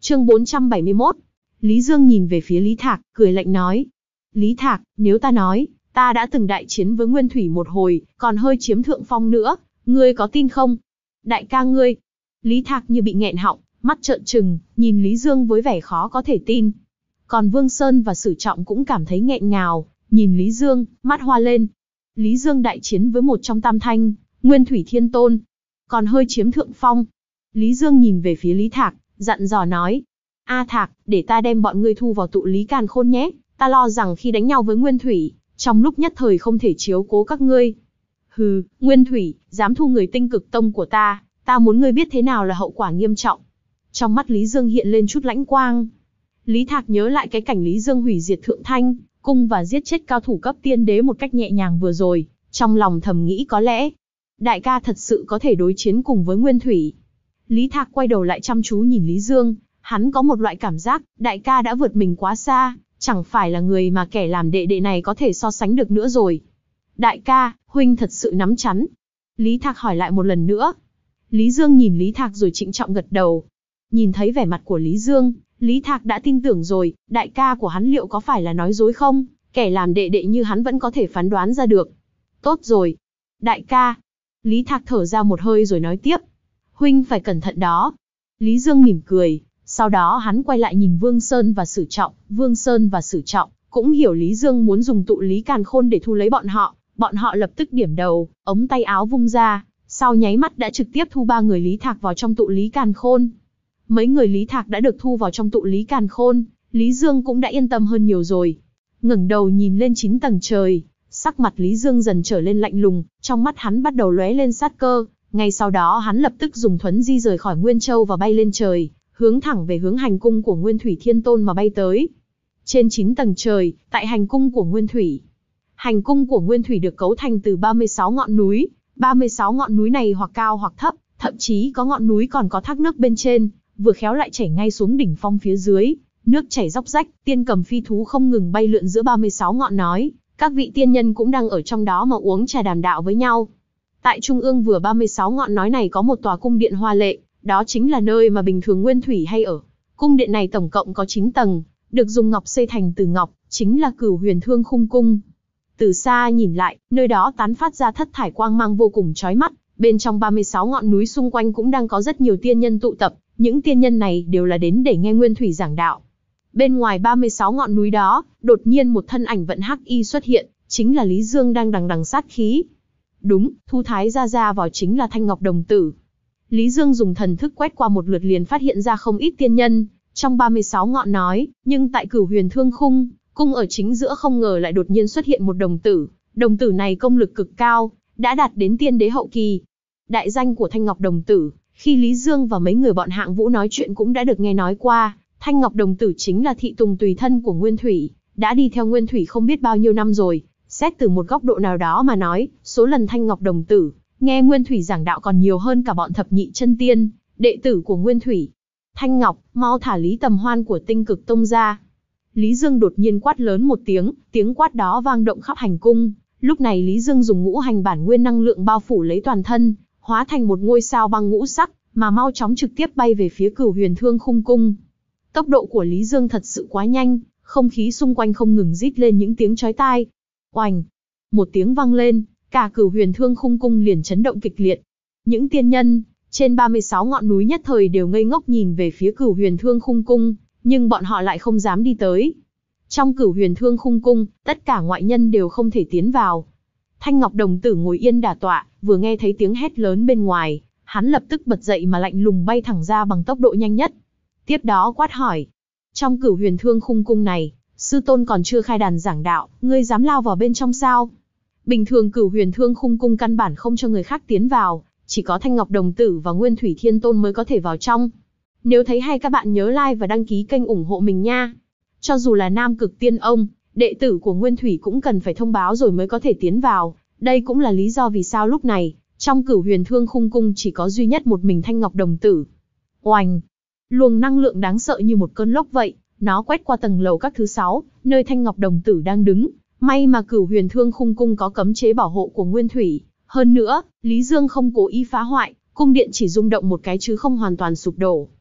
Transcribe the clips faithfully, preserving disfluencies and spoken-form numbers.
Chương bốn trăm bảy mươi mốt. Lý Dương nhìn về phía Lý Thạc, cười lạnh nói. Lý Thạc, nếu ta nói, ta đã từng đại chiến với Nguyên Thủy một hồi, còn hơi chiếm thượng phong nữa, ngươi có tin không? Đại ca ngươi. Lý Thạc như bị nghẹn họng, mắt trợn trừng, nhìn Lý Dương với vẻ khó có thể tin. Còn Vương Sơn và Sử Trọng cũng cảm thấy nghẹn ngào, nhìn Lý Dương, mắt hoa lên. Lý Dương đại chiến với một trong tam thanh, Nguyên Thủy Thiên Tôn, còn hơi chiếm thượng phong. Lý Dương nhìn về phía Lý Thạc, dặn dò nói. A Thạc, để ta đem bọn ngươi thu vào tụ lý càn khôn nhé, ta lo rằng khi đánh nhau với Nguyên Thủy, trong lúc nhất thời không thể chiếu cố các ngươi. Hừ, Nguyên Thủy, dám thu người Tinh Cực Tông của ta, ta muốn ngươi biết thế nào là hậu quả nghiêm trọng. Trong mắt Lý Dương hiện lên chút lãnh quang. Lý Thạc nhớ lại cái cảnh Lý Dương hủy diệt Thượng Thanh Cung và giết chết cao thủ cấp tiên đế một cách nhẹ nhàng vừa rồi, trong lòng thầm nghĩ có lẽ đại ca thật sự có thể đối chiến cùng với Nguyên Thủy. Lý Thạc quay đầu lại chăm chú nhìn Lý Dương, hắn có một loại cảm giác, đại ca đã vượt mình quá xa, chẳng phải là người mà kẻ làm đệ đệ này có thể so sánh được nữa rồi. Đại ca, huynh thật sự nắm chắn. Lý Thạc hỏi lại một lần nữa. Lý Dương nhìn Lý Thạc rồi trịnh trọng gật đầu. Nhìn thấy vẻ mặt của Lý Dương, Lý Thạc đã tin tưởng rồi, đại ca của hắn liệu có phải là nói dối không? Kẻ làm đệ đệ như hắn vẫn có thể phán đoán ra được. Tốt rồi. Đại ca. Lý Thạc thở ra một hơi rồi nói tiếp. Huynh phải cẩn thận đó. Lý Dương mỉm cười, sau đó hắn quay lại nhìn Vương Sơn và Sử Trọng. Vương Sơn và Sử Trọng cũng hiểu Lý Dương muốn dùng tụ lý càn khôn để thu lấy bọn họ. Bọn họ lập tức điểm đầu, ống tay áo vung ra, sau nháy mắt đã trực tiếp thu ba người Lý Thạc vào trong tụ lý càn khôn. Mấy người Lý Thạc đã được thu vào trong tụ lý càn khôn, Lý Dương cũng đã yên tâm hơn nhiều rồi. Ngẩng đầu nhìn lên chín tầng trời, sắc mặt Lý Dương dần trở lên lạnh lùng, trong mắt hắn bắt đầu lóe lên sát cơ. Ngay sau đó hắn lập tức dùng thuấn di rời khỏi Nguyên Châu và bay lên trời, hướng thẳng về hướng hành cung của Nguyên Thủy Thiên Tôn mà bay tới. Trên chín tầng trời, tại hành cung của Nguyên Thủy. Hành cung của Nguyên Thủy được cấu thành từ ba mươi sáu ngọn núi, ba mươi sáu ngọn núi này hoặc cao hoặc thấp, thậm chí có ngọn núi còn có thác nước bên trên, vừa khéo lại chảy ngay xuống đỉnh phong phía dưới, nước chảy róc rách, tiên cầm phi thú không ngừng bay lượn giữa ba mươi sáu ngọn núi, các vị tiên nhân cũng đang ở trong đó mà uống trà đàm đạo với nhau. Tại trung ương vừa ba mươi sáu ngọn núi này có một tòa cung điện hoa lệ, đó chính là nơi mà bình thường Nguyên Thủy hay ở. Cung điện này tổng cộng có chín tầng, được dùng ngọc xây thành từ ngọc, chính là Cửu Huyền Thương Khung Cung. Từ xa nhìn lại, nơi đó tán phát ra thất thải quang mang vô cùng chói mắt, bên trong ba mươi sáu ngọn núi xung quanh cũng đang có rất nhiều tiên nhân tụ tập, những tiên nhân này đều là đến để nghe Nguyên Thủy giảng đạo. Bên ngoài ba mươi sáu ngọn núi đó, đột nhiên một thân ảnh vận hắc y xuất hiện, chính là Lý Dương đang đằng đằng sát khí. Đúng, thu thái ra ra vào chính là Thanh Ngọc Đồng Tử. Lý Dương dùng thần thức quét qua một lượt liền phát hiện ra không ít tiên nhân trong ba mươi sáu ngọn núi, nhưng tại Cửu Huyền Thương Khung cung ở chính giữa không ngờ lại đột nhiên xuất hiện một đồng tử. Đồng tử này công lực cực cao, đã đạt đến tiên đế hậu kỳ. Đại danh của Thanh Ngọc Đồng Tử, khi Lý Dương và mấy người bọn Hạng Vũ nói chuyện cũng đã được nghe nói qua. Thanh Ngọc Đồng Tử chính là thị tùng tùy thân của Nguyên Thủy, đã đi theo Nguyên Thủy không biết bao nhiêu năm rồi. Xét từ một góc độ nào đó mà nói, số lần Thanh Ngọc Đồng Tử nghe Nguyên Thủy giảng đạo còn nhiều hơn cả bọn thập nhị chân tiên, đệ tử của Nguyên Thủy. Thanh Ngọc, mau thả Lý Tầm Hoan của Tinh Cực Tông ra. Lý Dương đột nhiên quát lớn một tiếng, tiếng quát đó vang động khắp hành cung. Lúc này Lý Dương dùng ngũ hành bản nguyên năng lượng bao phủ lấy toàn thân, hóa thành một ngôi sao băng ngũ sắc, mà mau chóng trực tiếp bay về phía Cửu Huyền Thương Khung cung. Tốc độ của Lý Dương thật sự quá nhanh, không khí xung quanh không ngừng rít lên những tiếng chói tai. Oành! Một tiếng vang lên, cả Cửu Huyền Thương Khung cung liền chấn động kịch liệt. Những tiên nhân trên ba mươi sáu ngọn núi nhất thời đều ngây ngốc nhìn về phía Cửu Huyền Thương Khung cung, nhưng bọn họ lại không dám đi tới. Trong Cửu Huyền Thương Khung cung, tất cả ngoại nhân đều không thể tiến vào. Thanh Ngọc Đồng Tử ngồi yên đả tọa, vừa nghe thấy tiếng hét lớn bên ngoài, hắn lập tức bật dậy mà lạnh lùng bay thẳng ra bằng tốc độ nhanh nhất. Tiếp đó quát hỏi: trong Cửu Huyền Thương Khung cung này, sư tôn còn chưa khai đàn giảng đạo, ngươi dám lao vào bên trong sao? Bình thường Cửu Huyền Thương Khung cung căn bản không cho người khác tiến vào, chỉ có Thanh Ngọc Đồng Tử và Nguyên Thủy Thiên Tôn mới có thể vào trong. Nếu thấy hay các bạn nhớ like và đăng ký kênh ủng hộ mình nha. Cho dù là Nam Cực Tiên Ông, đệ tử của Nguyên Thủy cũng cần phải thông báo rồi mới có thể tiến vào. Đây cũng là lý do vì sao lúc này, trong Cửu Huyền Thương Khung cung chỉ có duy nhất một mình Thanh Ngọc Đồng Tử. Oành! Luồng năng lượng đáng sợ như một cơn lốc vậy, nó quét qua tầng lầu các thứ sáu, nơi Thanh Ngọc Đồng Tử đang đứng. May mà Cửu Huyền Thương Khung cung có cấm chế bảo hộ của Nguyên Thủy. Hơn nữa, Lý Dương không cố ý phá hoại, cung điện chỉ rung động một cái chứ không hoàn toàn sụp đổ.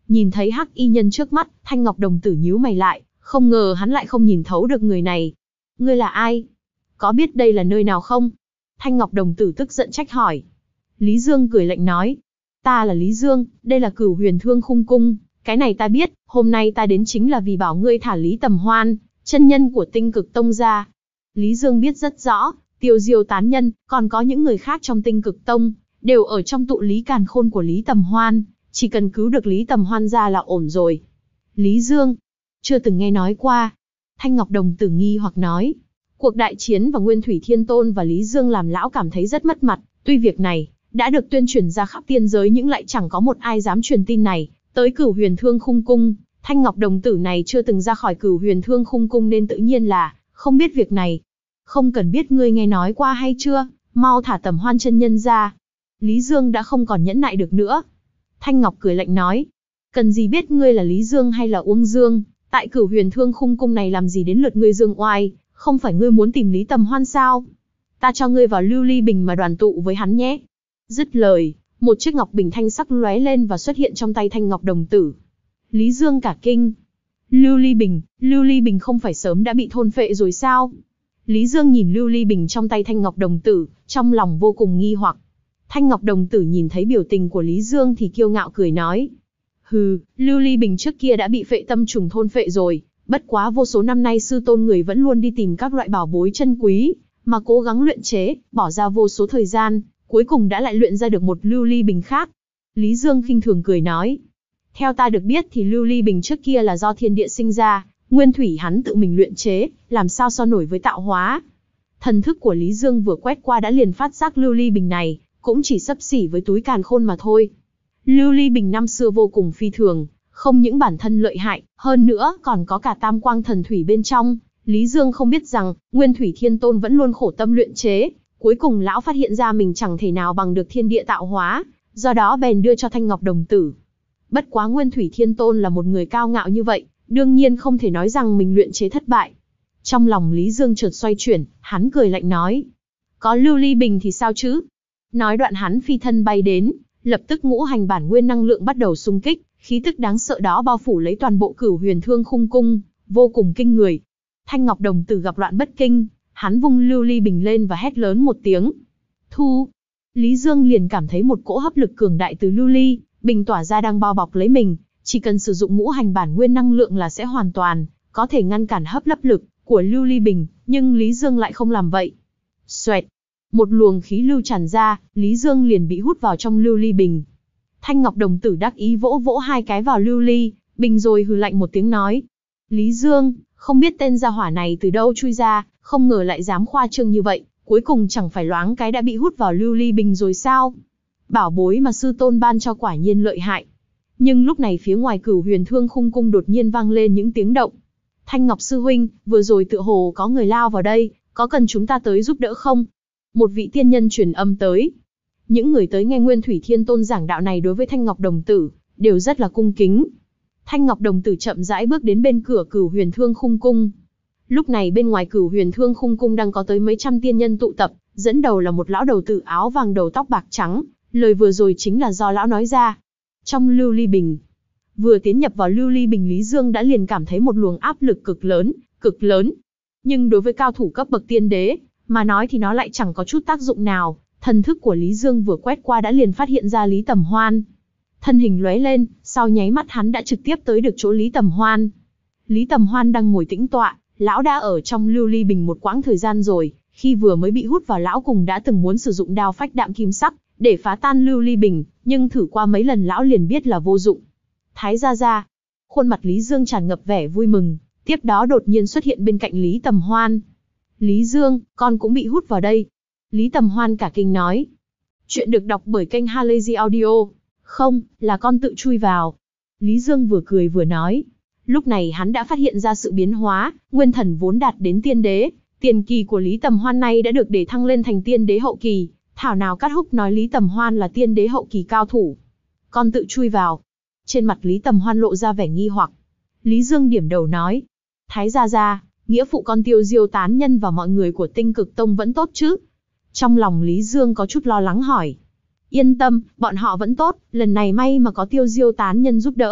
Nhìn thấy hắc y nhân trước mắt, Thanh Ngọc đồng tử nhíu mày lại, không ngờ hắn lại không nhìn thấu được người này. Ngươi là ai? Có biết đây là nơi nào không? Thanh Ngọc đồng tử tức giận trách hỏi. Lý Dương cười lạnh nói. Ta là Lý Dương, đây là Cửu Huyền Thương Khung Cung, cái này ta biết, hôm nay ta đến chính là vì bảo ngươi thả Lý Tầm Hoan, chân nhân của Tinh Cực Tông ra. Lý Dương biết rất rõ, Tiêu Diêu tán nhân, còn có những người khác trong Tinh Cực Tông, đều ở trong tụ lý càn khôn của Lý Tầm Hoan, chỉ cần cứu được Lý Tầm Hoan ra là ổn rồi. Lý Dương, chưa từng nghe nói qua. Thanh Ngọc đồng tử nghi hoặc nói. Cuộc đại chiến và Nguyên Thủy Thiên Tôn và Lý Dương làm lão cảm thấy rất mất mặt, tuy việc này đã được tuyên truyền ra khắp tiên giới nhưng lại chẳng có một ai dám truyền tin này tới Cửu Huyền Thương Khung Cung. Thanh Ngọc đồng tử này chưa từng ra khỏi Cửu Huyền Thương Khung Cung nên tự nhiên là không biết việc này. Không cần biết, ngươi nghe nói qua hay chưa, mau thả Tầm Hoan chân nhân ra. Lý Dương đã không còn nhẫn nại được nữa. Thanh Ngọc cười lạnh nói. Cần gì biết ngươi là Lý Dương hay là Uông Dương, tại Cửu Huyền Thương Khung Cung này làm gì đến lượt ngươi dương oai, không phải ngươi muốn tìm Lý Tầm Hoan sao? Ta cho ngươi vào Lưu Ly Bình mà đoàn tụ với hắn nhé. Dứt lời, một chiếc ngọc bình thanh sắc lóe lên và xuất hiện trong tay Thanh Ngọc đồng tử. Lý Dương cả kinh. Lưu Ly Bình, Lưu Ly Bình không phải sớm đã bị thôn phệ rồi sao? Lý Dương nhìn Lưu Ly Bình trong tay Thanh Ngọc đồng tử, trong lòng vô cùng nghi hoặc. Thanh Ngọc đồng tử nhìn thấy biểu tình của Lý Dương thì kiêu ngạo cười nói. Hừ, Lưu Ly Bình trước kia đã bị phệ tâm trùng thôn phệ rồi, bất quá vô số năm nay sư tôn người vẫn luôn đi tìm các loại bảo bối chân quý, mà cố gắng luyện chế, bỏ ra vô số thời gian, cuối cùng đã lại luyện ra được một Lưu Ly Bình khác. Lý Dương khinh thường cười nói. Theo ta được biết thì Lưu Ly Bình trước kia là do thiên địa sinh ra, nguyên thủy hắn tự mình luyện chế, làm sao so nổi với tạo hóa. Thần thức của Lý Dương vừa quét qua đã liền phát giác Lưu Ly Bình này cũng chỉ xấp xỉ với túi càn khôn mà thôi. Lưu Ly Bình năm xưa vô cùng phi thường, không những bản thân lợi hại, hơn nữa còn có cả tam quang thần thủy bên trong. Lý Dương không biết rằng, Nguyên Thủy Thiên Tôn vẫn luôn khổ tâm luyện chế, cuối cùng lão phát hiện ra mình chẳng thể nào bằng được thiên địa tạo hóa, do đó bèn đưa cho Thanh Ngọc đồng tử. Bất quá Nguyên Thủy Thiên Tôn là một người cao ngạo như vậy, đương nhiên không thể nói rằng mình luyện chế thất bại. Trong lòng Lý Dương chợt xoay chuyển, hắn cười lạnh nói. Có Lưu Ly Bình thì sao chứ? Nói đoạn hắn phi thân bay đến, lập tức ngũ hành bản nguyên năng lượng bắt đầu xung kích, khí tức đáng sợ đó bao phủ lấy toàn bộ Cửu Huyền Thương Khung Cung, vô cùng kinh người. Thanh Ngọc đồng tử gặp loạn bất kinh, hắn vung Lưu Ly Bình lên và hét lớn một tiếng. Thu! Lý Dương liền cảm thấy một cỗ hấp lực cường đại từ Lưu Ly Bình tỏa ra đang bao bọc lấy mình, chỉ cần sử dụng ngũ hành bản nguyên năng lượng là sẽ hoàn toàn có thể ngăn cản hấp lấp lực của Lưu Ly Bình, nhưng Lý Dương lại không làm vậy. Xoẹt! Một luồng khí lưu tràn ra, Lý Dương liền bị hút vào trong Lưu Ly Bình. Thanh Ngọc đồng tử đắc ý vỗ vỗ hai cái vào Lưu Ly Bình rồi hừ lạnh một tiếng nói. Lý Dương, không biết tên gia hỏa này từ đâu chui ra, không ngờ lại dám khoa trương như vậy, cuối cùng chẳng phải loáng cái đã bị hút vào Lưu Ly Bình rồi sao? Bảo bối mà sư tôn ban cho quả nhiên lợi hại. Nhưng lúc này phía ngoài Cửu Huyền Thương Khung Cung đột nhiên vang lên những tiếng động. Thanh Ngọc sư huynh, vừa rồi tựa hồ có người lao vào đây, có cần chúng ta tới giúp đỡ không? Một vị tiên nhân truyền âm tới. Những người tới nghe Nguyên Thủy Thiên Tôn giảng đạo này đối với Thanh Ngọc đồng tử đều rất là cung kính. Thanh Ngọc đồng tử chậm rãi bước đến bên cửa Cửu Huyền Thương Khung Cung. Lúc này bên ngoài Cửu Huyền Thương Khung Cung đang có tới mấy trăm tiên nhân tụ tập, dẫn đầu là một lão đầu tử áo vàng đầu tóc bạc trắng, lời vừa rồi chính là do lão nói ra. Trong Lưu Ly Bình, vừa tiến nhập vào Lưu Ly Bình, Lý Dương đã liền cảm thấy một luồng áp lực cực lớn, cực lớn. Nhưng đối với cao thủ cấp bậc tiên đế mà nói thì nó lại chẳng có chút tác dụng nào. Thần thức của Lý Dương vừa quét qua đã liền phát hiện ra Lý Tầm Hoan. Thân hình lóe lên, sau nháy mắt hắn đã trực tiếp tới được chỗ Lý Tầm Hoan. Lý Tầm Hoan đang ngồi tĩnh tọa, lão đã ở trong Lưu Ly Bình một quãng thời gian rồi, khi vừa mới bị hút vào lão cùng đã từng muốn sử dụng đao phách đạm kim sắc để phá tan Lưu Ly Bình, nhưng thử qua mấy lần lão liền biết là vô dụng. Thái gia gia. Khuôn mặt Lý Dương tràn ngập vẻ vui mừng, tiếp đó đột nhiên xuất hiện bên cạnh Lý Tầm Hoan. Lý Dương, con cũng bị hút vào đây. Lý Tầm Hoan cả kinh nói. Chuyện được đọc bởi kênh Halazy Audio. Không, là con tự chui vào. Lý Dương vừa cười vừa nói. Lúc này hắn đã phát hiện ra sự biến hóa, nguyên thần vốn đạt đến tiên đế. Tiền kỳ của Lý Tầm Hoan này đã được để thăng lên thành tiên đế hậu kỳ. Thảo nào Cát Húc nói Lý Tầm Hoan là tiên đế hậu kỳ cao thủ. Con tự chui vào. Trên mặt Lý Tầm Hoan lộ ra vẻ nghi hoặc. Lý Dương điểm đầu nói. Thái gia gia, nghĩa phụ con Tiêu Diêu tán nhân và mọi người của Tinh Cực Tông vẫn tốt chứ? Trong lòng Lý Dương có chút lo lắng hỏi. Yên tâm, bọn họ vẫn tốt, lần này may mà có Tiêu Diêu tán nhân giúp đỡ,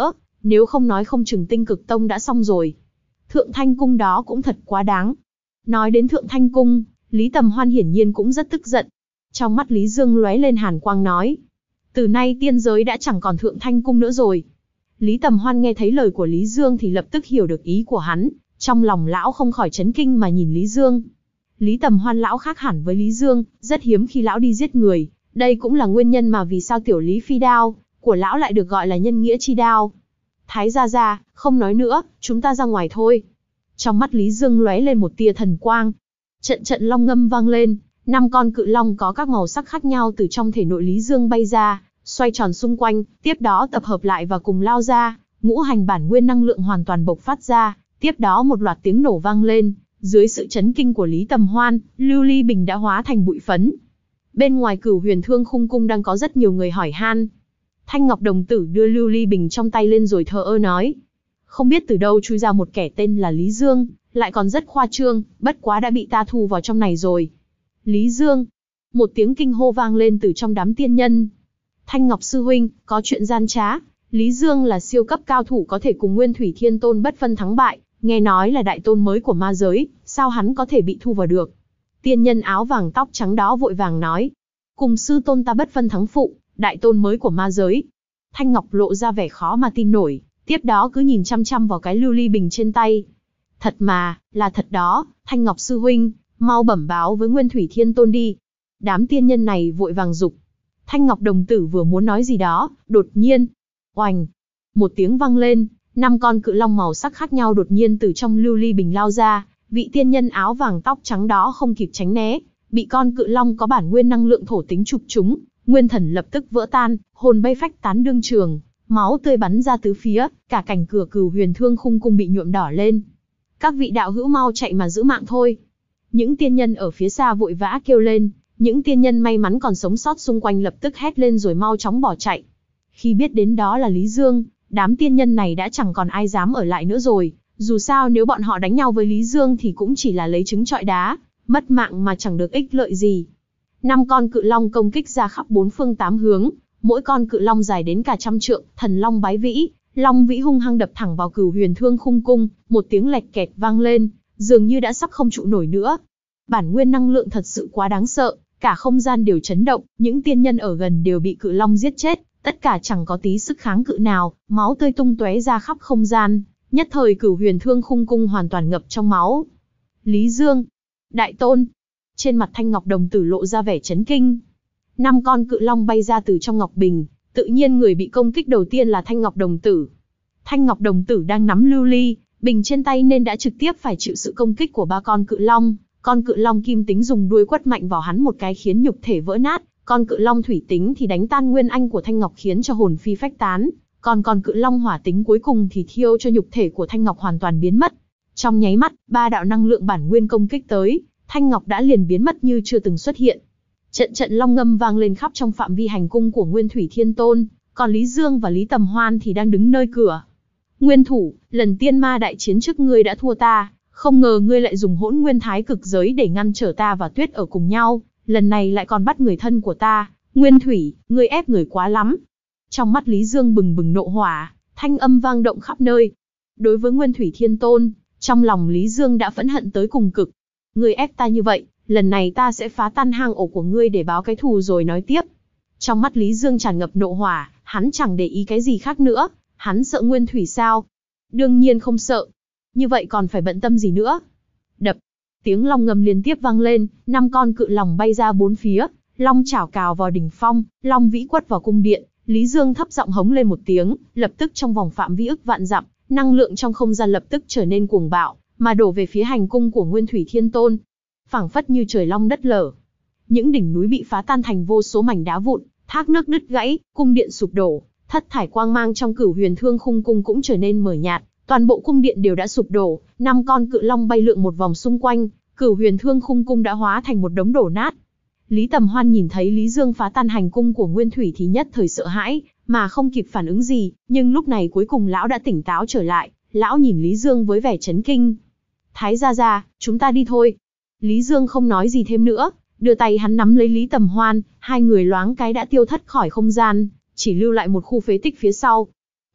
Nếu không nói không chừng Tinh Cực Tông đã xong rồi. Thượng Thanh Cung đó cũng thật quá đáng. Nói đến Thượng Thanh Cung, Lý Tầm Hoan hiển nhiên cũng rất tức giận. Trong mắt Lý Dương lóe lên hàn quang nói. Từ nay tiên giới đã chẳng còn Thượng Thanh Cung nữa rồi. Lý Tầm Hoan nghe thấy lời của Lý Dương thì lập tức hiểu được ý của hắn. Trong lòng lão không khỏi chấn kinh mà nhìn Lý Dương. Lý Tầm Hoan lão khác hẳn với Lý Dương, rất hiếm khi lão đi giết người. Đây cũng là nguyên nhân mà vì sao tiểu Lý Phi đao của lão lại được gọi là nhân nghĩa chi đao. Thái gia gia, không nói nữa, chúng ta ra ngoài thôi. Trong mắt Lý Dương lóe lên một tia thần quang. Trận trận long ngâm vang lên, năm con cự long có các màu sắc khác nhau từ trong thể nội Lý Dương bay ra, xoay tròn xung quanh, tiếp đó tập hợp lại và cùng lao ra, ngũ hành bản nguyên năng lượng hoàn toàn bộc phát ra, tiếp đó một loạt tiếng nổ vang lên, dưới sự chấn kinh của Lý Tầm Hoan, lưu ly bình đã hóa thành bụi phấn. Bên ngoài Cửu Huyền Thương Khung Cung đang có rất nhiều người hỏi han. Thanh Ngọc Đồng Tử đưa lưu ly bình trong tay lên rồi thờ ơ nói. Không biết từ đâu chui ra một kẻ tên là Lý Dương, lại còn rất khoa trương, bất quá đã bị ta thu vào trong này rồi. Lý Dương. Một tiếng kinh hô vang lên từ trong đám tiên nhân. Thanh Ngọc Sư Huynh, có chuyện gian trá. Lý Dương là siêu cấp cao thủ có thể cùng Nguyên Thủy Thiên Tôn bất phân thắng bại, nghe nói là đại tôn mới của ma giới, sao hắn có thể bị thu vào được? Tiên nhân áo vàng tóc trắng đó vội vàng nói. Cùng sư tôn ta bất phân thắng phụ, đại tôn mới của ma giới. Thanh Ngọc lộ ra vẻ khó mà tin nổi, tiếp đó cứ nhìn chăm chăm vào cái lưu ly bình trên tay. Thật mà, là thật đó, Thanh Ngọc Sư Huynh, mau bẩm báo với Nguyên Thủy Thiên Tôn đi. Đám tiên nhân này vội vàng giục. Thanh Ngọc Đồng Tử vừa muốn nói gì đó, đột nhiên, oành, một tiếng vang lên, năm con cự long màu sắc khác nhau đột nhiên từ trong lưu ly bình lao ra, vị tiên nhân áo vàng tóc trắng đó không kịp tránh né, bị con cự long có bản nguyên năng lượng thổ tính chụp trúng, nguyên thần lập tức vỡ tan, hồn bay phách tán đương trường, máu tươi bắn ra tứ phía, cả cảnh cửa Cửu Huyền Thương Khung Cung bị nhuộm đỏ lên. Các vị đạo hữu mau chạy mà giữ mạng thôi. Những tiên nhân ở phía xa vội vã kêu lên, những tiên nhân may mắn còn sống sót xung quanh lập tức hét lên rồi mau chóng bỏ chạy. Khi biết đến đó là Lý Dương, đám tiên nhân này đã chẳng còn ai dám ở lại nữa rồi, dù sao nếu bọn họ đánh nhau với Lý Dương thì cũng chỉ là lấy trứng trọi đá, mất mạng mà chẳng được ích lợi gì. Năm con cự long công kích ra khắp bốn phương tám hướng, mỗi con cự long dài đến cả trăm trượng, thần long bái vĩ, long vĩ hung hăng đập thẳng vào Cửu Huyền Thương Khung Cung, một tiếng lẹt kẹt vang lên, dường như đã sắp không trụ nổi nữa. Bản nguyên năng lượng thật sự quá đáng sợ, cả không gian đều chấn động, những tiên nhân ở gần đều bị cự long giết chết, tất cả chẳng có tí sức kháng cự nào, máu tươi tung tóe ra khắp không gian, nhất thời Cửu Huyền Thương Khung Cung hoàn toàn ngập trong máu. Lý Dương, đại tôn. Trên mặt Thanh Ngọc Đồng Tử lộ ra vẻ chấn kinh. Năm con cự long bay ra từ trong ngọc bình, tự nhiên người bị công kích đầu tiên là Thanh Ngọc Đồng Tử. Thanh Ngọc Đồng Tử đang nắm lưu ly bình trên tay nên đã trực tiếp phải chịu sự công kích của ba con cự long. Con cự long kim tính dùng đuôi quất mạnh vào hắn một cái khiến nhục thể vỡ nát, con cự long thủy tính thì đánh tan nguyên anh của Thanh Ngọc khiến cho hồn phi phách tán, còn con cự long hỏa tính cuối cùng thì thiêu cho nhục thể của Thanh Ngọc hoàn toàn biến mất. Trong nháy mắt, ba đạo năng lượng bản nguyên công kích tới, Thanh Ngọc đã liền biến mất như chưa từng xuất hiện. Trận trận long ngâm vang lên khắp trong phạm vi hành cung của Nguyên Thủy Thiên Tôn, còn Lý Dương và Lý Tầm Hoan thì đang đứng nơi cửa. Nguyên thủ, lần tiên ma đại chiến trước ngươi đã thua ta, không ngờ ngươi lại dùng hỗn nguyên thái cực giới để ngăn trở ta và Tuyết ở cùng nhau, lần này lại còn bắt người thân của ta, Nguyên Thủy, ngươi ép người quá lắm. Trong mắt Lý Dương bừng bừng nộ hỏa, thanh âm vang động khắp nơi. Đối với Nguyên Thủy Thiên Tôn, trong lòng Lý Dương đã phẫn hận tới cùng cực. Ngươi ép ta như vậy, lần này ta sẽ phá tan hang ổ của ngươi để báo cái thù rồi nói tiếp. Trong mắt Lý Dương tràn ngập nộ hỏa, hắn chẳng để ý cái gì khác nữa, hắn sợ Nguyên Thủy sao? Đương nhiên không sợ. Như vậy còn phải bận tâm gì nữa? Đập, tiếng long ngâm liên tiếp vang lên, năm con cự long bay ra bốn phía, long chảo cào vào đỉnh phong, long vĩ quất vào cung điện. Lý Dương thấp giọng hống lên một tiếng, lập tức trong vòng phạm vi ức vạn dặm, năng lượng trong không gian lập tức trở nên cuồng bạo, mà đổ về phía hành cung của Nguyên Thủy Thiên Tôn. Phảng phất như trời long đất lở. Những đỉnh núi bị phá tan thành vô số mảnh đá vụn, thác nước đứt gãy, cung điện sụp đổ, thất thải quang mang trong Cửu Huyền Thương Khung Cung cũng trở nên mờ nhạt, toàn bộ cung điện đều đã sụp đổ, năm con cự long bay lượn một vòng xung quanh, Cửu Huyền Thương Khung Cung đã hóa thành một đống đổ nát. Lý Tầm Hoan nhìn thấy Lý Dương phá tan hành cung của Nguyên Thủy thì nhất thời sợ hãi, mà không kịp phản ứng gì, nhưng lúc này cuối cùng lão đã tỉnh táo trở lại, lão nhìn Lý Dương với vẻ chấn kinh. Thái gia gia, chúng ta đi thôi. Lý Dương không nói gì thêm nữa, đưa tay hắn nắm lấy Lý Tầm Hoan, hai người loáng cái đã tiêu thất khỏi không gian, chỉ lưu lại một khu phế tích phía sau.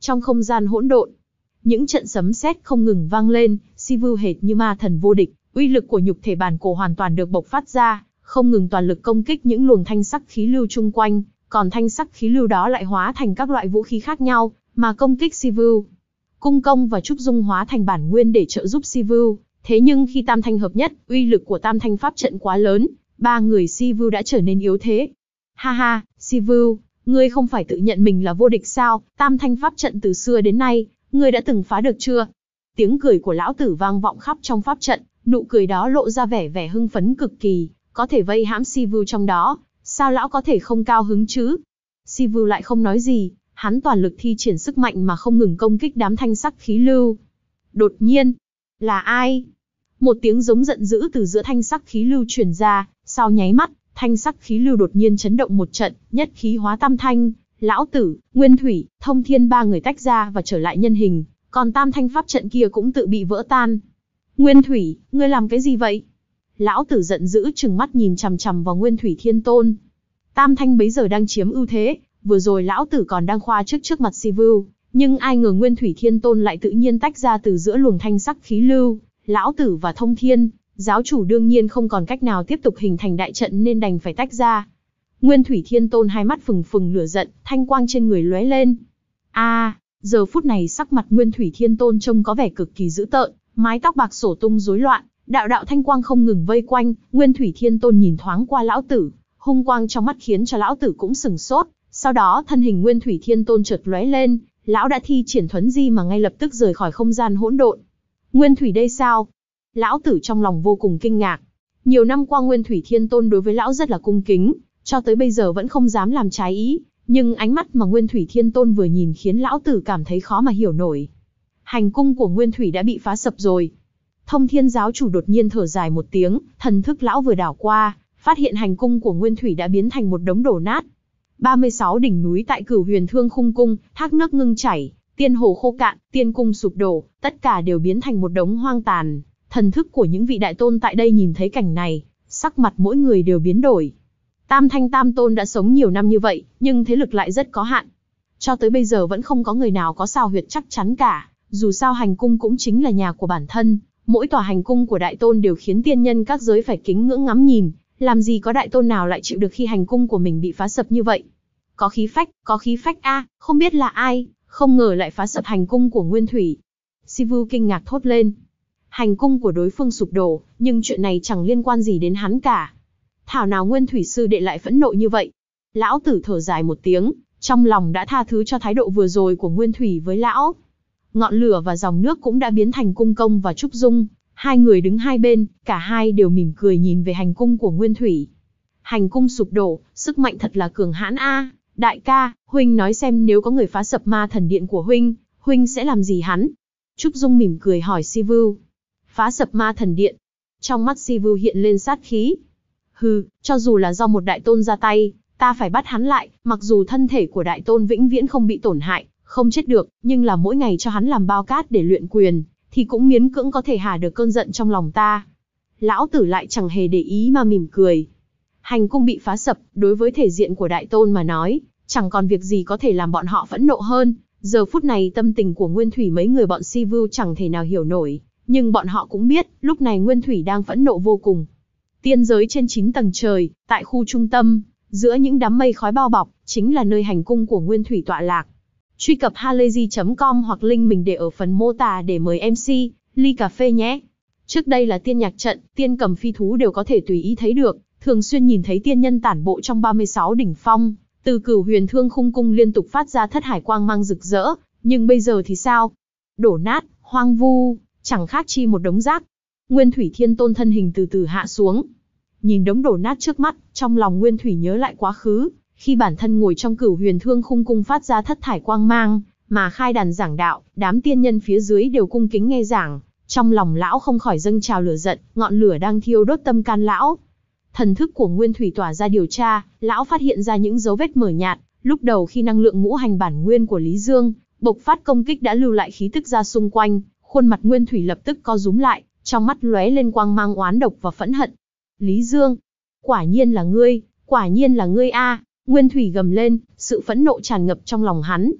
Trong không gian hỗn độn, những trận sấm sét không ngừng vang lên, Sivu hệt như ma thần vô địch, uy lực của nhục thể bản cổ hoàn toàn được bộc phát ra, không ngừng toàn lực công kích những luồng thanh sắc khí lưu chung quanh, còn thanh sắc khí lưu đó lại hóa thành các loại vũ khí khác nhau, mà công kích Sivu. Cung Công và Trúc Dung hóa thành bản nguyên để trợ giúp Sivu, thế nhưng khi tam thanh hợp nhất, uy lực của tam thanh pháp trận quá lớn, ba người Sivu đã trở nên yếu thế. Ha ha, Sivu, ngươi không phải tự nhận mình là vô địch sao, tam thanh pháp trận từ xưa đến nay, ngươi đã từng phá được chưa? Tiếng cười của lão tử vang vọng khắp trong pháp trận, nụ cười đó lộ ra vẻ vẻ hưng phấn cực kỳ, có thể vây hãm Sivu trong đó, sao lão có thể không cao hứng chứ? Sivu lại không nói gì, hắn toàn lực thi triển sức mạnh mà không ngừng công kích đám thanh sắc khí lưu. Đột nhiên, là ai? Một tiếng giống giận dữ từ giữa thanh sắc khí lưu truyền ra, sau nháy mắt, thanh sắc khí lưu đột nhiên chấn động một trận, nhất khí hóa tam thanh, lão tử, Nguyên Thủy, Thông Thiên ba người tách ra và trở lại nhân hình, còn tam thanh pháp trận kia cũng tự bị vỡ tan. Nguyên Thủy, ngươi làm cái gì vậy? Lão tử giận dữ trừng mắt nhìn chằm chằm vào Nguyên Thủy Thiên Tôn. Tam thanh bấy giờ đang chiếm ưu thế, vừa rồi lão tử còn đang khoa trước trước mặt Sivu, nhưng ai ngờ Nguyên Thủy Thiên Tôn lại tự nhiên tách ra từ giữa luồng thanh sắc khí lưu, lão tử và Thông Thiên, giáo chủ đương nhiên không còn cách nào tiếp tục hình thành đại trận nên đành phải tách ra. Nguyên Thủy Thiên Tôn hai mắt phừng phừng lửa giận, thanh quang trên người lóe lên. A, à, giờ phút này sắc mặt Nguyên Thủy Thiên Tôn trông có vẻ cực kỳ dữ tợn, mái tóc bạc xổ tung rối loạn, đạo đạo thanh quang không ngừng vây quanh. Nguyên Thủy Thiên Tôn nhìn thoáng qua lão tử, hung quang trong mắt khiến cho lão tử cũng sừng sốt. Sau đó thân hình Nguyên Thủy Thiên Tôn chợt lóe lên, lão đã thi triển thuấn di mà ngay lập tức rời khỏi không gian hỗn độn. Nguyên Thủy đây sao? Lão tử trong lòng vô cùng kinh ngạc. Nhiều năm qua Nguyên Thủy Thiên Tôn đối với lão rất là cung kính, cho tới bây giờ vẫn không dám làm trái ý, nhưng ánh mắt mà Nguyên Thủy Thiên Tôn vừa nhìn khiến lão tử cảm thấy khó mà hiểu nổi. Hành cung của Nguyên Thủy đã bị phá sập rồi. Thông Thiên giáo chủ đột nhiên thở dài một tiếng, thần thức lão vừa đảo qua, phát hiện hành cung của Nguyên Thủy đã biến thành một đống đổ nát. ba mươi sáu đỉnh núi tại Cửu Huyền Thương Khung Cung, thác nước ngưng chảy, tiên hồ khô cạn, tiên cung sụp đổ, tất cả đều biến thành một đống hoang tàn. Thần thức của những vị đại tôn tại đây nhìn thấy cảnh này, sắc mặt mỗi người đều biến đổi. Tam Thanh Tam Tôn đã sống nhiều năm như vậy, nhưng thế lực lại rất có hạn. Cho tới bây giờ vẫn không có người nào có sao huyệt chắc chắn cả, dù sao hành cung cũng chính là nhà của bản thân, mỗi tòa hành cung của đại tôn đều khiến tiên nhân các giới phải kính ngưỡng ngắm nhìn, làm gì có đại tôn nào lại chịu được khi hành cung của mình bị phá sập như vậy. Có khí phách, có khí phách a, không biết là ai, không ngờ lại phá sập hành cung của Nguyên Thủy. Sivu kinh ngạc thốt lên. Hành cung của đối phương sụp đổ, nhưng chuyện này chẳng liên quan gì đến hắn cả. Thảo nào Nguyên Thủy sư đệ lại phẫn nộ như vậy? Lão tử thở dài một tiếng, trong lòng đã tha thứ cho thái độ vừa rồi của Nguyên Thủy với lão. Ngọn lửa và dòng nước cũng đã biến thành Cung Công và Trúc Dung, hai người đứng hai bên, cả hai đều mỉm cười nhìn về hành cung của Nguyên Thủy. Hành cung sụp đổ, sức mạnh thật là cường hãn a. Đại ca, huynh nói xem nếu có người phá sập ma thần điện của huynh, huynh sẽ làm gì hắn? Trúc Dung mỉm cười hỏi Sivu. Phá sập ma thần điện. Trong mắt Sivu hiện lên sát khí. Hừ, cho dù là do một đại tôn ra tay, ta phải bắt hắn lại, mặc dù thân thể của đại tôn vĩnh viễn không bị tổn hại, không chết được, nhưng là mỗi ngày cho hắn làm bao cát để luyện quyền, thì cũng miễn cưỡng có thể hả được cơn giận trong lòng ta. Lão tử lại chẳng hề để ý mà mỉm cười. Hành cung bị phá sập, đối với thể diện của đại tôn mà nói, chẳng còn việc gì có thể làm bọn họ phẫn nộ hơn. Giờ phút này tâm tình của Nguyên Thủy mấy người bọn Sivu chẳng thể nào hiểu nổi, nhưng bọn họ cũng biết, lúc này Nguyên Thủy đang phẫn nộ vô cùng. Tiên giới trên chín tầng trời, tại khu trung tâm, giữa những đám mây khói bao bọc, chính là nơi hành cung của Nguyên Thủy tọa lạc. Truy cập halayzi chấm com hoặc link mình để ở phần mô tả để mời em xê, ly cà phê nhé. Trước đây là tiên nhạc trận, tiên cầm phi thú đều có thể tùy ý thấy được, thường xuyên nhìn thấy tiên nhân tản bộ trong ba mươi sáu đỉnh phong, từ Cửu Huyền Thương Khung Cung liên tục phát ra thất hải quang mang rực rỡ, nhưng bây giờ thì sao? Đổ nát, hoang vu, chẳng khác chi một đống rác. Nguyên Thủy Thiên Tôn thân hình từ từ hạ xuống. Nhìn đống đổ nát trước mắt, trong lòng Nguyên Thủy nhớ lại quá khứ, khi bản thân ngồi trong Cửu Huyền Thương Khung Cung phát ra thất thải quang mang, mà khai đàn giảng đạo, đám tiên nhân phía dưới đều cung kính nghe giảng, trong lòng lão không khỏi dâng trào lửa giận, ngọn lửa đang thiêu đốt tâm can lão. Thần thức của Nguyên Thủy tỏa ra điều tra, lão phát hiện ra những dấu vết mờ nhạt, lúc đầu khi năng lượng ngũ hành bản nguyên của Lý Dương bộc phát công kích đã lưu lại khí tức ra xung quanh, khuôn mặt Nguyên Thủy lập tức co rúm lại, trong mắt lóe lên quang mang oán độc và phẫn hận. Lý Dương, quả nhiên là ngươi, quả nhiên là ngươi a! Nguyên Thủy gầm lên, sự phẫn nộ tràn ngập trong lòng hắn.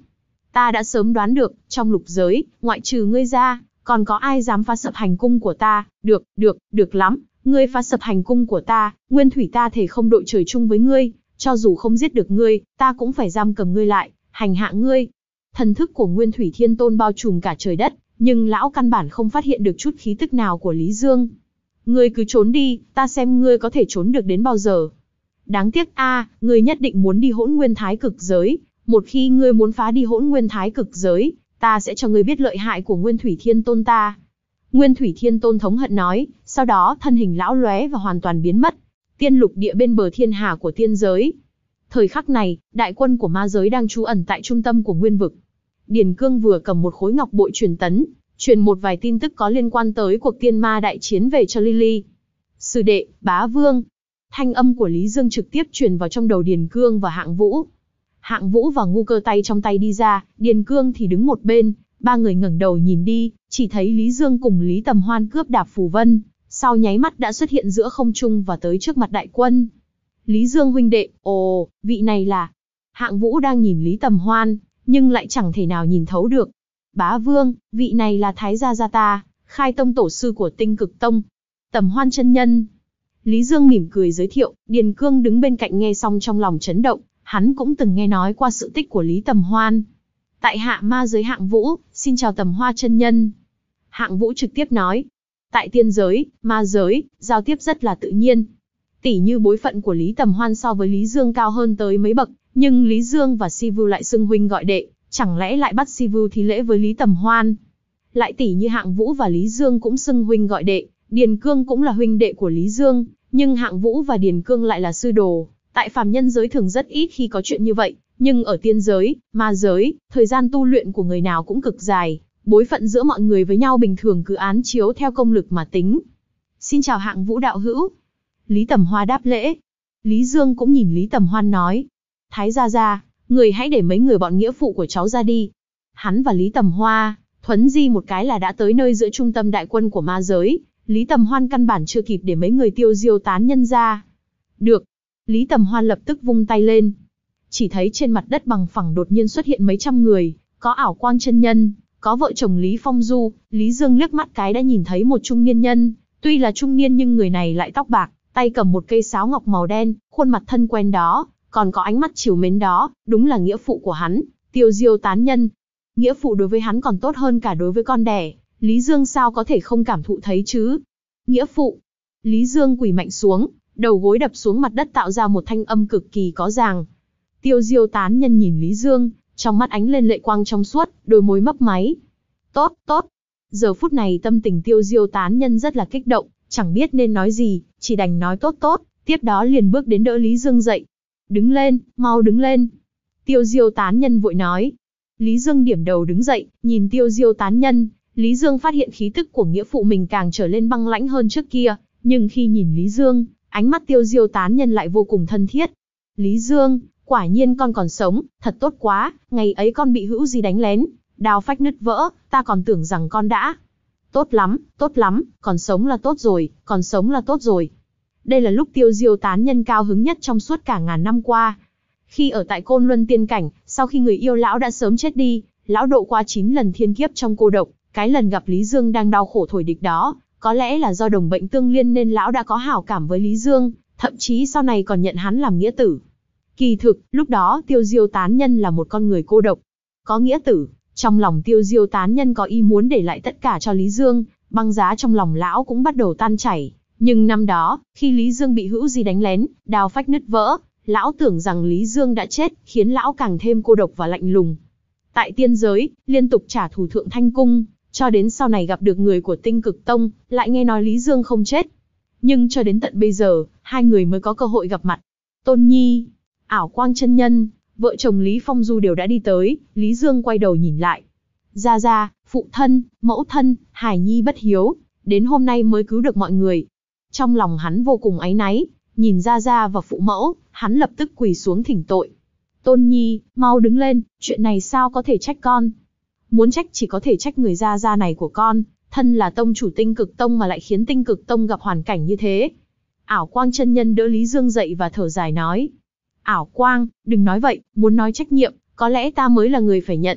Ta đã sớm đoán được, trong lục giới, ngoại trừ ngươi ra, còn có ai dám phá sập hành cung của ta, được, được, được lắm, ngươi phá sập hành cung của ta, nguyên thủy ta thể không đội trời chung với ngươi, cho dù không giết được ngươi, ta cũng phải giam cầm ngươi lại, hành hạ ngươi. Thần thức của Nguyên Thủy Thiên Tôn bao trùm cả trời đất, nhưng lão căn bản không phát hiện được chút khí tức nào của Lý Dương. Ngươi cứ trốn đi, ta xem ngươi có thể trốn được đến bao giờ. Đáng tiếc a, ngươi nhất định muốn đi Hỗn Nguyên Thái Cực giới, một khi ngươi muốn phá đi Hỗn Nguyên Thái Cực giới, ta sẽ cho ngươi biết lợi hại của Nguyên Thủy Thiên Tôn ta. Nguyên Thủy Thiên Tôn thống hận nói, sau đó thân hình lão lóe và hoàn toàn biến mất. Tiên lục địa bên bờ thiên hà của tiên giới. Thời khắc này, đại quân của ma giới đang trú ẩn tại trung tâm của nguyên vực. Điền Cương vừa cầm một khối ngọc bội truyền tấn, truyền một vài tin tức có liên quan tới cuộc tiên ma đại chiến về cho Lily. Sư đệ, bá vương. Thanh âm của Lý Dương trực tiếp truyền vào trong đầu Điền Cương và Hạng Vũ. Hạng Vũ và Ngu Cơ tay trong tay đi ra, Điền Cương thì đứng một bên, ba người ngẩng đầu nhìn đi, chỉ thấy Lý Dương cùng Lý Tầm Hoan cướp đạp phù vân, sau nháy mắt đã xuất hiện giữa không trung và tới trước mặt đại quân. Lý Dương huynh đệ, ồ, vị này là... Hạng Vũ đang nhìn Lý Tầm Hoan, nhưng lại chẳng thể nào nhìn thấu được. Bá vương, vị này là Thái Gia Gia ta, khai tông tổ sư của Tinh Cực Tông. Tầm Hoan chân nhân. Lý Dương mỉm cười giới thiệu, Điền Cương đứng bên cạnh nghe xong trong lòng chấn động, hắn cũng từng nghe nói qua sự tích của Lý Tầm Hoan. Tại hạ ma giới Hạng Vũ, xin chào Tầm Hoa chân nhân. Hạng Vũ trực tiếp nói, tại tiên giới, ma giới, giao tiếp rất là tự nhiên. Tỉ như bối phận của Lý Tầm Hoan so với Lý Dương cao hơn tới mấy bậc, nhưng Lý Dương và Sivu lại xưng huynh gọi đệ, chẳng lẽ lại bắt Sivu thi lễ với Lý Tầm Hoan? Lại tỉ như Hạng Vũ và Lý Dương cũng xưng huynh gọi đệ, Điền Cương cũng là huynh đệ của Lý Dương, nhưng Hạng Vũ và Điền Cương lại là sư đồ. Tại phàm nhân giới thường rất ít khi có chuyện như vậy, nhưng ở tiên giới, ma giới, thời gian tu luyện của người nào cũng cực dài, bối phận giữa mọi người với nhau bình thường cứ án chiếu theo công lực mà tính. Xin chào Hạng Vũ đạo hữu. Lý Tầm Hoa đáp lễ. Lý Dương cũng nhìn Lý Tầm Hoan nói, Thái Gia Gia, người hãy để mấy người bọn nghĩa phụ của cháu ra đi. Hắn và Lý Tầm Hoa, thuấn di một cái là đã tới nơi giữa trung tâm đại quân của ma giới, Lý Tầm Hoan căn bản chưa kịp để mấy người tiêu diêu tán nhân ra. Được. Lý Tầm Hoan lập tức vung tay lên. Chỉ thấy trên mặt đất bằng phẳng đột nhiên xuất hiện mấy trăm người, có ảo quang chân nhân, có vợ chồng Lý Phong Du. Lý Dương liếc mắt cái đã nhìn thấy một trung niên nhân, tuy là trung niên nhưng người này lại tóc bạc, tay cầm một cây sáo ngọc màu đen, khuôn mặt thân quen đó, còn có ánh mắt trìu mến đó, đúng là nghĩa phụ của hắn, tiêu diêu tán nhân. Nghĩa phụ đối với hắn còn tốt hơn cả đối với con đẻ, Lý Dương sao có thể không cảm thụ thấy chứ? Nghĩa phụ. Lý Dương quỳ mạnh xuống, đầu gối đập xuống mặt đất tạo ra một thanh âm cực kỳ có ràng. Tiêu diêu tán nhân nhìn Lý Dương, trong mắt ánh lên lệ quang trong suốt, đôi môi mấp máy. Tốt, tốt. Giờ phút này tâm tình tiêu diêu tán nhân rất là kích động, chẳng biết nên nói gì, chỉ đành nói tốt tốt, tiếp đó liền bước đến đỡ Lý Dương dậy. Đứng lên, mau đứng lên. Tiêu diêu tán nhân vội nói. Lý Dương điểm đầu đứng dậy, nhìn tiêu diêu tán nhân, Lý Dương phát hiện khí tức của nghĩa phụ mình càng trở lên băng lãnh hơn trước kia, nhưng khi nhìn Lý Dương, ánh mắt tiêu diêu tán nhân lại vô cùng thân thiết. Lý Dương, quả nhiên con còn sống, thật tốt quá, ngày ấy con bị hữu gì đánh lén, đao phách nứt vỡ, ta còn tưởng rằng con đã. Tốt lắm, tốt lắm, còn sống là tốt rồi, còn sống là tốt rồi. Đây là lúc tiêu diêu tán nhân cao hứng nhất trong suốt cả ngàn năm qua. Khi ở tại Côn Luân Tiên Cảnh, sau khi người yêu lão đã sớm chết đi, lão độ qua chín lần thiên kiếp trong cô độc, cái lần gặp Lý Dương đang đau khổ thổi địch đó, có lẽ là do đồng bệnh tương liên nên lão đã có hảo cảm với Lý Dương, thậm chí sau này còn nhận hắn làm nghĩa tử. Kỳ thực, lúc đó tiêu diêu tán nhân là một con người cô độc, có nghĩa tử, trong lòng tiêu diêu tán nhân có ý muốn để lại tất cả cho Lý Dương, băng giá trong lòng lão cũng bắt đầu tan chảy. Nhưng năm đó, khi Lý Dương bị hữu gì đánh lén, đao phách nứt vỡ, lão tưởng rằng Lý Dương đã chết, khiến lão càng thêm cô độc và lạnh lùng. Tại tiên giới, liên tục trả thù Thượng Thanh Cung, cho đến sau này gặp được người của Tinh Cực Tông, lại nghe nói Lý Dương không chết. Nhưng cho đến tận bây giờ, hai người mới có cơ hội gặp mặt. Tôn Nhi, ảo quang chân nhân, vợ chồng Lý Phong Du đều đã đi tới, Lý Dương quay đầu nhìn lại. Gia Gia, phụ thân, mẫu thân, Hải Nhi bất hiếu, đến hôm nay mới cứu được mọi người. Trong lòng hắn vô cùng áy náy, nhìn Gia Gia và phụ mẫu, hắn lập tức quỳ xuống thỉnh tội. Tôn Nhi, mau đứng lên, chuyện này sao có thể trách con? Muốn trách chỉ có thể trách người Gia Gia này của con, thân là tông chủ Tinh Cực Tông mà lại khiến Tinh Cực Tông gặp hoàn cảnh như thế. Ảo Quang chân nhân đỡ Lý Dương dậy và thở dài nói. Ảo Quang, đừng nói vậy, muốn nói trách nhiệm, có lẽ ta mới là người phải nhận.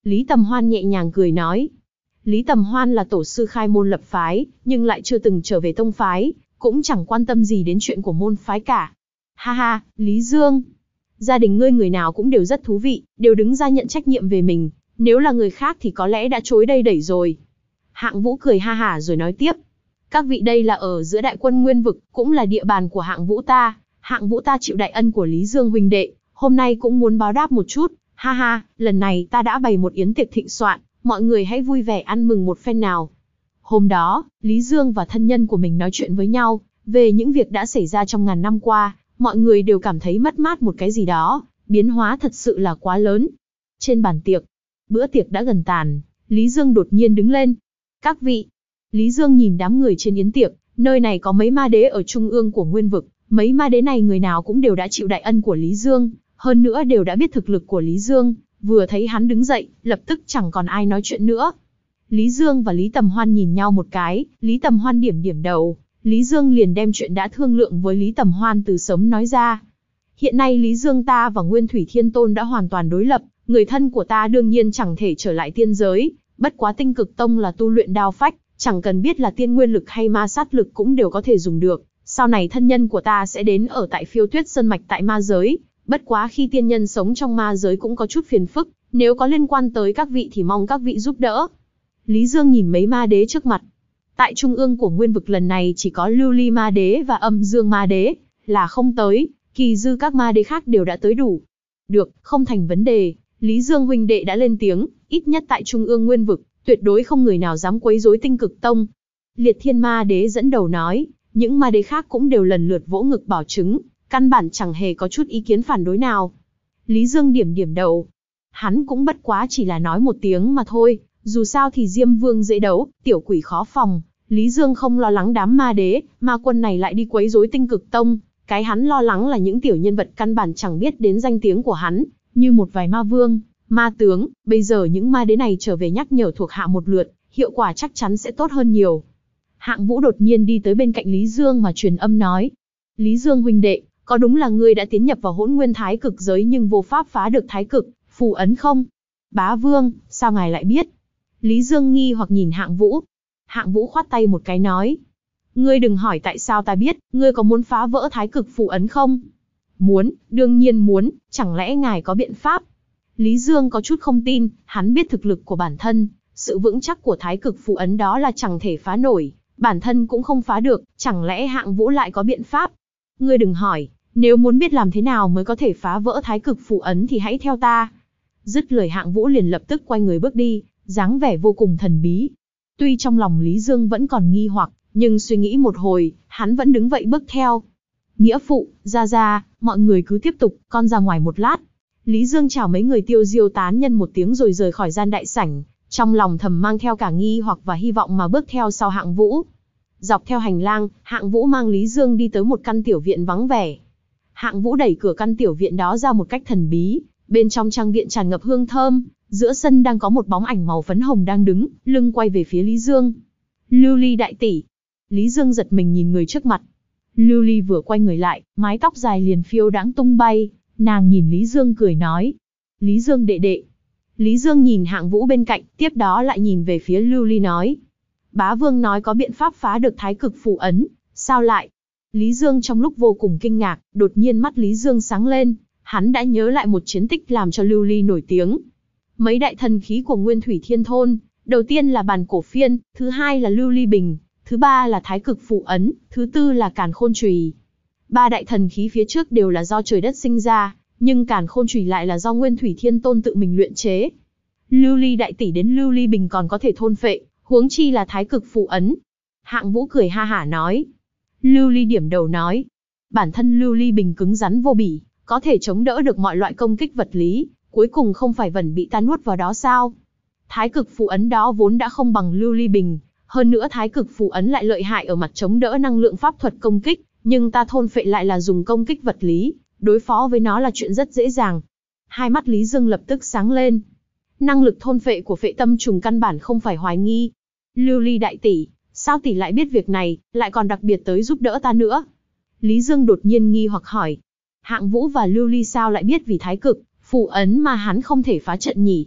Lý Tầm Hoan nhẹ nhàng cười nói. Lý Tầm Hoan là tổ sư khai môn lập phái, nhưng lại chưa từng trở về tông phái, cũng chẳng quan tâm gì đến chuyện của môn phái cả. Ha ha, Lý Dương. Gia đình ngươi người nào cũng đều rất thú vị, đều đứng ra nhận trách nhiệm về mình. Nếu là người khác thì có lẽ đã chối đây đẩy rồi. Hạng Vũ cười ha hả rồi nói tiếp. Các vị đây là ở giữa đại quân Nguyên Vực, cũng là địa bàn của Hạng Vũ ta. Hạng Vũ ta chịu đại ân của Lý Dương huynh đệ, hôm nay cũng muốn báo đáp một chút. Ha ha, lần này ta đã bày một yến tiệc thịnh soạn, mọi người hãy vui vẻ ăn mừng một phen nào. Hôm đó, Lý Dương và thân nhân của mình nói chuyện với nhau, về những việc đã xảy ra trong ngàn năm qua, mọi người đều cảm thấy mất mát một cái gì đó, biến hóa thật sự là quá lớn. Trên bàn tiệc, bữa tiệc đã gần tàn, Lý Dương đột nhiên đứng lên. Các vị, Lý Dương nhìn đám người trên yến tiệc, nơi này có mấy ma đế ở trung ương của Nguyên Vực, mấy ma đế này người nào cũng đều đã chịu đại ân của Lý Dương, hơn nữa đều đã biết thực lực của Lý Dương, vừa thấy hắn đứng dậy, lập tức chẳng còn ai nói chuyện nữa. Lý Dương và Lý Tầm Hoan nhìn nhau một cái, Lý Tầm Hoan điểm điểm đầu, Lý Dương liền đem chuyện đã thương lượng với Lý Tầm Hoan từ sớm nói ra. Hiện nay Lý Dương ta và Nguyên Thủy Thiên Tôn đã hoàn toàn đối lập, người thân của ta đương nhiên chẳng thể trở lại tiên giới, bất quá Tinh Cực Tông là tu luyện đao phách, chẳng cần biết là tiên nguyên lực hay ma sát lực cũng đều có thể dùng được. Sau này thân nhân của ta sẽ đến ở tại Phiêu Tuyết Sơn mạch tại ma giới, bất quá khi tiên nhân sống trong ma giới cũng có chút phiền phức, nếu có liên quan tới các vị thì mong các vị giúp đỡ. Lý Dương nhìn mấy ma đế trước mặt. Tại trung ương của Nguyên Vực lần này chỉ có Lưu Ly ma đế và Âm Dương ma đế là không tới, kỳ dư các ma đế khác đều đã tới đủ. Được, không thành vấn đề, Lý Dương huynh đệ đã lên tiếng, ít nhất tại trung ương Nguyên Vực, tuyệt đối không người nào dám quấy rối Tinh Cực Tông. Liệt Thiên ma đế dẫn đầu nói, những ma đế khác cũng đều lần lượt vỗ ngực bảo chứng, căn bản chẳng hề có chút ý kiến phản đối nào. Lý Dương điểm điểm đầu. Hắn cũng bất quá chỉ là nói một tiếng mà thôi, dù sao thì Diêm Vương dễ đấu, tiểu quỷ khó phòng. Lý Dương không lo lắng đám ma đế, ma quân này lại đi quấy rối Tinh Cực Tông. Cái hắn lo lắng là những tiểu nhân vật căn bản chẳng biết đến danh tiếng của hắn, như một vài ma vương, ma tướng. Bây giờ những ma đế này trở về nhắc nhở thuộc hạ một lượt, hiệu quả chắc chắn sẽ tốt hơn nhiều. Hạng Vũ đột nhiên đi tới bên cạnh Lý Dương mà truyền âm nói. Lý Dương huynh đệ, có đúng là ngươi đã tiến nhập vào hỗn nguyên thái cực giới nhưng vô pháp phá được thái cực phù ấn không? Bá Vương, sao ngài lại biết? Lý Dương nghi hoặc nhìn Hạng Vũ. Hạng Vũ khoát tay một cái nói. Ngươi đừng hỏi tại sao ta biết, ngươi có muốn phá vỡ thái cực phù ấn không? Muốn, đương nhiên muốn, chẳng lẽ ngài có biện pháp? Lý Dương có chút không tin, hắn biết thực lực của bản thân, sự vững chắc của thái cực phù ấn đó là chẳng thể phá nổi, bản thân cũng không phá được, chẳng lẽ Hạng Vũ lại có biện pháp? Ngươi đừng hỏi, nếu muốn biết làm thế nào mới có thể phá vỡ thái cực phù ấn thì hãy theo ta. Dứt lời Hạng Vũ liền lập tức quay người bước đi, dáng vẻ vô cùng thần bí. Tuy trong lòng Lý Dương vẫn còn nghi hoặc, nhưng suy nghĩ một hồi, hắn vẫn đứng vậy bước theo. Nghĩa phụ, ra ra, mọi người cứ tiếp tục, con ra ngoài một lát. Lý Dương chào mấy người tiêu diêu tán nhân một tiếng rồi rời khỏi gian đại sảnh, trong lòng thầm mang theo cả nghi hoặc và hy vọng mà bước theo sau Hạng Vũ. Dọc theo hành lang, Hạng Vũ mang Lý Dương đi tới một căn tiểu viện vắng vẻ. Hạng Vũ đẩy cửa căn tiểu viện đó ra một cách thần bí, bên trong trang viện tràn ngập hương thơm, giữa sân đang có một bóng ảnh màu phấn hồng đang đứng, lưng quay về phía Lý Dương. Lưu Ly đại tỷ. Lý Dương giật mình nhìn người trước mặt. Lưu Ly vừa quay người lại, mái tóc dài liền phiêu đãng tung bay, nàng nhìn Lý Dương cười nói. Lý Dương đệ đệ. Lý Dương nhìn Hạng Vũ bên cạnh, tiếp đó lại nhìn về phía Lưu Ly nói. Bá Vương nói có biện pháp phá được thái cực phù ấn, sao lại? Lý Dương trong lúc vô cùng kinh ngạc, đột nhiên mắt Lý Dương sáng lên, hắn đã nhớ lại một chiến tích làm cho Lưu Ly nổi tiếng. Mấy đại thần khí của Nguyên Thủy Thiên Tôn, đầu tiên là bàn cổ phiên, thứ hai là Lưu Ly Bình, thứ ba là thái cực phù ấn, thứ tư là càn khôn chùy. Ba đại thần khí phía trước đều là do trời đất sinh ra, nhưng càn khôn chùy lại là do Nguyên Thủy Thiên Tôn tự mình luyện chế. Lưu Ly đại tỷ đến Lưu Ly Bình còn có thể thôn phệ, huống chi là thái cực phù ấn. Hạng Vũ cười ha hả nói. Lưu Ly điểm đầu nói. Bản thân Lưu Ly Bình cứng rắn vô bỉ, có thể chống đỡ được mọi loại công kích vật lý, cuối cùng không phải vẫn bị ta nuốt vào đó sao? Thái cực phù ấn đó vốn đã không bằng Lưu Ly Bình, hơn nữa thái cực phù ấn lại lợi hại ở mặt chống đỡ năng lượng pháp thuật công kích, nhưng ta thôn phệ lại là dùng công kích vật lý, đối phó với nó là chuyện rất dễ dàng. Hai mắt Lý Dương lập tức sáng lên. Năng lực thôn phệ của phệ tâm trùng căn bản không phải hoài nghi. Lưu Ly đại tỷ, sao tỷ lại biết việc này, lại còn đặc biệt tới giúp đỡ ta nữa? Lý Dương đột nhiên nghi hoặc hỏi. Hạng Vũ và Lưu Ly sao lại biết vì thái cực phù ấn mà hắn không thể phá trận nhỉ?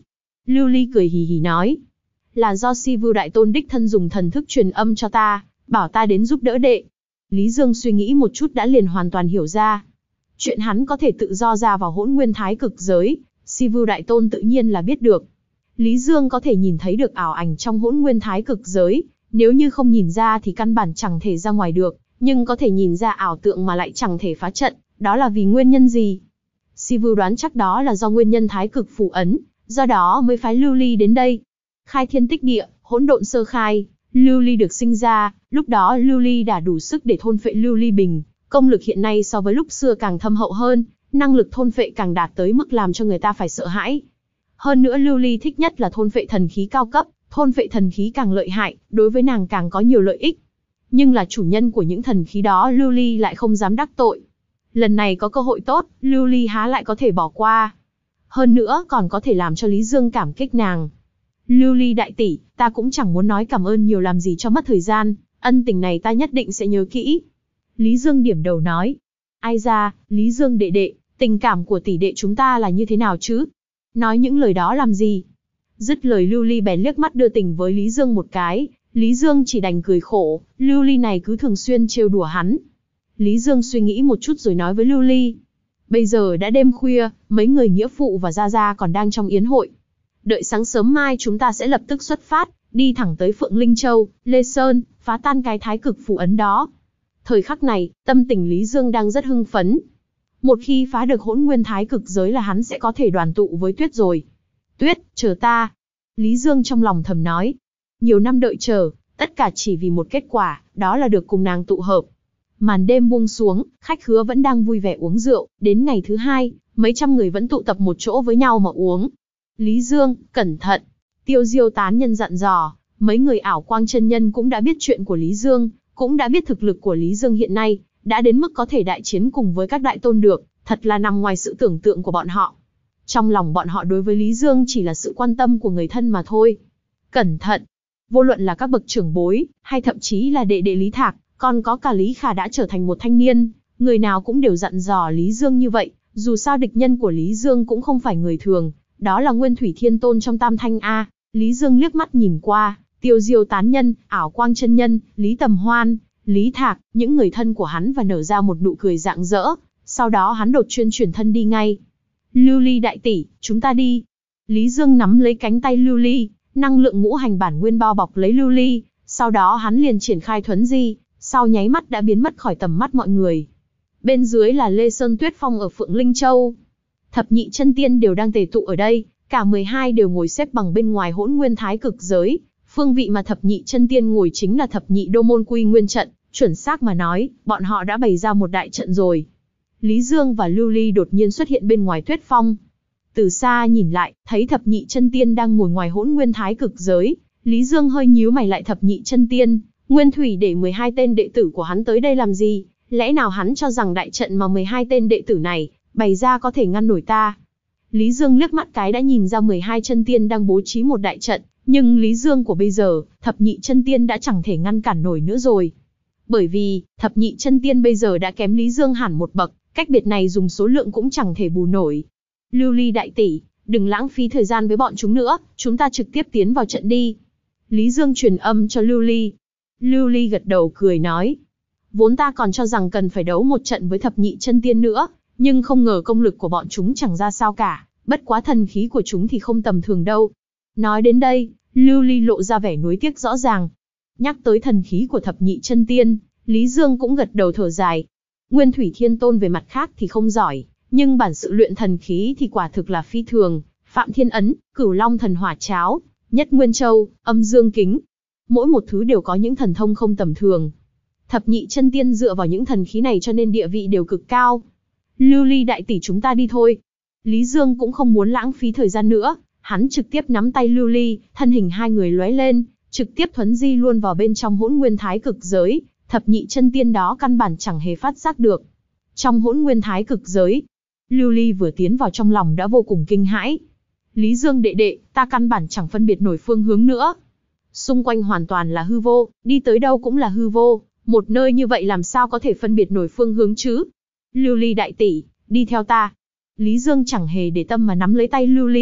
Lưu Ly cười hì hì nói. Là do Si Vưu Đại Tôn đích thân dùng thần thức truyền âm cho ta, bảo ta đến giúp đỡ đệ. Lý Dương suy nghĩ một chút đã liền hoàn toàn hiểu ra. Chuyện hắn có thể tự do ra vào hỗn nguyên thái cực giới, Si Vưu Đại Tôn tự nhiên là biết được. Lý Dương có thể nhìn thấy được ảo ảnh trong hỗn nguyên thái cực giới, nếu như không nhìn ra thì căn bản chẳng thể ra ngoài được, nhưng có thể nhìn ra ảo tượng mà lại chẳng thể phá trận, đó là vì nguyên nhân gì? Si Vưu đoán chắc đó là do nguyên nhân thái cực phù ấn, do đó mới phái Lưu Ly đến đây. Khai thiên tích địa, hỗn độn sơ khai, Lưu Ly được sinh ra, lúc đó Lưu Ly đã đủ sức để thôn phệ Lưu Ly Bình, công lực hiện nay so với lúc xưa càng thâm hậu hơn, năng lực thôn phệ càng đạt tới mức làm cho người ta phải sợ hãi. Hơn nữa Lưu Ly thích nhất là thôn phệ thần khí cao cấp, thôn phệ thần khí càng lợi hại, đối với nàng càng có nhiều lợi ích. Nhưng là chủ nhân của những thần khí đó Lưu Ly lại không dám đắc tội. Lần này có cơ hội tốt, Lưu Ly há lại có thể bỏ qua. Hơn nữa còn có thể làm cho Lý Dương cảm kích nàng. Lưu Ly đại tỷ, ta cũng chẳng muốn nói cảm ơn nhiều làm gì cho mất thời gian, ân tình này ta nhất định sẽ nhớ kỹ. Lý Dương điểm đầu nói. Ai ra, Lý Dương đệ đệ, tình cảm của tỷ đệ chúng ta là như thế nào chứ? Nói những lời đó làm gì? Dứt lời Lưu Ly bèn liếc mắt đưa tình với Lý Dương một cái, Lý Dương chỉ đành cười khổ, Lưu Ly này cứ thường xuyên trêu đùa hắn. Lý Dương suy nghĩ một chút rồi nói với Lưu Ly. Bây giờ đã đêm khuya, mấy người nghĩa phụ và Gia Gia còn đang trong yến hội. Đợi sáng sớm mai chúng ta sẽ lập tức xuất phát, đi thẳng tới Phượng Linh Châu, Lê Sơn, phá tan cái thái cực phù ấn đó. Thời khắc này, tâm tình Lý Dương đang rất hưng phấn. Một khi phá được hỗn nguyên thái cực giới là hắn sẽ có thể đoàn tụ với Tuyết rồi. Tuyết, chờ ta. Lý Dương trong lòng thầm nói. Nhiều năm đợi chờ, tất cả chỉ vì một kết quả, đó là được cùng nàng tụ hợp. Màn đêm buông xuống, khách khứa vẫn đang vui vẻ uống rượu, đến ngày thứ hai, mấy trăm người vẫn tụ tập một chỗ với nhau mà uống. Lý Dương, cẩn thận. Tiêu Diêu tán nhân dặn dò, mấy người ảo quang chân nhân cũng đã biết chuyện của Lý Dương, cũng đã biết thực lực của Lý Dương hiện nay, đã đến mức có thể đại chiến cùng với các đại tôn được, thật là nằm ngoài sự tưởng tượng của bọn họ. Trong lòng bọn họ đối với Lý Dương chỉ là sự quan tâm của người thân mà thôi. Cẩn thận. Vô luận là các bậc trưởng bối, hay thậm chí là đệ đệ Lý Thạc, còn có cả Lý Khả đã trở thành một thanh niên, người nào cũng đều dặn dò Lý Dương như vậy, dù sao địch nhân của Lý Dương cũng không phải người thường, đó là Nguyên Thủy Thiên Tôn trong Tam Thanh A. Lý Dương liếc mắt nhìn qua, Tiêu Diêu tán nhân, ảo quang chân nhân, Lý Tầm Hoan, Lý Thạc, những người thân của hắn và nở ra một nụ cười rạng rỡ, sau đó hắn đột chuyên chuyển thân đi ngay. Lưu Ly đại tỷ, chúng ta đi. Lý Dương nắm lấy cánh tay Lưu Ly, năng lượng ngũ hành bản nguyên bao bọc lấy Lưu Ly, sau đó hắn liền triển khai thuấn di, sau nháy mắt đã biến mất khỏi tầm mắt mọi người. Bên dưới là Lê Sơn Tuyết Phong ở Phượng Linh Châu. Thập nhị chân tiên đều đang tề tụ ở đây, cả mười hai đều ngồi xếp bằng bên ngoài hỗn nguyên thái cực giới. Phương vị mà thập nhị chân tiên ngồi chính là thập nhị đô môn quy nguyên trận, chuẩn xác mà nói, bọn họ đã bày ra một đại trận rồi. Lý Dương và Lưu Ly đột nhiên xuất hiện bên ngoài Tuyết Phong. Từ xa nhìn lại, thấy thập nhị chân tiên đang ngồi ngoài hỗn nguyên thái cực giới. Lý Dương hơi nhíu mày lại, thập nhị chân tiên, Nguyên Thủy để mười hai tên đệ tử của hắn tới đây làm gì? Lẽ nào hắn cho rằng đại trận mà mười hai tên đệ tử này bày ra có thể ngăn nổi ta? Lý Dương liếc mắt cái đã nhìn ra mười hai chân tiên đang bố trí một đại trận, nhưng Lý Dương của bây giờ, thập nhị chân tiên đã chẳng thể ngăn cản nổi nữa rồi. Bởi vì, thập nhị chân tiên bây giờ đã kém Lý Dương hẳn một bậc, cách biệt này dùng số lượng cũng chẳng thể bù nổi. Lưu Ly đại tỷ, đừng lãng phí thời gian với bọn chúng nữa, chúng ta trực tiếp tiến vào trận đi. Lý Dương truyền âm cho Lưu Ly. Lưu Ly gật đầu cười nói. Vốn ta còn cho rằng cần phải đấu một trận với thập nhị chân tiên nữa, nhưng không ngờ công lực của bọn chúng chẳng ra sao cả, bất quá thần khí của chúng thì không tầm thường đâu. Nói đến đây, Lưu Ly lộ ra vẻ nuối tiếc rõ ràng. Nhắc tới thần khí của thập nhị chân tiên, Lý Dương cũng gật đầu thở dài. Nguyên Thủy Thiên Tôn về mặt khác thì không giỏi, nhưng bản sự luyện thần khí thì quả thực là phi thường. Phạm Thiên Ấn, Cửu Long Thần Hỏa Cháo, Nhất Nguyên Châu, Âm Dương Kính, mỗi một thứ đều có những thần thông không tầm thường. Thập nhị chân tiên dựa vào những thần khí này cho nên địa vị đều cực cao. Lưu Ly đại tỷ, chúng ta đi thôi. Lý Dương cũng không muốn lãng phí thời gian nữa, hắn trực tiếp nắm tay Lưu Ly, thân hình hai người lóe lên, trực tiếp thuấn di luôn vào bên trong hỗn nguyên thái cực giới. Thập nhị chân tiên đó căn bản chẳng hề phát giác được. Trong hỗn nguyên thái cực giới, Lưu Ly vừa tiến vào trong lòng đã vô cùng kinh hãi. Lý Dương đệ đệ, ta căn bản chẳng phân biệt nổi phương hướng nữa. Xung quanh hoàn toàn là hư vô, đi tới đâu cũng là hư vô, một nơi như vậy làm sao có thể phân biệt nổi phương hướng chứ? Lưu Ly đại tỷ, đi theo ta. Lý Dương chẳng hề để tâm mà nắm lấy tay Lưu Ly,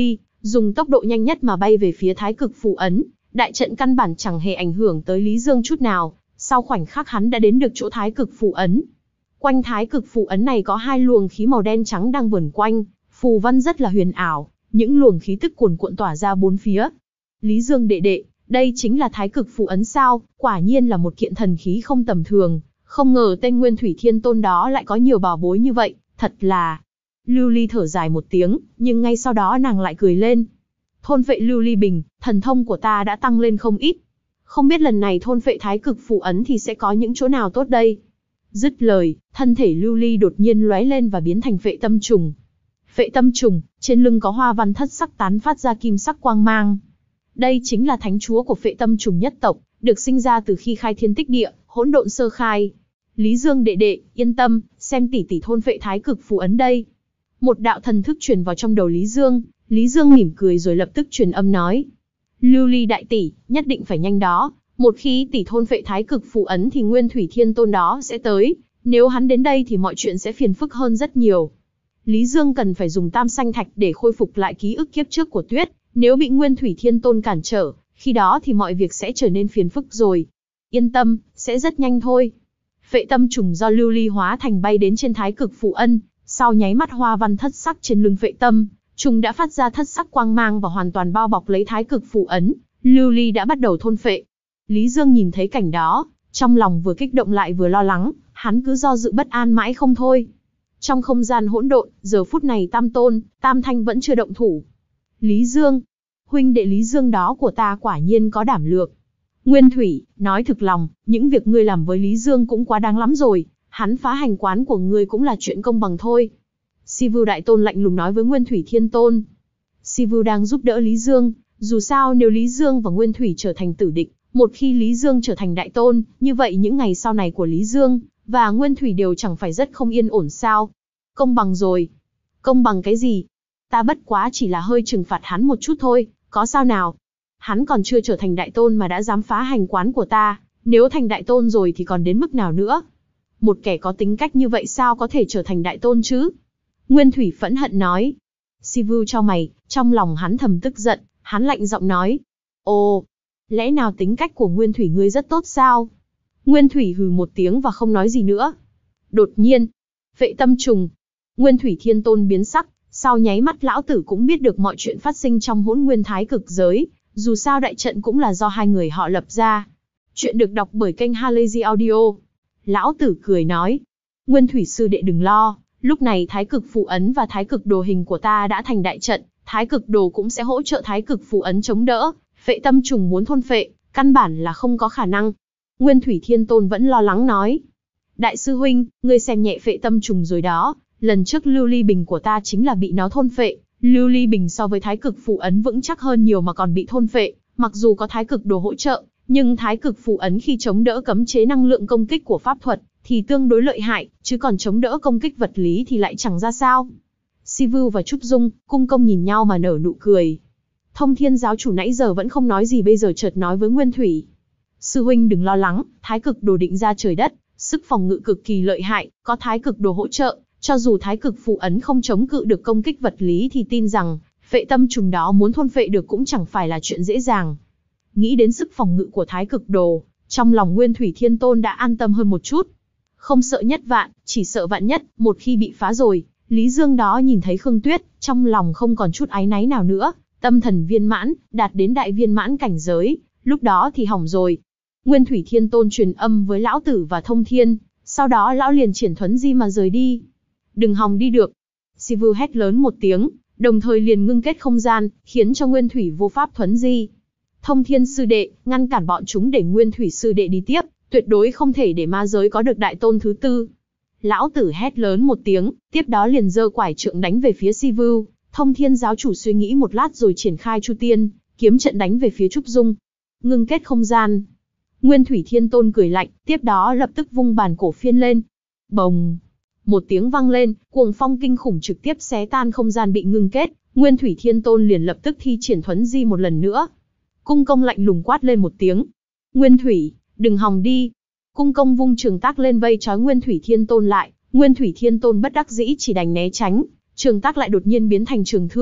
dùng tốc độ nhanh nhất mà bay về phía Thái Cực Phù ấn. Đại trận căn bản chẳng hề ảnh hưởng tới Lý Dương chút nào, sau khoảnh khắc hắn đã đến được chỗ Thái Cực Phù ấn. Quanh Thái Cực Phù ấn này có hai luồng khí màu đen trắng đang vờn quanh, phù văn rất là huyền ảo, những luồng khí tức cuồn cuộn tỏa ra bốn phía. Lý Dương đệ đệ, đây chính là Thái Cực Phù ấn sao? Quả nhiên là một kiện thần khí không tầm thường, không ngờ tên Nguyên Thủy Thiên Tôn đó lại có nhiều bảo bối như vậy, thật là... Lưu Ly thở dài một tiếng, nhưng ngay sau đó nàng lại cười lên. Thôn phệ Lưu Ly Bình, thần thông của ta đã tăng lên không ít. Không biết lần này thôn phệ Thái Cực Phù ấn thì sẽ có những chỗ nào tốt đây? Dứt lời, thân thể Lưu Ly đột nhiên lóe lên và biến thành Phệ Tâm Trùng. Phệ Tâm Trùng, trên lưng có hoa văn thất sắc tán phát ra kim sắc quang mang. Đây chính là thánh chúa của Phệ Tâm Trùng nhất tộc, được sinh ra từ khi khai thiên tích địa, hỗn độn sơ khai. Lý Dương đệ đệ, yên tâm, xem tỷ tỷ thôn phệ Thái Cực Phù ấn đây. Một đạo thần thức truyền vào trong đầu Lý Dương, Lý Dương mỉm cười rồi lập tức truyền âm nói. Lưu Ly đại tỷ, nhất định phải nhanh đó, một khi tỷ thôn phệ Thái Cực Phù ấn thì Nguyên Thủy Thiên Tôn đó sẽ tới, nếu hắn đến đây thì mọi chuyện sẽ phiền phức hơn rất nhiều. Lý Dương cần phải dùng tam sanh thạch để khôi phục lại ký ức kiếp trước của Tuyết, nếu bị Nguyên Thủy Thiên Tôn cản trở, khi đó thì mọi việc sẽ trở nên phiền phức rồi. Yên tâm, sẽ rất nhanh thôi. Phệ Tâm Trùng do Lưu Ly hóa thành bay đến trên Thái Cực Phù ấn, sau nháy mắt hoa văn thất sắc trên lưng Phệ Tâm Trùng đã phát ra thất sắc quang mang và hoàn toàn bao bọc lấy Thái Cực Phù ấn, Lưu Ly đã bắt đầu thôn phệ. Lý Dương nhìn thấy cảnh đó, trong lòng vừa kích động lại vừa lo lắng, hắn cứ do dự bất an mãi không thôi. Trong không gian hỗn độn, giờ phút này Tam Tôn, Tam Thanh vẫn chưa động thủ. Lý Dương, huynh đệ Lý Dương đó của ta quả nhiên có đảm lược. Nguyên Thủy, nói thực lòng, những việc ngươi làm với Lý Dương cũng quá đáng lắm rồi, hắn phá hành quán của ngươi cũng là chuyện công bằng thôi. Sivu Đại Tôn lạnh lùng nói với Nguyên Thủy Thiên Tôn. Sivu đang giúp đỡ Lý Dương, dù sao nếu Lý Dương và Nguyên Thủy trở thành tử địch, một khi Lý Dương trở thành Đại Tôn, như vậy những ngày sau này của Lý Dương và Nguyên Thủy đều chẳng phải rất không yên ổn sao? Công bằng rồi. Công bằng cái gì? Ta bất quá chỉ là hơi trừng phạt hắn một chút thôi, có sao nào? Hắn còn chưa trở thành Đại Tôn mà đã dám phá hành quán của ta, nếu thành Đại Tôn rồi thì còn đến mức nào nữa? Một kẻ có tính cách như vậy sao có thể trở thành Đại Tôn chứ? Nguyên Thủy phẫn hận nói. Sivu chau mày, trong lòng hắn thầm tức giận, hắn lạnh giọng nói. Ồ, lẽ nào tính cách của Nguyên Thủy ngươi rất tốt sao? Nguyên Thủy hừ một tiếng và không nói gì nữa. Đột nhiên, Phệ Tâm Trùng, Nguyên Thủy Thiên Tôn biến sắc, sau nháy mắt lão tử cũng biết được mọi chuyện phát sinh trong Hỗn Nguyên Thái Cực giới, dù sao đại trận cũng là do hai người họ lập ra. Chuyện được đọc bởi kênh Halazy Audio. Lão tử cười nói, Nguyên Thủy sư đệ đừng lo, lúc này Thái Cực Phù ấn và Thái Cực Đồ hình của ta đã thành đại trận, Thái Cực Đồ cũng sẽ hỗ trợ Thái Cực Phù ấn chống đỡ, Phệ Tâm Trùng muốn thôn phệ, căn bản là không có khả năng. Nguyên Thủy Thiên Tôn vẫn lo lắng nói, Đại sư huynh, ngươi xem nhẹ Phệ Tâm Trùng rồi đó, lần trước Lưu Ly Bình của ta chính là bị nó thôn phệ, Lưu Ly Bình so với Thái Cực Phù ấn vững chắc hơn nhiều mà còn bị thôn phệ, mặc dù có Thái Cực Đồ hỗ trợ, nhưng Thái Cực Phù ấn khi chống đỡ cấm chế năng lượng công kích của pháp thuật thì tương đối lợi hại, chứ còn chống đỡ công kích vật lý thì lại chẳng ra sao. Sivu và Trúc Dung, Cung Công nhìn nhau mà nở nụ cười. Thông Thiên giáo chủ nãy giờ vẫn không nói gì bây giờ chợt nói với Nguyên Thủy. Sư huynh đừng lo lắng, Thái Cực Đồ định ra trời đất, sức phòng ngự cực kỳ lợi hại, có Thái Cực Đồ hỗ trợ, cho dù Thái Cực Phù ấn không chống cự được công kích vật lý thì tin rằng Phệ Tâm Trùng đó muốn thôn phệ được cũng chẳng phải là chuyện dễ dàng. Nghĩ đến sức phòng ngự của Thái Cực Đồ, trong lòng Nguyên Thủy Thiên Tôn đã an tâm hơn một chút. Không sợ nhất vạn, chỉ sợ vạn nhất, một khi bị phá rồi, Lý Dương đó nhìn thấy Khương Tuyết, trong lòng không còn chút áy náy nào nữa, tâm thần viên mãn, đạt đến đại viên mãn cảnh giới, lúc đó thì hỏng rồi. Nguyên Thủy Thiên Tôn truyền âm với lão tử và Thông Thiên, sau đó lão liền triển thuấn di mà rời đi. Đừng hòng đi được. Sivu hét lớn một tiếng, đồng thời liền ngưng kết không gian, khiến cho Nguyên Thủy vô pháp thuấn di. Thông Thiên sư đệ, ngăn cản bọn chúng để Nguyên Thủy sư đệ đi tiếp, tuyệt đối không thể để ma giới có được đại tôn thứ tư. Lão tử hét lớn một tiếng, tiếp đó liền giơ quải trượng đánh về phía Sivu. Thông Thiên giáo chủ suy nghĩ một lát rồi triển khai Chu Tiên, kiếm trận đánh về phía Trúc Dung. Ngưng kết không gian. Nguyên Thủy Thiên Tôn cười lạnh, tiếp đó lập tức vung bàn cổ phiên lên. Bồng! Một tiếng vang lên, cuồng phong kinh khủng trực tiếp xé tan không gian bị ngưng kết, Nguyên Thủy Thiên Tôn liền lập tức thi triển thuấn di một lần nữa. Cung Công lạnh lùng quát lên một tiếng. Nguyên Thủy, đừng hòng đi. Cung Công vung trường tác lên vây trói Nguyên Thủy Thiên Tôn lại, Nguyên Thủy Thiên Tôn bất đắc dĩ chỉ đành né tránh, trường tác lại đột nhiên biến thành trường thương,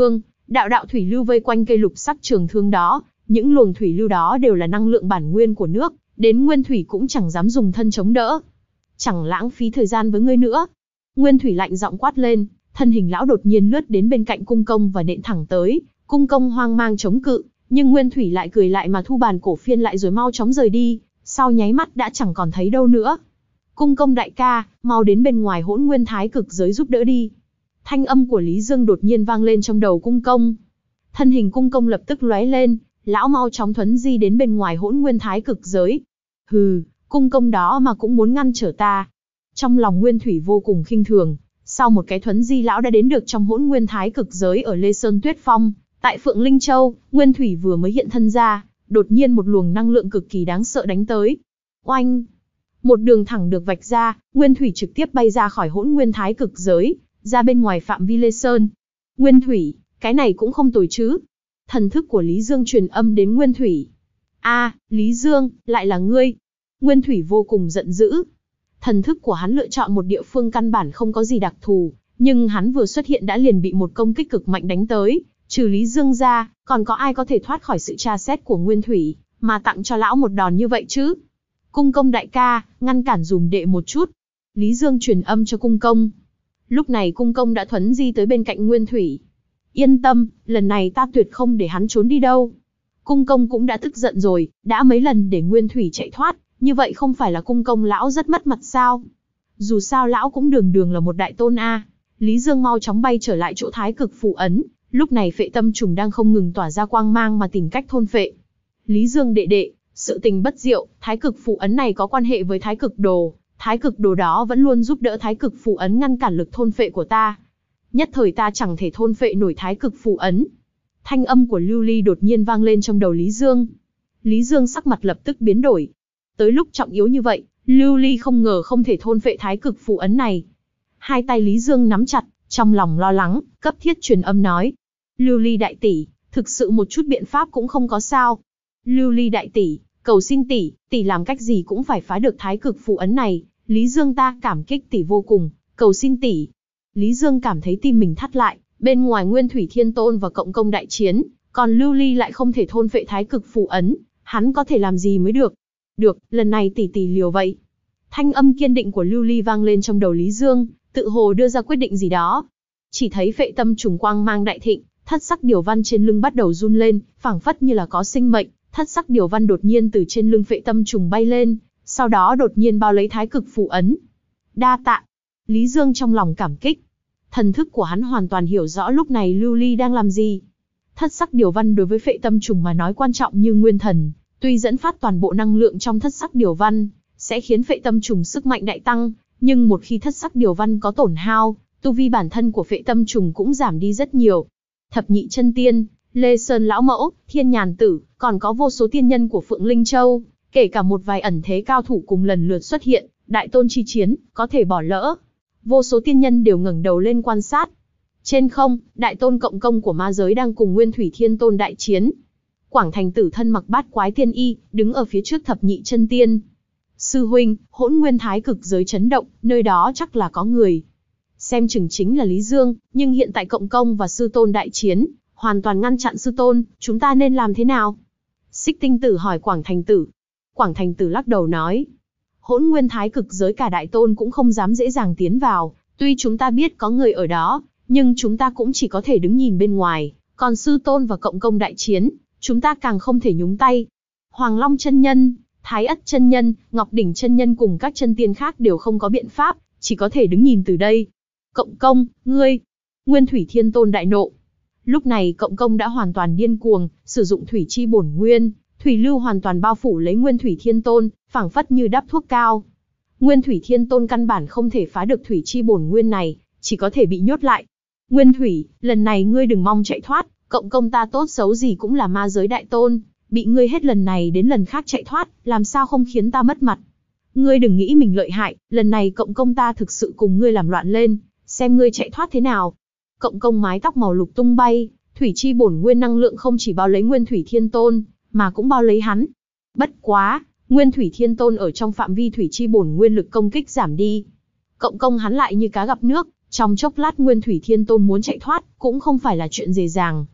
Đạo đạo thủy lưu vây quanh cây lục sắc trường thương đó, những luồng thủy lưu đó đều là năng lượng bản nguyên của nước, đến Nguyên Thủy cũng chẳng dám dùng thân chống đỡ. Chẳng lãng phí thời gian với ngươi nữa. Nguyên Thủy lạnh giọng quát lên, thân hình lão đột nhiên lướt đến bên cạnh cung công và nện thẳng tới. Cung công hoang mang chống cự, nhưng Nguyên Thủy lại cười lại mà thu bàn cổ phiên lại rồi mau chóng rời đi, sau nháy mắt đã chẳng còn thấy đâu nữa. Cung công đại ca, mau đến bên ngoài Hỗn Nguyên Thái Cực giới giúp đỡ đi. Thanh âm của Lý Dương đột nhiên vang lên trong đầu cung công. Thân hình cung công lập tức lóe lên, lão mau chóng thuấn di đến bên ngoài Hỗn Nguyên Thái Cực giới. Hừ, cung công đó mà cũng muốn ngăn trở ta. Trong lòng Nguyên Thủy vô cùng khinh thường, sau một cái thuấn di lão đã đến được trong Hỗn Nguyên Thái Cực giới ở Lê Sơn Tuyết Phong. Tại Phượng Linh Châu, Nguyên Thủy vừa mới hiện thân ra, đột nhiên một luồng năng lượng cực kỳ đáng sợ đánh tới. Oanh! Một đường thẳng được vạch ra, Nguyên Thủy trực tiếp bay ra khỏi Hỗn Nguyên Thái Cực giới, ra bên ngoài phạm vi Lê Sơn. Nguyên Thủy, cái này cũng không tồi chứ. Thần thức của Lý Dương truyền âm đến Nguyên Thủy. A, Lý Dương, lại là ngươi. Nguyên Thủy vô cùng giận dữ. Thần thức của hắn lựa chọn một địa phương căn bản không có gì đặc thù, nhưng hắn vừa xuất hiện đã liền bị một công kích cực mạnh đánh tới. Trừ Lý Dương ra, còn có ai có thể thoát khỏi sự tra xét của Nguyên Thủy, mà tặng cho lão một đòn như vậy chứ? Cung công đại ca, ngăn cản dùm đệ một chút. Lý Dương truyền âm cho cung công. Lúc này cung công đã thuấn di tới bên cạnh Nguyên Thủy. Yên tâm, lần này ta tuyệt không để hắn trốn đi đâu. Cung công cũng đã tức giận rồi, đã mấy lần để Nguyên Thủy chạy thoát, như vậy không phải là cung công lão rất mất mặt sao? Dù sao lão cũng đường đường là một đại tôn a. Lý Dương mau chóng bay trở lại chỗ Thái Cực phù ấn. Lúc này phệ tâm trùng đang không ngừng tỏa ra quang mang mà tìm cách thôn phệ. Lý Dương đệ đệ, sự tình bất diệu, Thái Cực phù ấn này có quan hệ với Thái Cực đồ. Thái Cực đồ đó vẫn luôn giúp đỡ Thái Cực phù ấn ngăn cản lực thôn phệ của ta. Nhất thời ta chẳng thể thôn phệ nổi Thái Cực phù ấn. Thanh âm của Lưu Ly đột nhiên vang lên trong đầu Lý Dương. Lý Dương sắc mặt lập tức biến đổi. Tới lúc trọng yếu như vậy, Lưu Ly không ngờ không thể thôn phệ Thái Cực phù ấn này. Hai tay Lý Dương nắm chặt, trong lòng lo lắng, cấp thiết truyền âm nói. Lưu Ly đại tỷ, thực sự một chút biện pháp cũng không có sao. Lưu Ly đại tỷ, cầu xin tỷ, tỷ làm cách gì cũng phải phá được Thái Cực phù ấn này. Lý Dương ta cảm kích tỷ vô cùng, cầu xin tỷ. Lý Dương cảm thấy tim mình thắt lại, bên ngoài Nguyên Thủy Thiên Tôn và Cộng Công đại chiến, còn Lưu Ly lại không thể thôn phệ Thái Cực phù ấn, hắn có thể làm gì mới được? Được, lần này tỷ tỷ liều vậy. Thanh âm kiên định của Lưu Ly vang lên trong đầu Lý Dương, tự hồ đưa ra quyết định gì đó. Chỉ thấy phệ tâm trùng quang mang đại thịnh, thất sắc điểu văn trên lưng bắt đầu run lên, phảng phất như là có sinh mệnh. Thất sắc điểu văn đột nhiên từ trên lưng phệ tâm trùng bay lên, sau đó đột nhiên bao lấy Thái Cực phù ấn. Đa tạ. Lý Dương trong lòng cảm kích. Thần thức của hắn hoàn toàn hiểu rõ lúc này Lưu Ly đang làm gì. Thất sắc điểu văn đối với phệ tâm trùng mà nói quan trọng như nguyên thần, tuy dẫn phát toàn bộ năng lượng trong thất sắc điểu văn, sẽ khiến phệ tâm trùng sức mạnh đại tăng, nhưng một khi thất sắc điểu văn có tổn hao, tu vi bản thân của phệ tâm trùng cũng giảm đi rất nhiều. Thập nhị chân tiên, Lê Sơn lão mẫu, Thiên Nhàn tử, còn có vô số tiên nhân của Phượng Linh Châu, kể cả một vài ẩn thế cao thủ cùng lần lượt xuất hiện, đại tôn chi chiến, có thể bỏ lỡ. Vô số tiên nhân đều ngẩng đầu lên quan sát. Trên không, đại tôn Cộng Công của ma giới đang cùng Nguyên Thủy Thiên Tôn đại chiến. Quảng Thành Tử thân mặc bát quái tiên y, đứng ở phía trước thập nhị chân tiên. Sư huynh, Hỗn Nguyên Thái Cực giới chấn động, nơi đó chắc là có người. Xem chừng chính là Lý Dương, nhưng hiện tại Cộng Công và Sư Tôn đại chiến, hoàn toàn ngăn chặn Sư Tôn, chúng ta nên làm thế nào? Xích Tinh Tử hỏi Quảng Thành Tử. Quảng Thành Tử lắc đầu nói. Hỗn Nguyên Thái Cực giới cả đại tôn cũng không dám dễ dàng tiến vào, tuy chúng ta biết có người ở đó, nhưng chúng ta cũng chỉ có thể đứng nhìn bên ngoài, còn Sư Tôn và Cộng Công đại chiến, chúng ta càng không thể nhúng tay. Hoàng Long chân nhân, Thái Ất chân nhân, Ngọc Đỉnh chân nhân cùng các chân tiên khác đều không có biện pháp, chỉ có thể đứng nhìn từ đây. Cộng Công, ngươi! Nguyên Thủy Thiên Tôn đại nộ. Lúc này Cộng Công đã hoàn toàn điên cuồng, sử dụng thủy chi bổn nguyên, thủy lưu hoàn toàn bao phủ lấy Nguyên Thủy Thiên Tôn, phảng phất như đắp thuốc cao. Nguyên Thủy Thiên Tôn căn bản không thể phá được thủy chi bổn nguyên này, chỉ có thể bị nhốt lại. Nguyên Thủy, lần này ngươi đừng mong chạy thoát, Cộng Công ta tốt xấu gì cũng là ma giới đại tôn, bị ngươi hết lần này đến lần khác chạy thoát, làm sao không khiến ta mất mặt. Ngươi đừng nghĩ mình lợi hại, lần này Cộng Công ta thực sự cùng ngươi làm loạn lên, xem ngươi chạy thoát thế nào. Cộng Công mái tóc màu lục tung bay, thủy chi bổn nguyên năng lượng không chỉ bao lấy Nguyên Thủy Thiên Tôn, mà cũng bao lấy hắn. Bất quá, Nguyên Thủy Thiên Tôn ở trong phạm vi thủy chi bổn nguyên lực công kích giảm đi. Cộng Công hắn lại như cá gặp nước, trong chốc lát Nguyên Thủy Thiên Tôn muốn chạy thoát, cũng không phải là chuyện dễ dàng.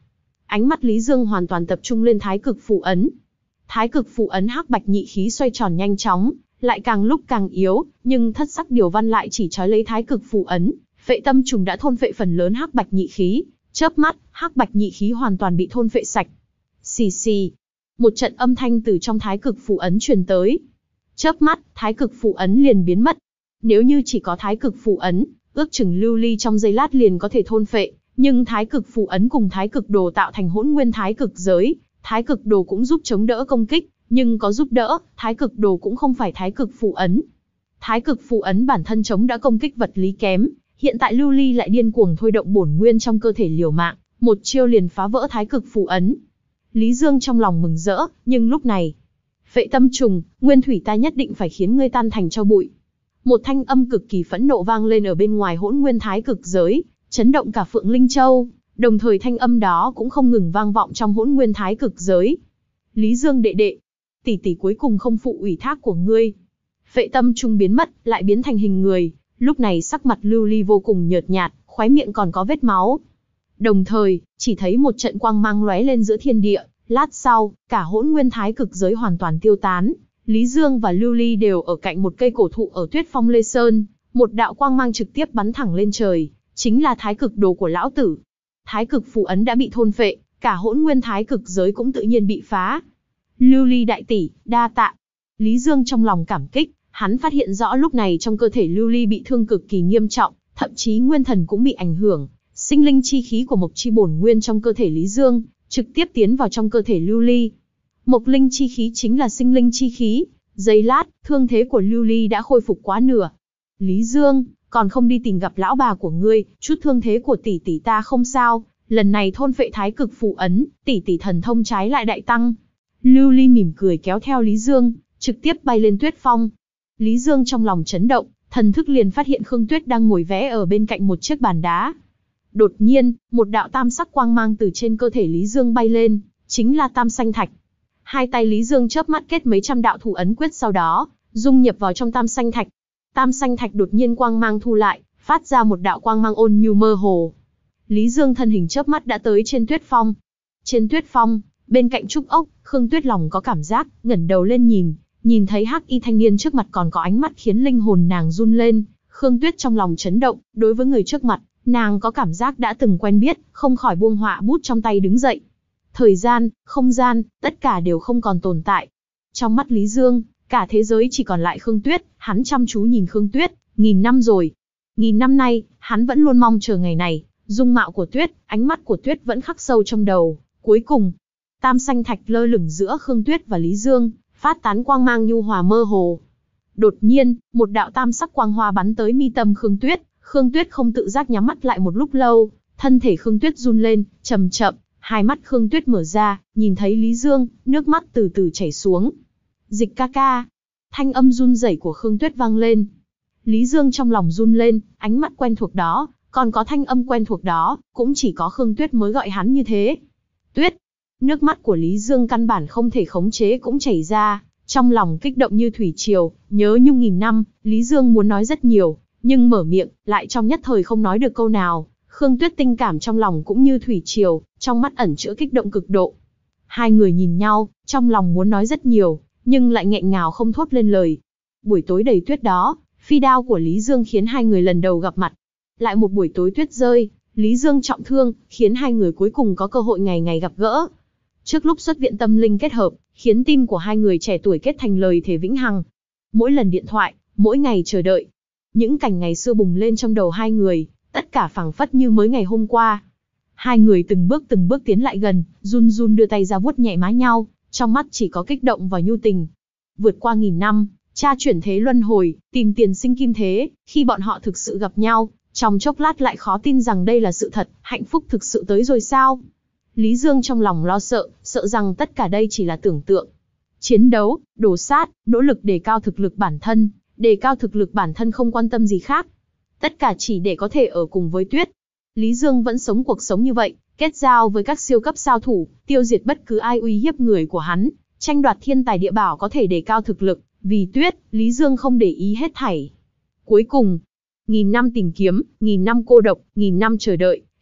Ánh mắt Lý Dương hoàn toàn tập trung lên thái cực phù ấn. Thái cực phù ấn hắc bạch nhị khí xoay tròn nhanh chóng, lại càng lúc càng yếu, nhưng thất sắc điều văn lại chỉ trói lấy thái cực phù ấn. Phệ tâm trùng đã thôn phệ phần lớn hắc bạch nhị khí, chớp mắt, hắc bạch nhị khí hoàn toàn bị thôn phệ sạch. Xì xì, một trận âm thanh từ trong thái cực phù ấn truyền tới. Chớp mắt, thái cực phù ấn liền biến mất. Nếu như chỉ có thái cực phù ấn, ước chừng lưu ly trong giây lát liền có thể thôn phệ, nhưng thái cực phù ấn cùng thái cực đồ tạo thành hỗn nguyên thái cực giới, thái cực đồ cũng giúp chống đỡ công kích, nhưng có giúp đỡ, thái cực đồ cũng không phải thái cực phù ấn. Thái cực phù ấn bản thân chống đỡ công kích vật lý kém, hiện tại lưu ly lại điên cuồng thôi động bổn nguyên trong cơ thể liều mạng, một chiêu liền phá vỡ thái cực phù ấn. Lý Dương trong lòng mừng rỡ, nhưng lúc này, phệ tâm trùng, nguyên thủy ta nhất định phải khiến ngươi tan thành tro bụi. Một thanh âm cực kỳ phẫn nộ vang lên ở bên ngoài hỗn nguyên thái cực giới, chấn động cả Phượng Linh Châu, đồng thời thanh âm đó cũng không ngừng vang vọng trong hỗn nguyên thái cực giới. Lý Dương đệ đệ, tỷ tỷ cuối cùng không phụ ủy thác của ngươi. Phệ tâm trùng biến mất, lại biến thành hình người, lúc này sắc mặt lưu ly vô cùng nhợt nhạt, khóe miệng còn có vết máu. Đồng thời, chỉ thấy một trận quang mang lóe lên giữa thiên địa, lát sau, cả hỗn nguyên thái cực giới hoàn toàn tiêu tán. Lý Dương và Lưu Ly đều ở cạnh một cây cổ thụ ở Tuyết Phong Lê Sơn, một đạo quang mang trực tiếp bắn thẳng lên trời, chính là thái cực đồ của lão tử. Thái cực phù ấn đã bị thôn phệ, cả hỗn nguyên thái cực giới cũng tự nhiên bị phá. Lưu Ly đại tỷ, đa tạ. Lý Dương trong lòng cảm kích, hắn phát hiện rõ lúc này trong cơ thể Lưu Ly bị thương cực kỳ nghiêm trọng, thậm chí nguyên thần cũng bị ảnh hưởng. Sinh linh chi khí của Mộc chi bổn nguyên trong cơ thể Lý Dương, trực tiếp tiến vào trong cơ thể Lưu Ly. Mộc linh chi khí chính là sinh linh chi khí, giây lát, thương thế của Lưu Ly đã khôi phục quá nửa. Lý Dương, còn không đi tìm gặp lão bà của ngươi, chút thương thế của tỷ tỷ ta không sao, lần này thôn phệ thái cực phù ấn, tỷ tỷ thần thông trái lại đại tăng. Lưu Ly mỉm cười kéo theo Lý Dương, trực tiếp bay lên Tuyết Phong. Lý Dương trong lòng chấn động, thần thức liền phát hiện Khương Tuyết đang ngồi vẽ ở bên cạnh một chiếc bàn đá. Đột nhiên, một đạo tam sắc quang mang từ trên cơ thể Lý Dương bay lên, chính là tam sanh thạch. Hai tay Lý Dương chớp mắt kết mấy trăm đạo thủ ấn quyết, sau đó dung nhập vào trong tam sanh thạch. Tam sanh thạch đột nhiên quang mang thu lại, phát ra một đạo quang mang ôn nhu mơ hồ. Lý Dương thân hình chớp mắt đã tới trên Tuyết Phong. Trên Tuyết Phong, bên cạnh trúc ốc, Khương Tuyết lòng có cảm giác, ngẩng đầu lên nhìn, nhìn thấy hắc y thanh niên trước mặt còn có ánh mắt khiến linh hồn nàng run lên. Khương Tuyết trong lòng chấn động, đối với người trước mặt, nàng có cảm giác đã từng quen biết, không khỏi buông họa bút trong tay đứng dậy. Thời gian, không gian, tất cả đều không còn tồn tại. Trong mắt Lý Dương, cả thế giới chỉ còn lại Khương Tuyết, hắn chăm chú nhìn Khương Tuyết, nghìn năm rồi. Nghìn năm nay, hắn vẫn luôn mong chờ ngày này, dung mạo của Tuyết, ánh mắt của Tuyết vẫn khắc sâu trong đầu. Cuối cùng, tam sanh thạch lơ lửng giữa Khương Tuyết và Lý Dương, phát tán quang mang nhu hòa mơ hồ. Đột nhiên, một đạo tam sắc quang hoa bắn tới mi tâm Khương Tuyết, Khương Tuyết không tự giác nhắm mắt lại một lúc lâu, thân thể Khương Tuyết run lên, chậm chậm, hai mắt Khương Tuyết mở ra, nhìn thấy Lý Dương, nước mắt từ từ chảy xuống. Dịch ca ca. Thanh âm run rẩy của Khương Tuyết vang lên. Lý Dương trong lòng run lên, ánh mắt quen thuộc đó, còn có thanh âm quen thuộc đó, cũng chỉ có Khương Tuyết mới gọi hắn như thế. Tuyết. Nước mắt của Lý Dương căn bản không thể khống chế cũng chảy ra, trong lòng kích động như thủy triều, nhớ nhung nghìn năm, Lý Dương muốn nói rất nhiều, nhưng mở miệng, lại trong nhất thời không nói được câu nào. Khương Tuyết tình cảm trong lòng cũng như thủy triều, trong mắt ẩn chứa kích động cực độ. Hai người nhìn nhau, trong lòng muốn nói rất nhiều, nhưng lại nghẹn ngào không thốt lên lời. Buổi tối đầy tuyết đó, phi đao của Lý Dương khiến hai người lần đầu gặp mặt. Lại một buổi tối tuyết rơi, Lý Dương trọng thương, khiến hai người cuối cùng có cơ hội ngày ngày gặp gỡ. Trước lúc xuất viện tâm linh kết hợp, khiến tim của hai người trẻ tuổi kết thành lời thề vĩnh hằng. Mỗi lần điện thoại, mỗi ngày chờ đợi, những cảnh ngày xưa bùng lên trong đầu hai người, tất cả phảng phất như mới ngày hôm qua. Hai người từng bước từng bước tiến lại gần, run run đưa tay ra vuốt nhẹ má nhau, trong mắt chỉ có kích động và nhu tình. Vượt qua nghìn năm, tra chuyển thế luân hồi, tìm tiền sinh kim thế, khi bọn họ thực sự gặp nhau, trong chốc lát lại khó tin rằng đây là sự thật, hạnh phúc thực sự tới rồi sao? Lý Dương trong lòng lo sợ, sợ rằng tất cả đây chỉ là tưởng tượng. Chiến đấu, đổ sát, nỗ lực đề cao thực lực bản thân, đề cao thực lực bản thân không quan tâm gì khác. Tất cả chỉ để có thể ở cùng với Tuyết. Lý Dương vẫn sống cuộc sống như vậy, kết giao với các siêu cấp sao thủ, tiêu diệt bất cứ ai uy hiếp người của hắn, tranh đoạt thiên tài địa bảo có thể đề cao thực lực. Vì Tuyết, Lý Dương không để ý hết thảy. Cuối cùng, nghìn năm tìm kiếm, nghìn năm cô độc, nghìn năm chờ đợi,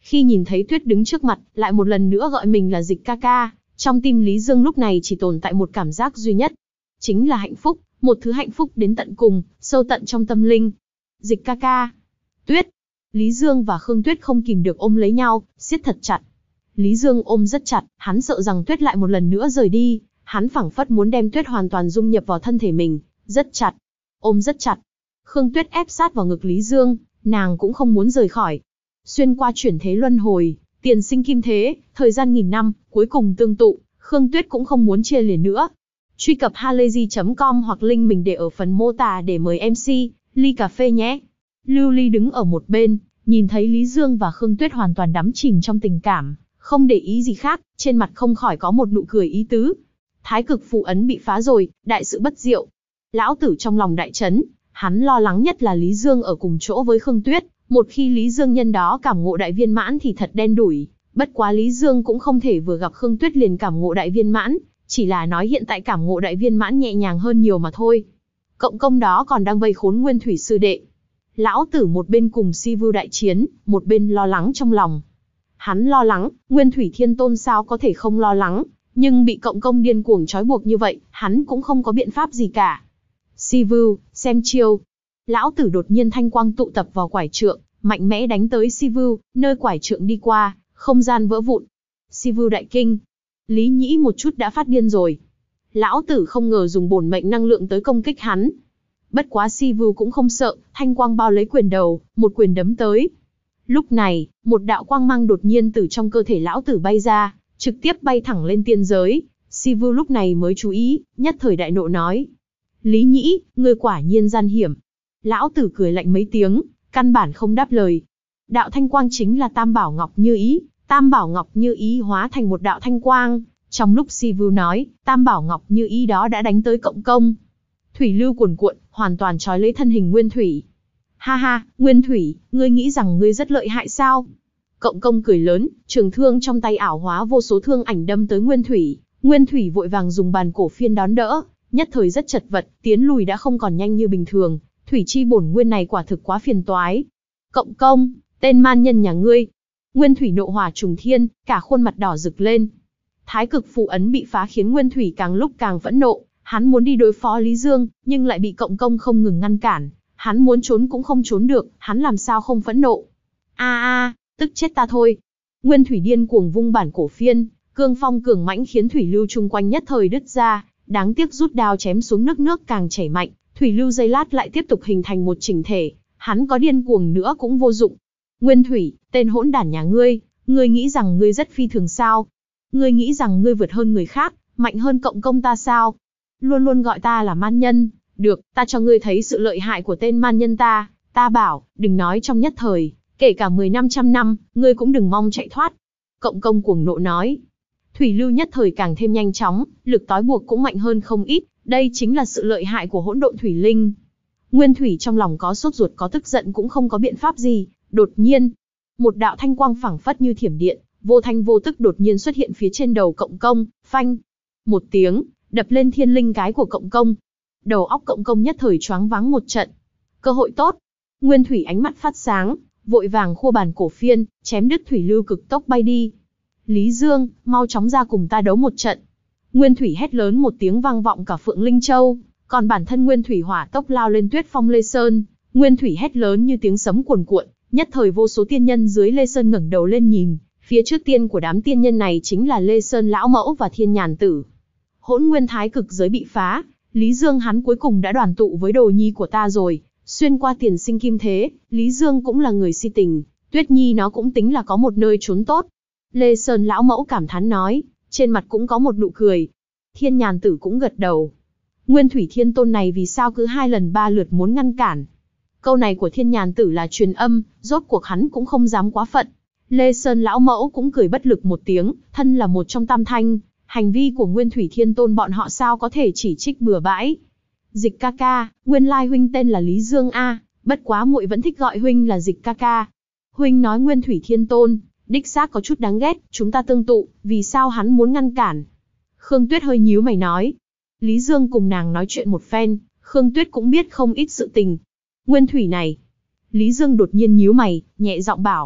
Khi nhìn thấy Tuyết đứng trước mặt, lại một lần nữa gọi mình là Dịch ca ca, trong tim Lý Dương lúc này chỉ tồn tại một cảm giác duy nhất. Chính là hạnh phúc, một thứ hạnh phúc đến tận cùng, sâu tận trong tâm linh. Dịch ca ca. Tuyết. Lý Dương và Khương Tuyết không kìm được ôm lấy nhau, siết thật chặt. Lý Dương ôm rất chặt, hắn sợ rằng Tuyết lại một lần nữa rời đi, hắn phảng phất muốn đem Tuyết hoàn toàn dung nhập vào thân thể mình, rất chặt, ôm rất chặt. Khương Tuyết ép sát vào ngực Lý Dương, nàng cũng không muốn rời khỏi. Xuyên qua chuyển thế luân hồi, tiền sinh kim thế, thời gian nghìn năm, cuối cùng tương tụ, Khương Tuyết cũng không muốn chia lìa nữa. Truy cập halayzi chấm com hoặc link mình để ở phần mô tả để mời em xê, ly cà phê nhé. Lưu Ly đứng ở một bên, nhìn thấy Lý Dương và Khương Tuyết hoàn toàn đắm chìm trong tình cảm, không để ý gì khác, trên mặt không khỏi có một nụ cười ý tứ. Thái cực phù ấn bị phá rồi, đại sự bất diệu. Lão tử trong lòng đại chấn, hắn lo lắng nhất là Lý Dương ở cùng chỗ với Khương Tuyết, một khi Lý Dương nhân đó cảm ngộ đại viên mãn thì thật đen đủi. Bất quá Lý Dương cũng không thể vừa gặp Khương Tuyết liền cảm ngộ đại viên mãn, chỉ là nói hiện tại cảm ngộ đại viên mãn nhẹ nhàng hơn nhiều mà thôi. Cộng công đó còn đang vây khốn Nguyên Thủy sư đệ. Lão tử một bên cùng Si Vưu đại chiến, một bên lo lắng trong lòng. Hắn lo lắng, Nguyên Thủy Thiên Tôn sao có thể không lo lắng, nhưng bị cộng công điên cuồng trói buộc như vậy, hắn cũng không có biện pháp gì cả. Si Vưu, xem chiêu. Lão tử đột nhiên thanh quang tụ tập vào quải trượng, mạnh mẽ đánh tới Si Vưu, nơi quải trượng đi qua, không gian vỡ vụn. Si Vưu đại kinh. Lý Nhĩ một chút đã phát điên rồi. Lão tử không ngờ dùng bổn mệnh năng lượng tới công kích hắn. Bất quá Si Vưu cũng không sợ, thanh quang bao lấy quyền đầu, một quyền đấm tới. Lúc này, một đạo quang mang đột nhiên từ trong cơ thể lão tử bay ra, trực tiếp bay thẳng lên tiên giới. Si Vưu lúc này mới chú ý, nhất thời đại nộ nói. Lý Nhĩ, ngươi quả nhiên gian hiểm. Lão tử cười lạnh mấy tiếng, căn bản không đáp lời. Đạo thanh quang chính là Tam Bảo Ngọc Như Ý, Tam Bảo Ngọc Như Ý hóa thành một đạo thanh quang. Trong lúc Si Vưu nói, Tam Bảo Ngọc Như Ý đó đã đánh tới cộng công. Thủy lưu cuồn cuộn, hoàn toàn trói lấy thân hình Nguyên Thủy. Ha ha, Nguyên Thủy, ngươi nghĩ rằng ngươi rất lợi hại sao? Cộng công cười lớn, trường thương trong tay ảo hóa vô số thương ảnh đâm tới Nguyên Thủy. Nguyên Thủy vội vàng dùng bàn cổ phiên đón đỡ, nhất thời rất chật vật, tiến lùi đã không còn nhanh như bình thường. Thủy chi bổn nguyên này quả thực quá phiền toái. Cộng công, tên man nhân nhà ngươi. Nguyên Thủy nộ hỏa trùng thiên, cả khuôn mặt đỏ rực lên. Thái cực phù ấn bị phá khiến Nguyên Thủy càng lúc càng phẫn nộ. Hắn muốn đi đối phó Lý Dương, nhưng lại bị cộng công không ngừng ngăn cản. Hắn muốn trốn cũng không trốn được, hắn làm sao không phẫn nộ. A a, tức chết ta thôi. Nguyên Thủy điên cuồng vung bản cổ phiên, cương phong cường mãnh khiến thủy lưu chung quanh nhất thời đứt ra. Đáng tiếc rút đao chém xuống nước nước càng chảy mạnh, thủy lưu giây lát lại tiếp tục hình thành một chỉnh thể. Hắn có điên cuồng nữa cũng vô dụng. Nguyên Thủy, tên hỗn đản nhà ngươi, ngươi nghĩ rằng ngươi rất phi thường sao? Ngươi nghĩ rằng ngươi vượt hơn người khác, mạnh hơn cộng công ta sao? Luôn luôn gọi ta là man nhân, được, ta cho ngươi thấy sự lợi hại của tên man nhân ta, ta bảo, đừng nói trong nhất thời, kể cả mười năm trăm năm, ngươi cũng đừng mong chạy thoát. Cộng công cuồng nộ nói. Thủy lưu nhất thời càng thêm nhanh chóng, lực trói buộc cũng mạnh hơn không ít, đây chính là sự lợi hại của hỗn độn thủy linh. Nguyên Thủy trong lòng có sốt ruột có tức giận cũng không có biện pháp gì, đột nhiên, một đạo thanh quang phảng phất như thiểm điện, vô thanh vô tức đột nhiên xuất hiện phía trên đầu cộng công, phanh. Một tiếng, đập lên thiên linh cái của cộng công. Đầu óc cộng công nhất thời choáng váng một trận. Cơ hội tốt. Nguyên Thủy ánh mắt phát sáng, vội vàng khua bàn cổ phiên, chém đứt thủy lưu cực tốc bay đi. Lý Dương, mau chóng ra cùng ta đấu một trận. Nguyên Thủy hét lớn một tiếng vang vọng cả Phượng Linh Châu, còn bản thân Nguyên Thủy hỏa tốc lao lên Tuyết Phong Lê Sơn. Nguyên Thủy hét lớn như tiếng sấm cuồn cuộn, nhất thời vô số tiên nhân dưới Lê Sơn ngẩng đầu lên nhìn, phía trước tiên của đám tiên nhân này chính là Lê Sơn lão mẫu và Thiên Nhàn Tử. Hỗn Nguyên Thái cực giới bị phá, Lý Dương hắn cuối cùng đã đoàn tụ với đồ nhi của ta rồi, xuyên qua tiền sinh kim thế, Lý Dương cũng là người si tình, Tuyết Nhi nó cũng tính là có một nơi trốn tốt. Lê Sơn lão mẫu cảm thán nói, trên mặt cũng có một nụ cười. Thiên Nhàn Tử cũng gật đầu. Nguyên Thủy Thiên Tôn này vì sao cứ hai lần ba lượt muốn ngăn cản? Câu này của Thiên Nhàn Tử là truyền âm, rốt cuộc hắn cũng không dám quá phận. Lê Sơn lão mẫu cũng cười bất lực một tiếng, thân là một trong tam thanh, hành vi của Nguyên Thủy Thiên Tôn bọn họ sao có thể chỉ trích bừa bãi. Dịch ca ca, nguyên lai huynh tên là Lý Dương a, bất quá muội vẫn thích gọi huynh là Dịch ca ca. Huynh nói Nguyên Thủy Thiên Tôn, đích xác có chút đáng ghét, chúng ta tương tụ, vì sao hắn muốn ngăn cản? Khương Tuyết hơi nhíu mày nói. Lý Dương cùng nàng nói chuyện một phen, Khương Tuyết cũng biết không ít sự tình. Nguyên Thủy này. Lý Dương đột nhiên nhíu mày, nhẹ giọng bảo.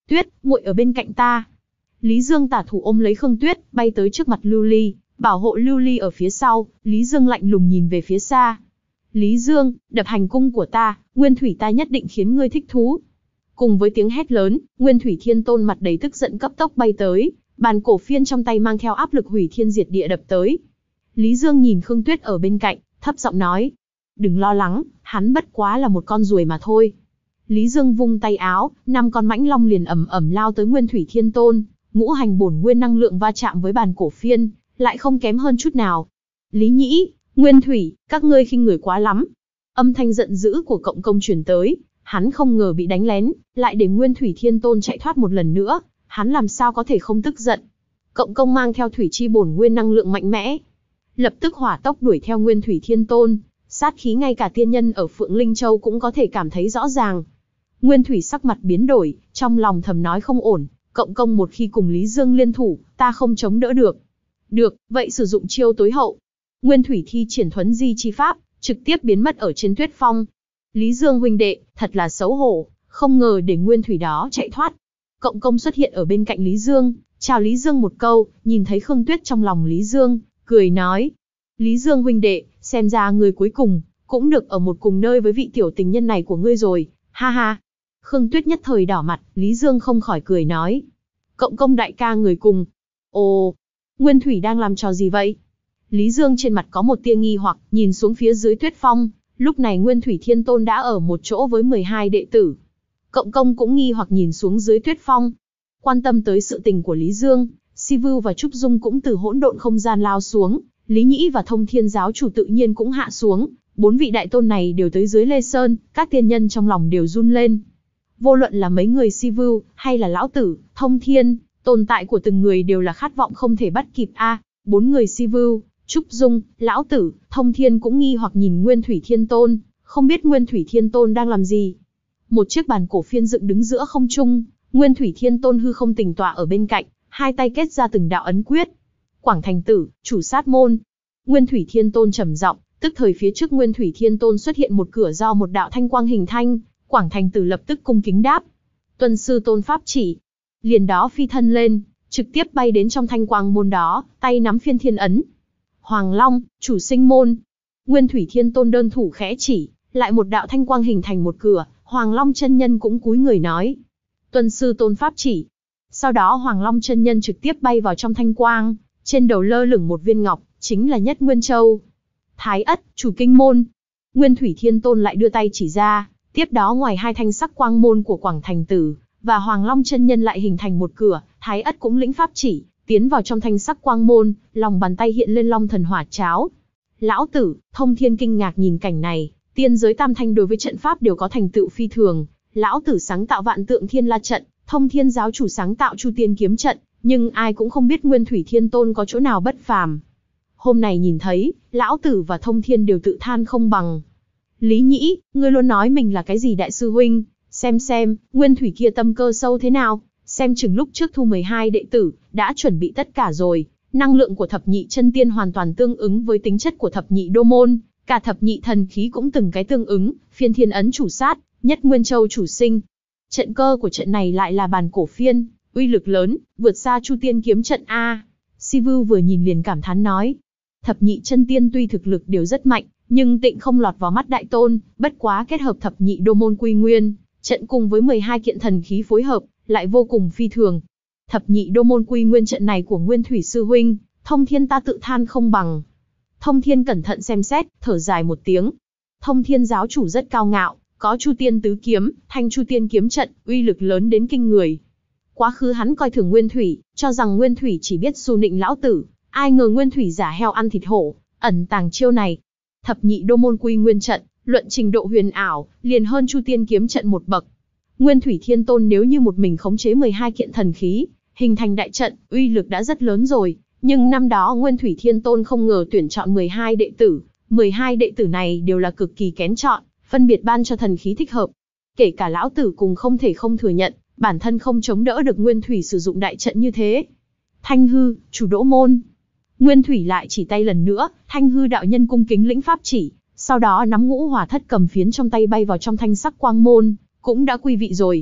Tuyết, muội ở bên cạnh ta. Lý Dương tả thủ ôm lấy Khương Tuyết, bay tới trước mặt Lưu Ly, bảo hộ Lưu Ly ở phía sau. Lý Dương lạnh lùng nhìn về phía xa. Lý Dương, đập hành cung của ta, Nguyên Thủy ta nhất định khiến ngươi thích thú. Cùng với tiếng hét lớn, Nguyên Thủy Thiên Tôn mặt đầy tức giận cấp tốc bay tới, bàn cổ phiên trong tay mang theo áp lực hủy thiên diệt địa đập tới. Lý Dương nhìn Khương Tuyết ở bên cạnh, thấp giọng nói, đừng lo lắng, hắn bất quá là một con ruồi mà thôi. Lý Dương vung tay áo, năm con mãnh long liền ầm ầm lao tới Nguyên Thủy Thiên Tôn, ngũ hành bổn nguyên năng lượng va chạm với bàn cổ phiên, lại không kém hơn chút nào. Lý Nhĩ, Nguyên Thủy, các ngươi khinh người quá lắm. Âm thanh giận dữ của Cộng Công truyền tới, hắn không ngờ bị đánh lén, lại để Nguyên Thủy Thiên Tôn chạy thoát một lần nữa, hắn làm sao có thể không tức giận. Cộng Công mang theo thủy chi bổn nguyên năng lượng mạnh mẽ, lập tức hỏa tốc đuổi theo Nguyên Thủy Thiên Tôn, sát khí ngay cả tiên nhân ở Phượng Linh Châu cũng có thể cảm thấy rõ ràng. Nguyên Thủy sắc mặt biến đổi, trong lòng thầm nói không ổn, Cộng Công một khi cùng Lý Dương liên thủ, ta không chống đỡ được. Được, vậy sử dụng chiêu tối hậu. Nguyên Thủy thi triển thuấn di chi pháp, trực tiếp biến mất ở trên tuyết phong. Lý Dương huynh đệ, thật là xấu hổ, không ngờ để Nguyên Thủy đó chạy thoát. Cộng Công xuất hiện ở bên cạnh Lý Dương, chào Lý Dương một câu, nhìn thấy Khương Tuyết trong lòng Lý Dương, cười nói. Lý Dương huynh đệ, xem ra người cuối cùng, cũng được ở một cùng nơi với vị tiểu tình nhân này của ngươi rồi, ha ha. Khương Tuyết nhất thời đỏ mặt, Lý Dương không khỏi cười nói. Cộng Công đại ca người cùng. Ồ, Nguyên Thủy đang làm trò gì vậy? Lý Dương trên mặt có một tia nghi hoặc, nhìn xuống phía dưới tuyết phong, lúc này Nguyên Thủy Thiên Tôn đã ở một chỗ với mười hai đệ tử. Cộng Công cũng nghi hoặc nhìn xuống dưới tuyết phong. Quan tâm tới sự tình của Lý Dương, Si Vưu và Trúc Dung cũng từ hỗn độn không gian lao xuống, Lý Nhĩ và Thông Thiên giáo chủ tự nhiên cũng hạ xuống, bốn vị đại tôn này đều tới dưới Lê Sơn, các tiên nhân trong lòng đều run lên. Vô luận là mấy người Si Vưu, hay là Lão Tử, Thông Thiên, tồn tại của từng người đều là khát vọng không thể bắt kịp a. À, bốn người Si Vưu, Trúc Dung, Lão Tử, Thông Thiên cũng nghi hoặc nhìn Nguyên Thủy Thiên Tôn, không biết Nguyên Thủy Thiên Tôn đang làm gì. Một chiếc bàn cổ phiên dựng đứng giữa không trung, Nguyên Thủy Thiên Tôn hư không tỉnh tọa ở bên cạnh, hai tay kết ra từng đạo ấn quyết. Quảng Thành Tử, chủ sát môn. Nguyên Thủy Thiên Tôn trầm giọng, tức thời phía trước Nguyên Thủy Thiên Tôn xuất hiện một cửa do một đạo thanh quang hình thành, Quảng Thành Tử lập tức cung kính đáp. Tuân sư tôn pháp chỉ. Liền đó phi thân lên, trực tiếp bay đến trong thanh quang môn đó, tay nắm phiên thiên ấn. Hoàng Long, chủ sinh môn. Nguyên Thủy Thiên Tôn đơn thủ khẽ chỉ, lại một đạo thanh quang hình thành một cửa, Hoàng Long chân nhân cũng cúi người nói. Tuân sư tôn pháp chỉ. Sau đó Hoàng Long chân nhân trực tiếp bay vào trong thanh quang, trên đầu lơ lửng một viên ngọc, chính là Nhất Nguyên Châu. Thái Ất, chủ kinh môn. Nguyên Thủy Thiên Tôn lại đưa tay chỉ ra, tiếp đó ngoài hai thanh sắc quang môn của Quảng Thành Tử và Hoàng Long chân nhân lại hình thành một cửa, Thái Ất cũng lĩnh pháp chỉ, tiến vào trong thanh sắc quang môn, lòng bàn tay hiện lên Long Thần Hỏa Cháo. Lão Tử, Thông Thiên kinh ngạc nhìn cảnh này, tiên giới tam thanh đối với trận pháp đều có thành tựu phi thường, Lão Tử sáng tạo Vạn Tượng Thiên La trận, Thông Thiên giáo chủ sáng tạo Chu Tiên kiếm trận, nhưng ai cũng không biết Nguyên Thủy Thiên Tôn có chỗ nào bất phàm. Hôm nay nhìn thấy, Lão Tử và Thông Thiên đều tự than không bằng. Lý Nhĩ, ngươi luôn nói mình là cái gì đại sư huynh, xem xem, Nguyên Thủy kia tâm cơ sâu thế nào, xem chừng lúc trước thu mười hai đệ tử, đã chuẩn bị tất cả rồi, năng lượng của thập nhị chân tiên hoàn toàn tương ứng với tính chất của thập nhị đô môn, cả thập nhị thần khí cũng từng cái tương ứng, phiên thiên ấn chủ sát, Nhất Nguyên Châu chủ sinh. Trận cơ của trận này lại là bàn cổ phiên, uy lực lớn, vượt xa Chu Tiên kiếm trận a. Si Vưu vừa nhìn liền cảm thán nói, thập nhị chân tiên tuy thực lực đều rất mạnh, nhưng tịnh không lọt vào mắt đại tôn, bất quá kết hợp thập nhị đô môn quy nguyên, trận cùng với mười hai kiện thần khí phối hợp, lại vô cùng phi thường. Thập nhị đô môn quy nguyên trận này của Nguyên Thủy sư huynh, Thông Thiên ta tự than không bằng. Thông Thiên cẩn thận xem xét, thở dài một tiếng. Thông Thiên giáo chủ rất cao ngạo, có Chu Tiên tứ kiếm, thanh Chu Tiên kiếm trận, uy lực lớn đến kinh người. Quá khứ hắn coi thường Nguyên Thủy, cho rằng Nguyên Thủy chỉ biết xu nịnh Lão Tử, ai ngờ Nguyên Thủy giả heo ăn thịt hổ, ẩn tàng chiêu này. Thập nhị đô môn quy nguyên trận, luận trình độ huyền ảo, liền hơn Chu Tiên kiếm trận một bậc. Nguyên Thủy Thiên Tôn nếu như một mình khống chế mười hai kiện thần khí, hình thành đại trận, uy lực đã rất lớn rồi, nhưng năm đó Nguyên Thủy Thiên Tôn không ngờ tuyển chọn mười hai đệ tử, mười hai đệ tử này đều là cực kỳ kén chọn, phân biệt ban cho thần khí thích hợp. Kể cả Lão Tử cùng không thể không thừa nhận, bản thân không chống đỡ được Nguyên Thủy sử dụng đại trận như thế. Thanh Hư, chủ đỗ môn. Nguyên Thủy lại chỉ tay lần nữa, Thanh Hư đạo nhân cung kính lĩnh pháp chỉ, sau đó nắm ngũ hỏa thất cầm phiến trong tay bay vào trong thanh sắc quang môn, cũng đã quy vị rồi.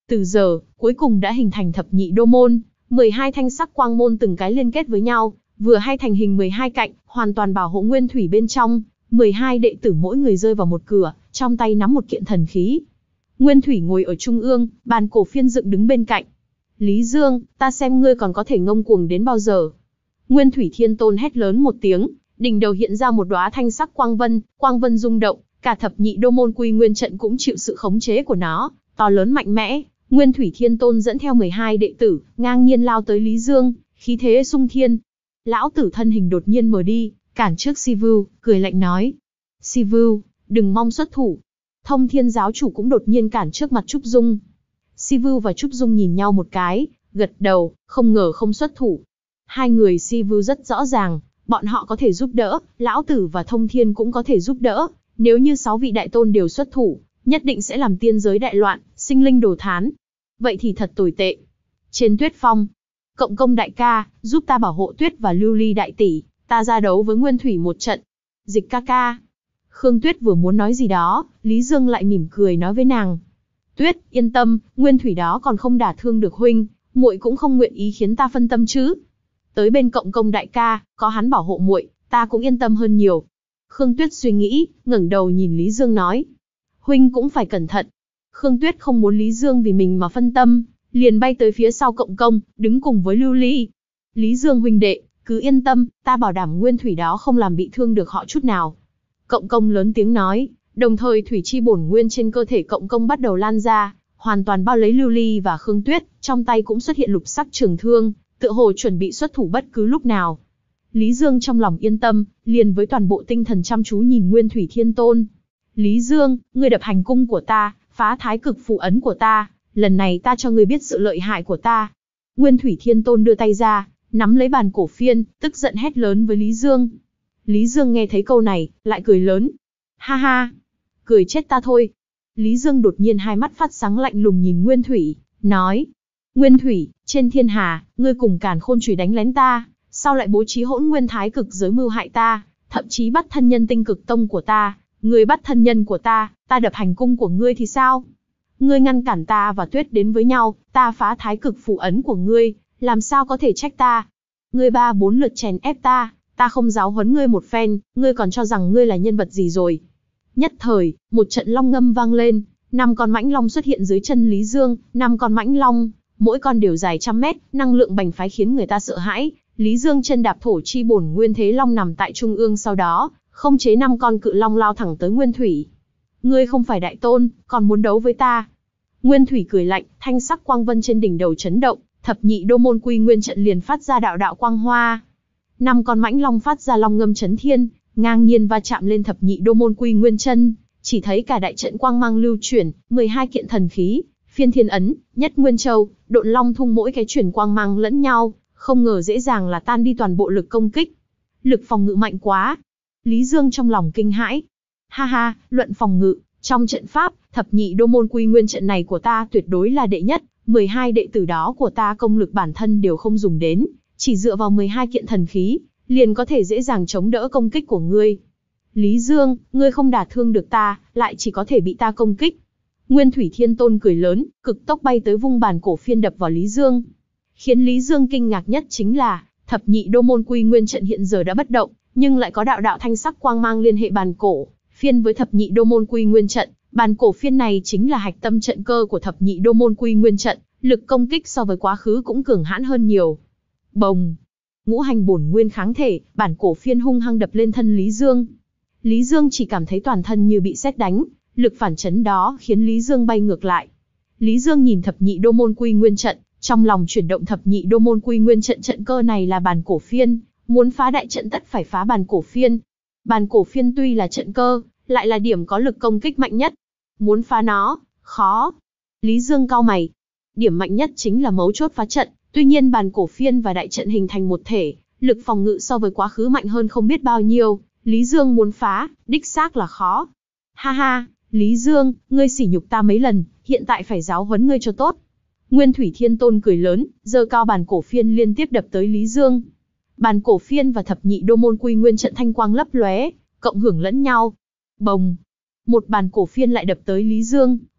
Từ giờ, cuối cùng đã hình thành thập nhị đô môn, mười hai thanh sắc quang môn từng cái liên kết với nhau, vừa hay thành hình mười hai cạnh, hoàn toàn bảo hộ nguyên thủy bên trong. mười hai đệ tử mỗi người rơi vào một cửa, trong tay nắm một kiện thần khí. Nguyên thủy ngồi ở trung ương, bàn cổ phiên dựng đứng bên cạnh. Lý Dương, ta xem ngươi còn có thể ngông cuồng đến bao giờ. Nguyên thủy thiên tôn hét lớn một tiếng, đỉnh đầu hiện ra một đóa thanh sắc quang vân, quang vân rung động, cả thập nhị đô môn quy nguyên trận cũng chịu sự khống chế của nó, to lớn mạnh mẽ. Nguyên thủy thiên tôn dẫn theo mười hai đệ tử, ngang nhiên lao tới Lý Dương, khí thế sung thiên. Lão tử thân hình đột nhiên mờ đi, cản trước Si Vưu, cười lạnh nói. Si Vưu, đừng mong xuất thủ. Thông Thiên giáo chủ cũng đột nhiên cản trước mặt Trúc Dung. Si Vưu và Trúc Dung nhìn nhau một cái, gật đầu, không ngờ không xuất thủ. Hai người Si Vưu rất rõ ràng, bọn họ có thể giúp đỡ, lão tử và Thông Thiên cũng có thể giúp đỡ. Nếu như sáu vị đại tôn đều xuất thủ, nhất định sẽ làm tiên giới đại loạn, sinh linh đồ thán. Vậy thì thật tồi tệ. Trên Tuyết Phong, Cộng Công đại ca, giúp ta bảo hộ Tuyết và Lưu Ly đại tỷ, ta ra đấu với Nguyên Thủy một trận. Dịch ca ca. Khương Tuyết vừa muốn nói gì đó, Lý Dương lại mỉm cười nói với nàng. Tuyết, yên tâm, Nguyên Thủy đó còn không đả thương được huynh, muội cũng không nguyện ý khiến ta phân tâm chứ. Tới bên Cộng Công đại ca, có hắn bảo hộ muội, ta cũng yên tâm hơn nhiều. Khương Tuyết suy nghĩ, ngẩng đầu nhìn Lý Dương nói. Huynh cũng phải cẩn thận. Khương Tuyết không muốn Lý Dương vì mình mà phân tâm, liền bay tới phía sau Cộng Công, đứng cùng với Lưu Ly. Lý Dương huynh đệ, cứ yên tâm, ta bảo đảm Nguyên Thủy đó không làm bị thương được họ chút nào. Cộng Công lớn tiếng nói, đồng thời thủy chi bổn nguyên trên cơ thể Cộng Công bắt đầu lan ra, hoàn toàn bao lấy Lưu Ly và Khương Tuyết, trong tay cũng xuất hiện lục sắc trường thương, tựa hồ chuẩn bị xuất thủ bất cứ lúc nào. Lý Dương trong lòng yên tâm, liền với toàn bộ tinh thần chăm chú nhìn Nguyên Thủy Thiên Tôn. Lý Dương, ngươi đập hành cung của ta, phá thái cực phù ấn của ta, lần này ta cho ngươi biết sự lợi hại của ta. Nguyên Thủy Thiên Tôn đưa tay ra, nắm lấy bàn cổ phiên, tức giận hét lớn với Lý Dương. Lý Dương nghe thấy câu này, lại cười lớn. Ha ha, cười chết ta thôi. Lý Dương đột nhiên hai mắt phát sáng lạnh lùng nhìn Nguyên Thủy, nói. Nguyên Thủy, trên thiên hà, ngươi cùng Càn Khôn Chùy đánh lén ta, sao lại bố trí hỗn nguyên thái cực giới mưu hại ta, thậm chí bắt thân nhân tinh cực tông của ta. Ngươi bắt thân nhân của ta, ta đập hành cung của ngươi thì sao? Ngươi ngăn cản ta và Tuyết đến với nhau, ta phá thái cực phù ấn của ngươi, làm sao có thể trách ta? Ngươi ba bốn lượt chèn ép ta, ta không giáo huấn ngươi một phen, ngươi còn cho rằng ngươi là nhân vật gì rồi? Nhất thời, một trận long ngâm vang lên, năm con mãnh long xuất hiện dưới chân Lý Dương, năm con mãnh long, mỗi con đều dài trăm mét, năng lượng bành phái khiến người ta sợ hãi. Lý Dương chân đạp thổ chi bổn nguyên thế long nằm tại trung ương, sau đó không chế năm con cự long lao thẳng tới Nguyên Thủy. Ngươi không phải đại tôn, còn muốn đấu với ta? Nguyên Thủy cười lạnh, thanh sắc quang vân trên đỉnh đầu chấn động, thập nhị đô môn quy nguyên trận liền phát ra đạo đạo quang hoa. Năm con mãnh long phát ra long ngâm chấn thiên, ngang nhiên va chạm lên thập nhị đô môn quy nguyên chân, chỉ thấy cả đại trận quang mang lưu chuyển, mười hai kiện thần khí, phiên thiên ấn, nhất nguyên châu, độn long thung mỗi cái chuyển quang mang lẫn nhau, không ngờ dễ dàng là tan đi toàn bộ lực công kích. Lực phòng ngự mạnh quá. Lý Dương trong lòng kinh hãi. Ha ha, luận phòng ngự, trong trận pháp, thập nhị đô môn quy nguyên trận này của ta tuyệt đối là đệ nhất, mười hai đệ tử đó của ta công lực bản thân đều không dùng đến, chỉ dựa vào mười hai kiện thần khí, liền có thể dễ dàng chống đỡ công kích của ngươi. Lý Dương, ngươi không đả thương được ta, lại chỉ có thể bị ta công kích. Nguyên Thủy Thiên Tôn cười lớn, cực tốc bay tới vung bàn cổ phiên đập vào Lý Dương. Khiến Lý Dương kinh ngạc nhất chính là, thập nhị đô môn quy nguyên trận hiện giờ đã bất động, nhưng lại có đạo đạo thanh sắc quang mang liên hệ bàn cổ phiên với thập nhị đô môn quy nguyên trận. Bàn cổ phiên này chính là hạch tâm trận cơ của thập nhị đô môn quy nguyên trận, lực công kích so với quá khứ cũng cường hãn hơn nhiều. Bồng! Ngũ hành bổn nguyên kháng thể, bản cổ phiên hung hăng đập lên thân Lý Dương. Lý Dương chỉ cảm thấy toàn thân như bị sét đánh, lực phản chấn đó khiến Lý Dương bay ngược lại. Lý Dương nhìn thập nhị đô môn quy nguyên trận, trong lòng chuyển động. Thập nhị đô môn quy nguyên trận trận cơ này là bàn cổ phiên, muốn phá đại trận tất phải phá bàn cổ phiên. Bàn cổ phiên tuy là trận cơ, lại là điểm có lực công kích mạnh nhất. Muốn phá nó, khó. Lý Dương cau mày. Điểm mạnh nhất chính là mấu chốt phá trận, tuy nhiên bàn cổ phiên và đại trận hình thành một thể, lực phòng ngự so với quá khứ mạnh hơn không biết bao nhiêu, Lý Dương muốn phá, đích xác là khó. Ha ha, Lý Dương, ngươi sỉ nhục ta mấy lần, hiện tại phải giáo huấn ngươi cho tốt. Nguyên Thủy Thiên Tôn cười lớn, giơ cao bàn cổ phiên liên tiếp đập tới Lý Dương. Bàn cổ phiên và thập nhị đô môn quy nguyên trận thanh quang lấp lóe, cộng hưởng lẫn nhau. Bồng! Một bàn cổ phiên lại đập tới Lý Dương,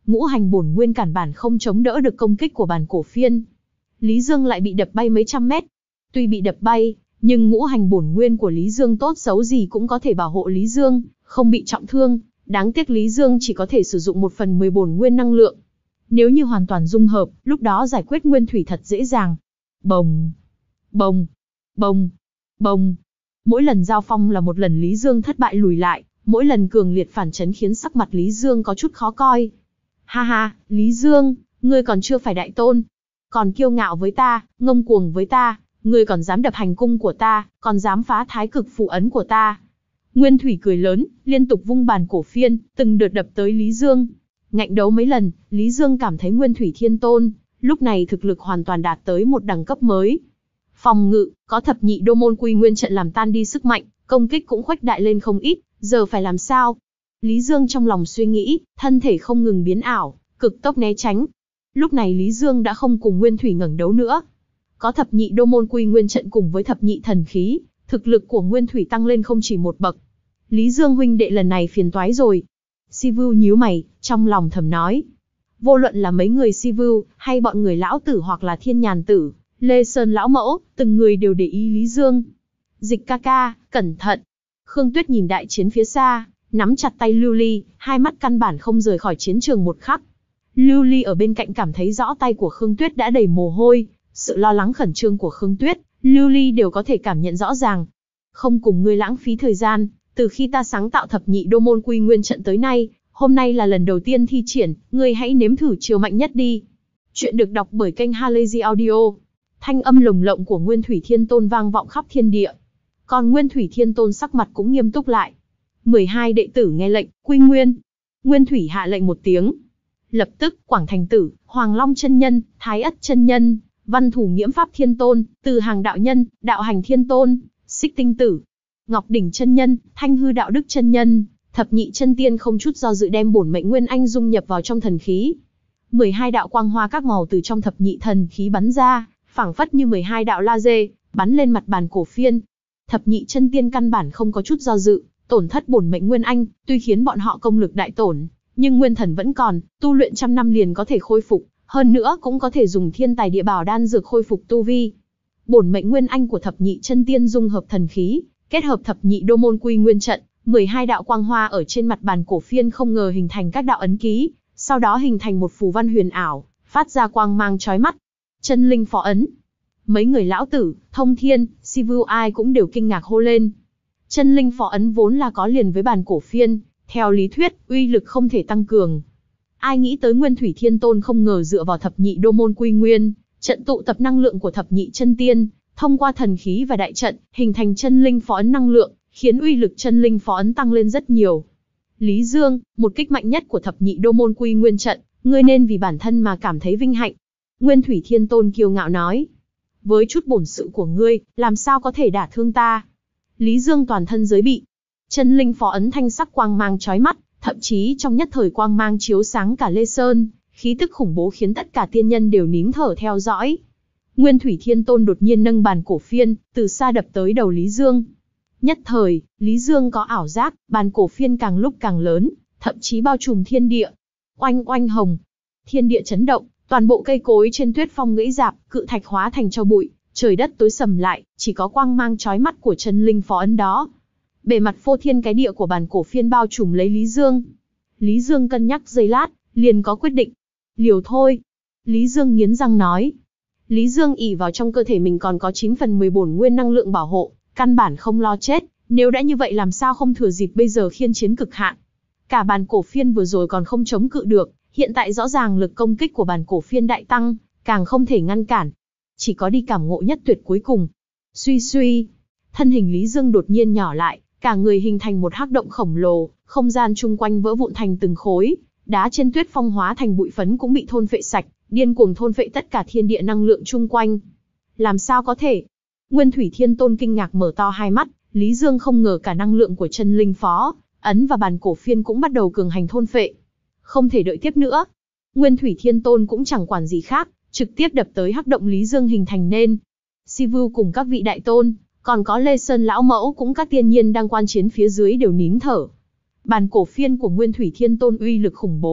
ngũ hành bổn nguyên cản bản không chống đỡ được công kích của bản cổ phiên. Lý Dương lại bị đập bay mấy trăm mét. Tuy bị đập bay, nhưng ngũ hành bổn nguyên của Lý Dương tốt xấu gì cũng có thể bảo hộ Lý Dương, không bị trọng thương. Đáng tiếc Lý Dương chỉ có thể sử dụng một phần mười bổn nguyên năng lượng. Nếu như hoàn toàn dung hợp, lúc đó giải quyết nguyên thủy thật dễ dàng. Bồng, bồng, bồng, bồng. Mỗi lần giao phong là một lần Lý Dương thất bại lùi lại, mỗi lần cường liệt phản chấn khiến sắc mặt Lý Dương có chút khó coi. Ha ha, Lý Dương, ngươi còn chưa phải đại tôn. Còn kiêu ngạo với ta, ngông cuồng với ta, ngươi còn dám đập hành cung của ta, còn dám phá thái cực phù ấn của ta. Nguyên Thủy cười lớn, liên tục vung bàn cổ phiên, từng đợt đập tới Lý Dương. Ngạnh đấu mấy lần, Lý Dương cảm thấy Nguyên Thủy Thiên Tôn, lúc này thực lực hoàn toàn đạt tới một đẳng cấp mới. Phòng ngự, có thập nhị đô môn quy nguyên trận làm tan đi sức mạnh, công kích cũng khuếch đại lên không ít, giờ phải làm sao? Lý Dương trong lòng suy nghĩ, thân thể không ngừng biến ảo, cực tốc né tránh. Lúc này Lý Dương đã không cùng Nguyên Thủy ngẩng đấu nữa. Có thập nhị đô môn quy nguyên trận cùng với thập nhị thần khí, thực lực của Nguyên Thủy tăng lên không chỉ một bậc. Lý Dương huynh đệ lần này phiền toái rồi. Sivu nhíu mày, trong lòng thầm nói. Vô luận là mấy người Sivu, hay bọn người lão tử hoặc là thiên nhàn tử, Lê Sơn lão mẫu, từng người đều để ý Lý Dương. Dịch ca ca, cẩn thận. Khương Tuyết nhìn đại chiến phía xa, nắm chặt tay Lưu Ly, hai mắt căn bản không rời khỏi chiến trường một khắc. Lưu Ly ở bên cạnh cảm thấy rõ tay của Khương Tuyết đã đầy mồ hôi, sự lo lắng khẩn trương của Khương Tuyết, Lưu Ly đều có thể cảm nhận rõ ràng. Không cùng ngươi lãng phí thời gian, từ khi ta sáng tạo thập nhị đô môn quy nguyên trận tới nay, hôm nay là lần đầu tiên thi triển, ngươi hãy nếm thử chiều mạnh nhất đi. Chuyện được đọc bởi kênh Halazy Audio. Thanh âm lồng lộng của Nguyên Thủy Thiên Tôn vang vọng khắp thiên địa. Còn Nguyên Thủy Thiên Tôn sắc mặt cũng nghiêm túc lại. mười hai đệ tử nghe lệnh, quy nguyên. Nguyên Thủy hạ lệnh một tiếng. Lập tức, Quảng Thành Tử, Hoàng Long chân nhân, Thái Ất chân nhân, Văn Thủ Nghiễm Pháp Thiên Tôn, Từ Hàng đạo nhân, Đạo Hành Thiên Tôn, Xích Tinh Tử, Ngọc Đỉnh chân nhân, Thanh Hư Đạo Đức chân nhân, Thập Nhị chân tiên không chút do dự đem bổn mệnh nguyên anh dung nhập vào trong thần khí. mười hai đạo quang hoa các màu từ trong thập nhị thần khí bắn ra, phảng phất như mười hai đạo laser, bắn lên mặt bàn cổ phiên. Thập nhị chân tiên căn bản không có chút do dự, tổn thất bổn mệnh nguyên anh, tuy khiến bọn họ công lực đại tổn, nhưng nguyên thần vẫn còn, tu luyện trăm năm liền có thể khôi phục, hơn nữa cũng có thể dùng thiên tài địa bảo đan dược khôi phục tu vi. Bổn mệnh nguyên anh của thập nhị chân tiên dung hợp thần khí, kết hợp thập nhị đô môn quy nguyên trận, mười hai đạo quang hoa ở trên mặt bàn cổ phiên không ngờ hình thành các đạo ấn ký, sau đó hình thành một phù văn huyền ảo, phát ra quang mang chói mắt. Chân linh phó ấn. Mấy người lão tử, Thông Thiên, Sivu ai cũng đều kinh ngạc hô lên. Chân linh phó ấn vốn là có liền với bàn cổ phiên, theo lý thuyết, uy lực không thể tăng cường. Ai nghĩ tới Nguyên Thủy Thiên Tôn không ngờ dựa vào thập nhị đô môn quy nguyên, trận tụ tập năng lượng của thập nhị chân tiên, thông qua thần khí và đại trận, hình thành chân linh phó ấn năng lượng, khiến uy lực chân linh phó ấn tăng lên rất nhiều. Lý Dương, một kích mạnh nhất của thập nhị đô môn quy nguyên trận, ngươi nên vì bản thân mà cảm thấy vinh hạnh. Nguyên Thủy Thiên Tôn kiêu ngạo nói. Với chút bổn sự của ngươi, làm sao có thể đả thương ta? Lý Dương toàn thân giới bị. Chân linh phó ấn thanh sắc quang mang chói mắt, thậm chí trong nhất thời quang mang chiếu sáng cả Lê Sơn, khí tức khủng bố khiến tất cả tiên nhân đều nín thở theo dõi. Nguyên Thủy Thiên Tôn đột nhiên nâng bàn cổ phiên, từ xa đập tới đầu Lý Dương. Nhất thời, Lý Dương có ảo giác, bàn cổ phiên càng lúc càng lớn, thậm chí bao trùm thiên địa. Oanh oanh hồng. Thiên địa chấn động, toàn bộ cây cối trên tuyết phong gãy rạp, cự thạch hóa thành tro bụi, trời đất tối sầm lại, chỉ có quang mang chói mắt của chân linh phó ấn đó. Bề mặt phô thiên cái địa của bàn cổ phiên bao trùm lấy Lý Dương. Lý Dương cân nhắc giây lát, liền có quyết định. Liều thôi. Lý Dương nghiến răng nói. Lý Dương ỷ vào trong cơ thể mình còn có chín phần mười bổn nguyên năng lượng bảo hộ, căn bản không lo chết, nếu đã như vậy làm sao không thừa dịp bây giờ khiên chiến cực hạn. Cả bàn cổ phiên vừa rồi còn không chống cự được, hiện tại rõ ràng lực công kích của bàn cổ phiên đại tăng, càng không thể ngăn cản. Chỉ có đi cảm ngộ nhất tuyệt cuối cùng. Suy suy, thân hình Lý Dương đột nhiên nhỏ lại, cả người hình thành một hắc động khổng lồ, không gian chung quanh vỡ vụn thành từng khối, đá trên tuyết phong hóa thành bụi phấn cũng bị thôn phệ sạch, điên cuồng thôn phệ tất cả thiên địa năng lượng chung quanh. Làm sao có thể? Nguyên Thủy Thiên Tôn kinh ngạc mở to hai mắt, Lý Dương không ngờ cả năng lượng của chân linh phó ấn và bàn cổ phiên cũng bắt đầu cường hành thôn phệ. Không thể đợi tiếp nữa. Nguyên Thủy Thiên Tôn cũng chẳng quản gì khác, trực tiếp đập tới hắc động Lý Dương hình thành nên. Sivu cùng các vị đại tôn, còn có Lê Sơn lão mẫu cũng các tiên nhiên đang quan chiến phía dưới đều nín thở. Bàn cổ phiên của Nguyên Thủy Thiên Tôn uy lực khủng bố,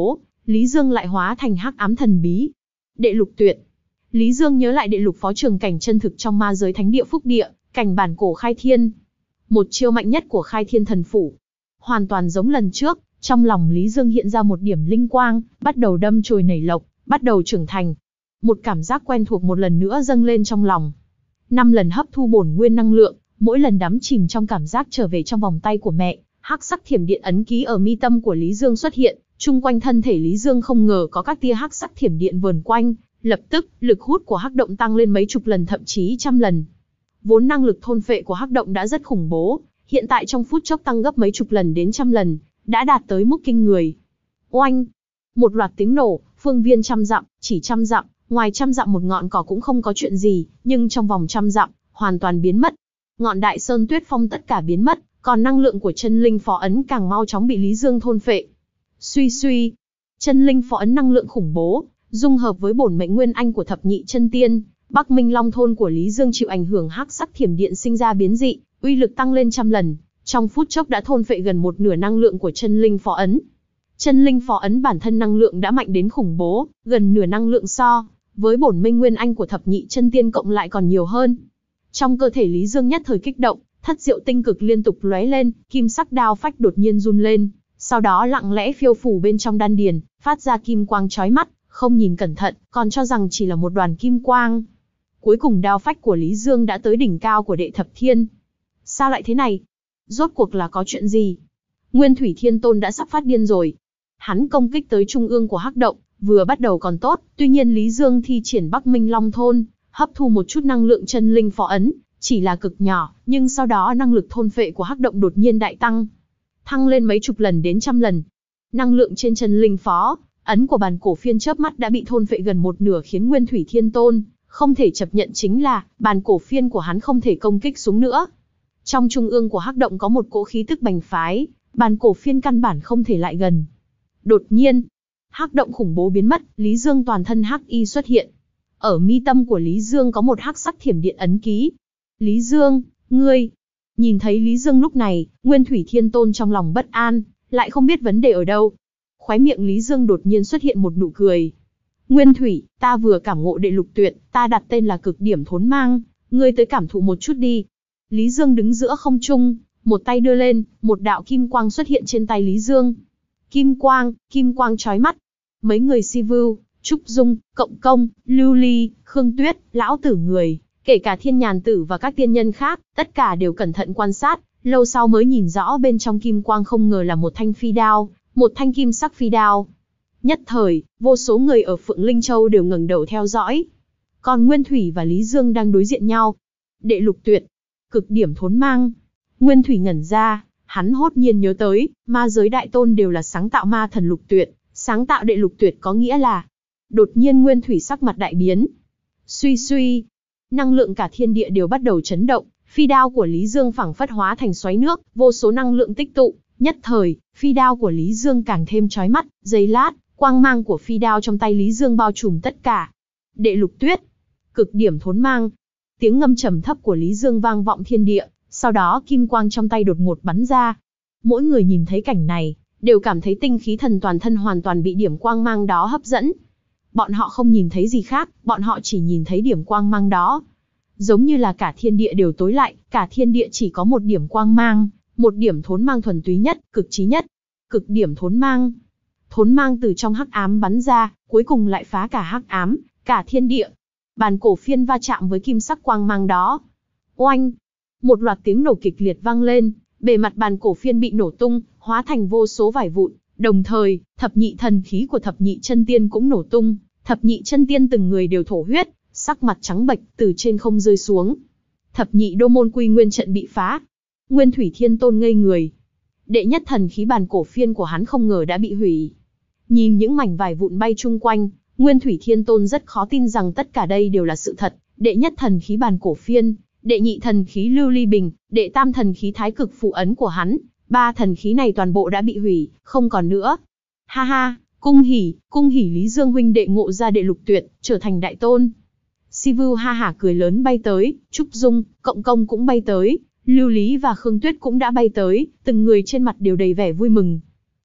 Lý Dương lại hóa thành hắc ám thần bí. Đệ lục tuyệt. Lý Dương nhớ lại đệ lục phó trường cảnh chân thực trong ma giới thánh địa phúc địa, cảnh bản cổ khai thiên. Một chiêu mạnh nhất của khai thiên thần phủ. Hoàn toàn giống lần trước, trong lòng Lý Dương hiện ra một điểm linh quang, bắt đầu đâm chồi nảy lộc, bắt đầu trưởng thành. Một cảm giác quen thuộc một lần nữa dâng lên trong lòng. Năm lần hấp thu bổn nguyên năng lượng, mỗi lần đắm chìm trong cảm giác trở về trong vòng tay của mẹ, hắc sắc thiểm điện ấn ký ở mi tâm của Lý Dương xuất hiện, chung quanh thân thể Lý Dương không ngờ có các tia hắc sắc thiểm điện vờn quanh, lập tức, lực hút của hắc động tăng lên mấy chục lần thậm chí trăm lần. Vốn năng lực thôn phệ của hắc động đã rất khủng bố, hiện tại trong phút chốc tăng gấp mấy chục lần đến trăm lần, đã đạt tới mức kinh người. Oanh! Một loạt tiếng nổ, phương viên trăm dặm, chỉ trăm dặm, ngoài trăm dặm một ngọn cỏ cũng không có chuyện gì, nhưng trong vòng trăm dặm, hoàn toàn biến mất. Ngọn Đại Sơn Tuyết Phong tất cả biến mất, còn năng lượng của chân linh phó ấn càng mau chóng bị Lý Dương thôn phệ. Suy suy, chân linh phó ấn năng lượng khủng bố, dung hợp với bổn mệnh nguyên anh của thập nhị chân tiên, Bắc Minh Long thôn của Lý Dương chịu ảnh hưởng hắc sắc thiểm điện sinh ra biến dị, uy lực tăng lên trăm lần, trong phút chốc đã thôn phệ gần một nửa năng lượng của chân linh phó ấn. Chân linh phó ấn bản thân năng lượng đã mạnh đến khủng bố, gần nửa năng lượng so với bổn minh nguyên anh của thập nhị chân tiên cộng lại còn nhiều hơn. Trong cơ thể Lý Dương nhất thời kích động, thất diệu tinh cực liên tục lóe lên, kim sắc đao phách đột nhiên run lên, sau đó lặng lẽ phiêu phù bên trong đan điền, phát ra kim quang chói mắt, không nhìn cẩn thận, còn cho rằng chỉ là một đoàn kim quang. Cuối cùng đao phách của Lý Dương đã tới đỉnh cao của đệ thập thiên. Sao lại thế này? Rốt cuộc là có chuyện gì? Nguyên Thủy Thiên Tôn đã sắp phát điên rồi. Hắn công kích tới trung ương của hắc động, vừa bắt đầu còn tốt, tuy nhiên Lý Dương thi triển Bắc Minh Long thôn, hấp thu một chút năng lượng chân linh phó ấn, chỉ là cực nhỏ, nhưng sau đó năng lực thôn phệ của hắc động đột nhiên đại tăng, thăng lên mấy chục lần đến trăm lần. Năng lượng trên chân linh phó ấn của bàn cổ phiên chớp mắt đã bị thôn phệ gần một nửa, khiến Nguyên Thủy Thiên Tôn không thể chấp nhận chính là bàn cổ phiên của hắn không thể công kích xuống nữa. Trong trung ương của hắc động có một cỗ khí tức bành phái, bàn cổ phiên căn bản không thể lại gần. Đột nhiên, hắc động khủng bố biến mất, Lý Dương toàn thân hắc y xuất hiện. Ở mi tâm của Lý Dương có một hắc sắc thiểm điện ấn ký. Lý Dương, ngươi... Nhìn thấy Lý Dương lúc này, Nguyên Thủy Thiên Tôn trong lòng bất an, lại không biết vấn đề ở đâu. Khóe miệng Lý Dương đột nhiên xuất hiện một nụ cười. Nguyên Thủy, ta vừa cảm ngộ đệ lục tuyệt, ta đặt tên là cực điểm thốn mang, ngươi tới cảm thụ một chút đi. Lý Dương đứng giữa không trung, một tay đưa lên, một đạo kim quang xuất hiện trên tay Lý Dương. Kim quang, kim quang chói mắt. Mấy người Si Vưu, Trúc Dung, Cộng Công, Lưu Ly, Khương Tuyết, Lão Tử người, kể cả Thiên Nhàn Tử và các tiên nhân khác, tất cả đều cẩn thận quan sát, lâu sau mới nhìn rõ bên trong kim quang không ngờ là một thanh phi đao, một thanh kim sắc phi đao. Nhất thời, vô số người ở Phượng Linh Châu đều ngẩng đầu theo dõi. Còn Nguyên Thủy và Lý Dương đang đối diện nhau. Đệ lục tuyệt, cực điểm thốn mang. Nguyên Thủy ngẩn ra, hắn hốt nhiên nhớ tới, ma giới đại tôn đều là sáng tạo ma thần lục tuyệt, sáng tạo đệ lục tuyệt có nghĩa là... Đột nhiên Nguyên Thủy sắc mặt đại biến. Suy suy, năng lượng cả thiên địa đều bắt đầu chấn động, phi đao của Lý Dương phảng phất hóa thành xoáy nước, vô số năng lượng tích tụ, nhất thời, phi đao của Lý Dương càng thêm chói mắt, giây lát, quang mang của phi đao trong tay Lý Dương bao trùm tất cả. Đệ lục tuyết, cực điểm thốn mang. Tiếng ngâm trầm thấp của Lý Dương vang vọng thiên địa, sau đó kim quang trong tay đột ngột bắn ra. Mỗi người nhìn thấy cảnh này, đều cảm thấy tinh khí thần toàn thân hoàn toàn bị điểm quang mang đó hấp dẫn. Bọn họ không nhìn thấy gì khác, bọn họ chỉ nhìn thấy điểm quang mang đó. Giống như là cả thiên địa đều tối lại, cả thiên địa chỉ có một điểm quang mang, một điểm thốn mang thuần túy nhất, cực trí nhất. Cực điểm thốn mang. Thốn mang từ trong hắc ám bắn ra, cuối cùng lại phá cả hắc ám, cả thiên địa. Bàn cổ phiên va chạm với kim sắc quang mang đó. Oanh! Một loạt tiếng nổ kịch liệt vang lên, bề mặt bàn cổ phiên bị nổ tung, hóa thành vô số vải vụn. Đồng thời, thập nhị thần khí của thập nhị chân tiên cũng nổ tung, thập nhị chân tiên từng người đều thổ huyết, sắc mặt trắng bệch từ trên không rơi xuống. Thập nhị đô môn quy nguyên trận bị phá. Nguyên Thủy Thiên Tôn ngây người. Đệ nhất thần khí bàn cổ phiên của hắn không ngờ đã bị hủy. Nhìn những mảnh vải vụn bay chung quanh, Nguyên Thủy Thiên Tôn rất khó tin rằng tất cả đây đều là sự thật. Đệ nhất thần khí bàn cổ phiên, đệ nhị thần khí lưu ly bình, đệ tam thần khí thái cực phù ấn của hắn, ba thần khí này toàn bộ đã bị hủy, không còn nữa. Ha ha, cung hỉ, cung hỉ Lý Dương huynh đệ ngộ ra đệ lục tuyệt, trở thành đại tôn. Si Vưu ha hả cười lớn bay tới, Trúc Dung, Cộng Công cũng bay tới, Lưu Lý và Khương Tuyết cũng đã bay tới, từng người trên mặt đều đầy vẻ vui mừng.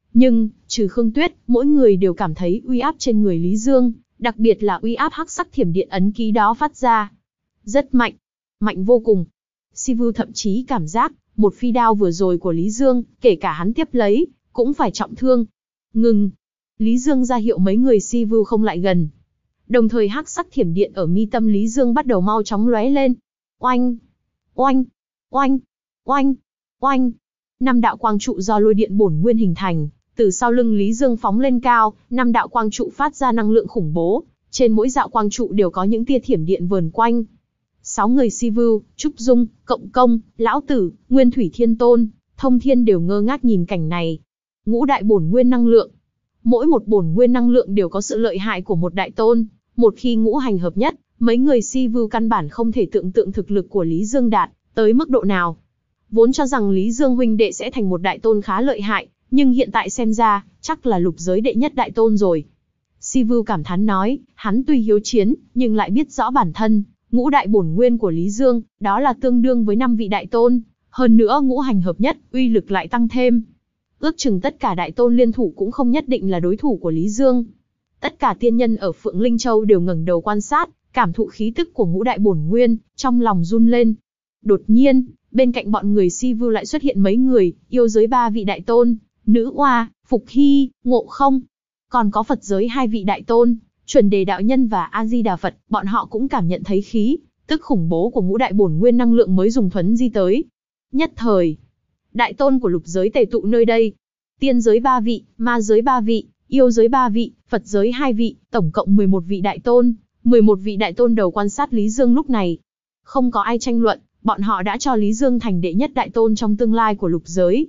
Nhưng, trừ Khương Tuyết, mỗi người đều cảm thấy uy áp trên người Lý Dương, đặc biệt là uy áp hắc sắc thiểm điện ấn ký đó phát ra. Rất mạnh, mạnh vô cùng. Sivu thậm chí cảm giác, một phi đao vừa rồi của Lý Dương, kể cả hắn tiếp lấy, cũng phải trọng thương. Ngừng. Lý Dương ra hiệu mấy người Sivu không lại gần. Đồng thời hắc sắc thiểm điện ở mi tâm Lý Dương bắt đầu mau chóng lóe lên. Oanh, oanh, oanh, oanh, oanh. Năm đạo quang trụ do lôi điện bổn nguyên hình thành, từ sau lưng Lý Dương phóng lên cao, năm đạo quang trụ phát ra năng lượng khủng bố, trên mỗi đạo quang trụ đều có những tia thiểm điện vờn quanh. Sáu người Sivu, Trúc Dung, Cộng Công, Lão Tử, Nguyên Thủy Thiên Tôn, Thông Thiên đều ngơ ngác nhìn cảnh này. Ngũ đại bổn nguyên năng lượng. Mỗi một bổn nguyên năng lượng đều có sự lợi hại của một đại tôn, một khi ngũ hành hợp nhất, mấy người Sivu căn bản không thể tưởng tượng thực lực của Lý Dương đạt tới mức độ nào. Vốn cho rằng Lý Dương huynh đệ sẽ thành một đại tôn khá lợi hại, nhưng hiện tại xem ra, chắc là lục giới đệ nhất đại tôn rồi. Sivu cảm thán nói, hắn tuy hiếu chiến, nhưng lại biết rõ bản thân, ngũ đại bổn nguyên của Lý Dương, đó là tương đương với năm vị đại tôn, hơn nữa ngũ hành hợp nhất, uy lực lại tăng thêm. Ước chừng tất cả đại tôn liên thủ cũng không nhất định là đối thủ của Lý Dương. Tất cả tiên nhân ở Phượng Linh Châu đều ngẩng đầu quan sát, cảm thụ khí tức của ngũ đại bổn nguyên, trong lòng run lên. Đột nhiên, bên cạnh bọn người Sivu lại xuất hiện mấy người, yêu giới ba vị đại tôn, Nữ Oa, Phục Hy, Ngộ Không. Còn có Phật giới hai vị đại tôn, Chuẩn Đề đạo nhân và A Di Đà Phật, bọn họ cũng cảm nhận thấy khí tức khủng bố của ngũ đại bổn nguyên năng lượng mới dùng thuấn di tới. Nhất thời, đại tôn của lục giới tề tụ nơi đây. Tiên giới ba vị, ma giới ba vị, yêu giới ba vị, Phật giới hai vị, tổng cộng mười một vị đại tôn, mười một vị đại tôn đầu quan sát Lý Dương lúc này. Không có ai tranh luận, bọn họ đã cho Lý Dương thành đệ nhất đại tôn trong tương lai của lục giới.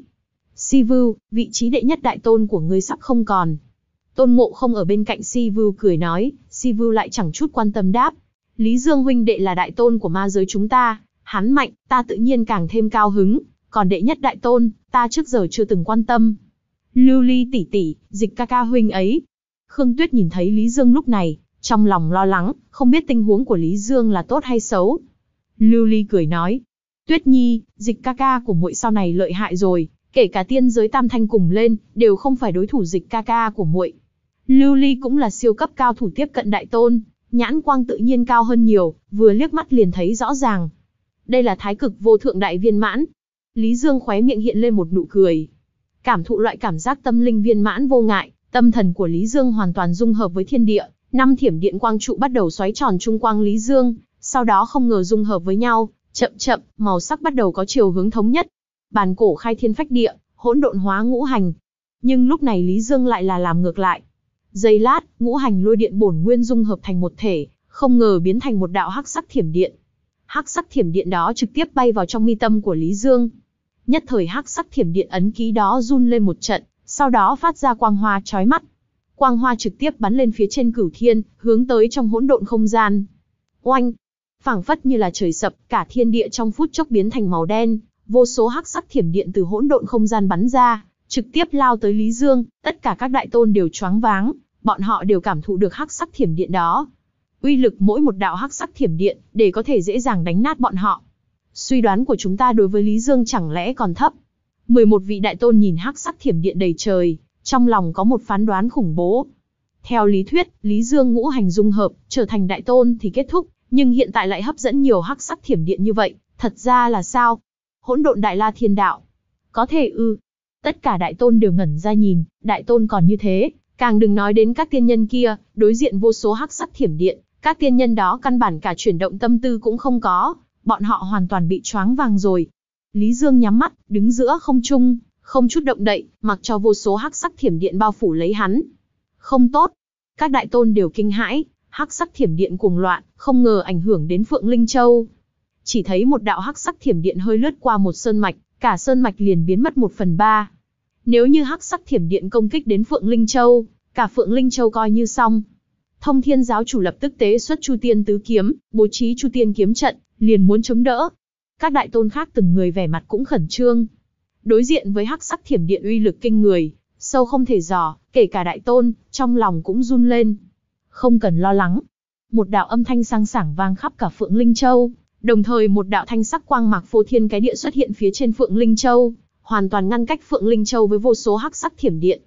Sivu, vị trí đệ nhất đại tôn của ngươi sắp không còn. Tôn Ngộ Không ở bên cạnh Sivu cười nói, Sivu lại chẳng chút quan tâm đáp. Lý Dương huynh đệ là đại tôn của ma giới chúng ta, hắn mạnh, ta tự nhiên càng thêm cao hứng, còn đệ nhất đại tôn, ta trước giờ chưa từng quan tâm. Lưu Ly tỷ tỷ, Dịch ca ca huynh ấy. Khương Tuyết nhìn thấy Lý Dương lúc này, trong lòng lo lắng, không biết tình huống của Lý Dương là tốt hay xấu. Lưu Ly cười nói, Tuyết Nhi, Dịch ca ca của muội sau này lợi hại rồi, kể cả tiên giới tam thanh cùng lên, đều không phải đối thủ Dịch ca ca của muội. Lưu Ly cũng là siêu cấp cao thủ tiếp cận đại tôn, nhãn quang tự nhiên cao hơn nhiều, vừa liếc mắt liền thấy rõ ràng. Đây là thái cực vô thượng đại viên mãn. Lý Dương khóe miệng hiện lên một nụ cười. Cảm thụ loại cảm giác tâm linh viên mãn vô ngại, tâm thần của Lý Dương hoàn toàn dung hợp với thiên địa, năm thiểm điện quang trụ bắt đầu xoáy tròn trung quang Lý Dương, sau đó không ngờ dung hợp với nhau, chậm chậm, màu sắc bắt đầu có chiều hướng thống nhất. Bàn cổ khai thiên phách địa, hỗn độn hóa ngũ hành. Nhưng lúc này Lý Dương lại là làm ngược lại. Giây lát, ngũ hành lôi điện bổn nguyên dung hợp thành một thể, không ngờ biến thành một đạo hắc sắc thiểm điện. Hắc sắc thiểm điện đó trực tiếp bay vào trong mi tâm của Lý Dương. Nhất thời hắc sắc thiểm điện ấn ký đó run lên một trận, sau đó phát ra quang hoa chói mắt. Quang hoa trực tiếp bắn lên phía trên cửu thiên, hướng tới trong hỗn độn không gian. Oanh! Phảng phất như là trời sập, cả thiên địa trong phút chốc biến thành màu đen, vô số hắc sắc thiểm điện từ hỗn độn không gian bắn ra, trực tiếp lao tới Lý Dương, tất cả các đại tôn đều choáng váng, bọn họ đều cảm thụ được hắc sắc thiểm điện đó. Uy lực mỗi một đạo hắc sắc thiểm điện, để có thể dễ dàng đánh nát bọn họ. Suy đoán của chúng ta đối với Lý Dương chẳng lẽ còn thấp. mười một vị đại tôn nhìn hắc sắc thiểm điện đầy trời, trong lòng có một phán đoán khủng bố. Theo lý thuyết, Lý Dương ngũ hành dung hợp, trở thành đại tôn thì kết thúc, nhưng hiện tại lại hấp dẫn nhiều hắc sắc thiểm điện như vậy, thật ra là sao? Hỗn độn đại la thiên đạo. Có thể ư? Tất cả đại tôn đều ngẩn ra nhìn, đại tôn còn như thế, càng đừng nói đến các tiên nhân kia, đối diện vô số hắc sắc thiểm điện, các tiên nhân đó căn bản cả chuyển động tâm tư cũng không có, bọn họ hoàn toàn bị choáng vàng rồi. Lý Dương nhắm mắt, đứng giữa không trung, không chút động đậy, mặc cho vô số hắc sắc thiểm điện bao phủ lấy hắn. Không tốt. Các đại tôn đều kinh hãi, hắc sắc thiểm điện cuồng loạn, không ngờ ảnh hưởng đến Phượng Linh Châu. Chỉ thấy một đạo hắc sắc thiểm điện hơi lướt qua một sơn mạch, cả sơn mạch liền biến mất một phần ba. Nếu như hắc sắc thiểm điện công kích đến Phượng Linh Châu, cả Phượng Linh Châu coi như xong. Thông Thiên giáo chủ lập tức tế xuất Chu Tiên tứ kiếm, bố trí Chu Tiên kiếm trận, liền muốn chống đỡ. Các đại tôn khác từng người vẻ mặt cũng khẩn trương. Đối diện với hắc sắc thiểm điện uy lực kinh người, sâu không thể dò, kể cả đại tôn, trong lòng cũng run lên. Không cần lo lắng. Một đạo âm thanh sang sảng vang khắp cả Phượng Linh Châu, đồng thời một đạo thanh sắc quang mạc phô thiên cái địa xuất hiện phía trên Phượng Linh Châu, hoàn toàn ngăn cách Phượng Linh Châu với vô số hắc sắc thiểm điện.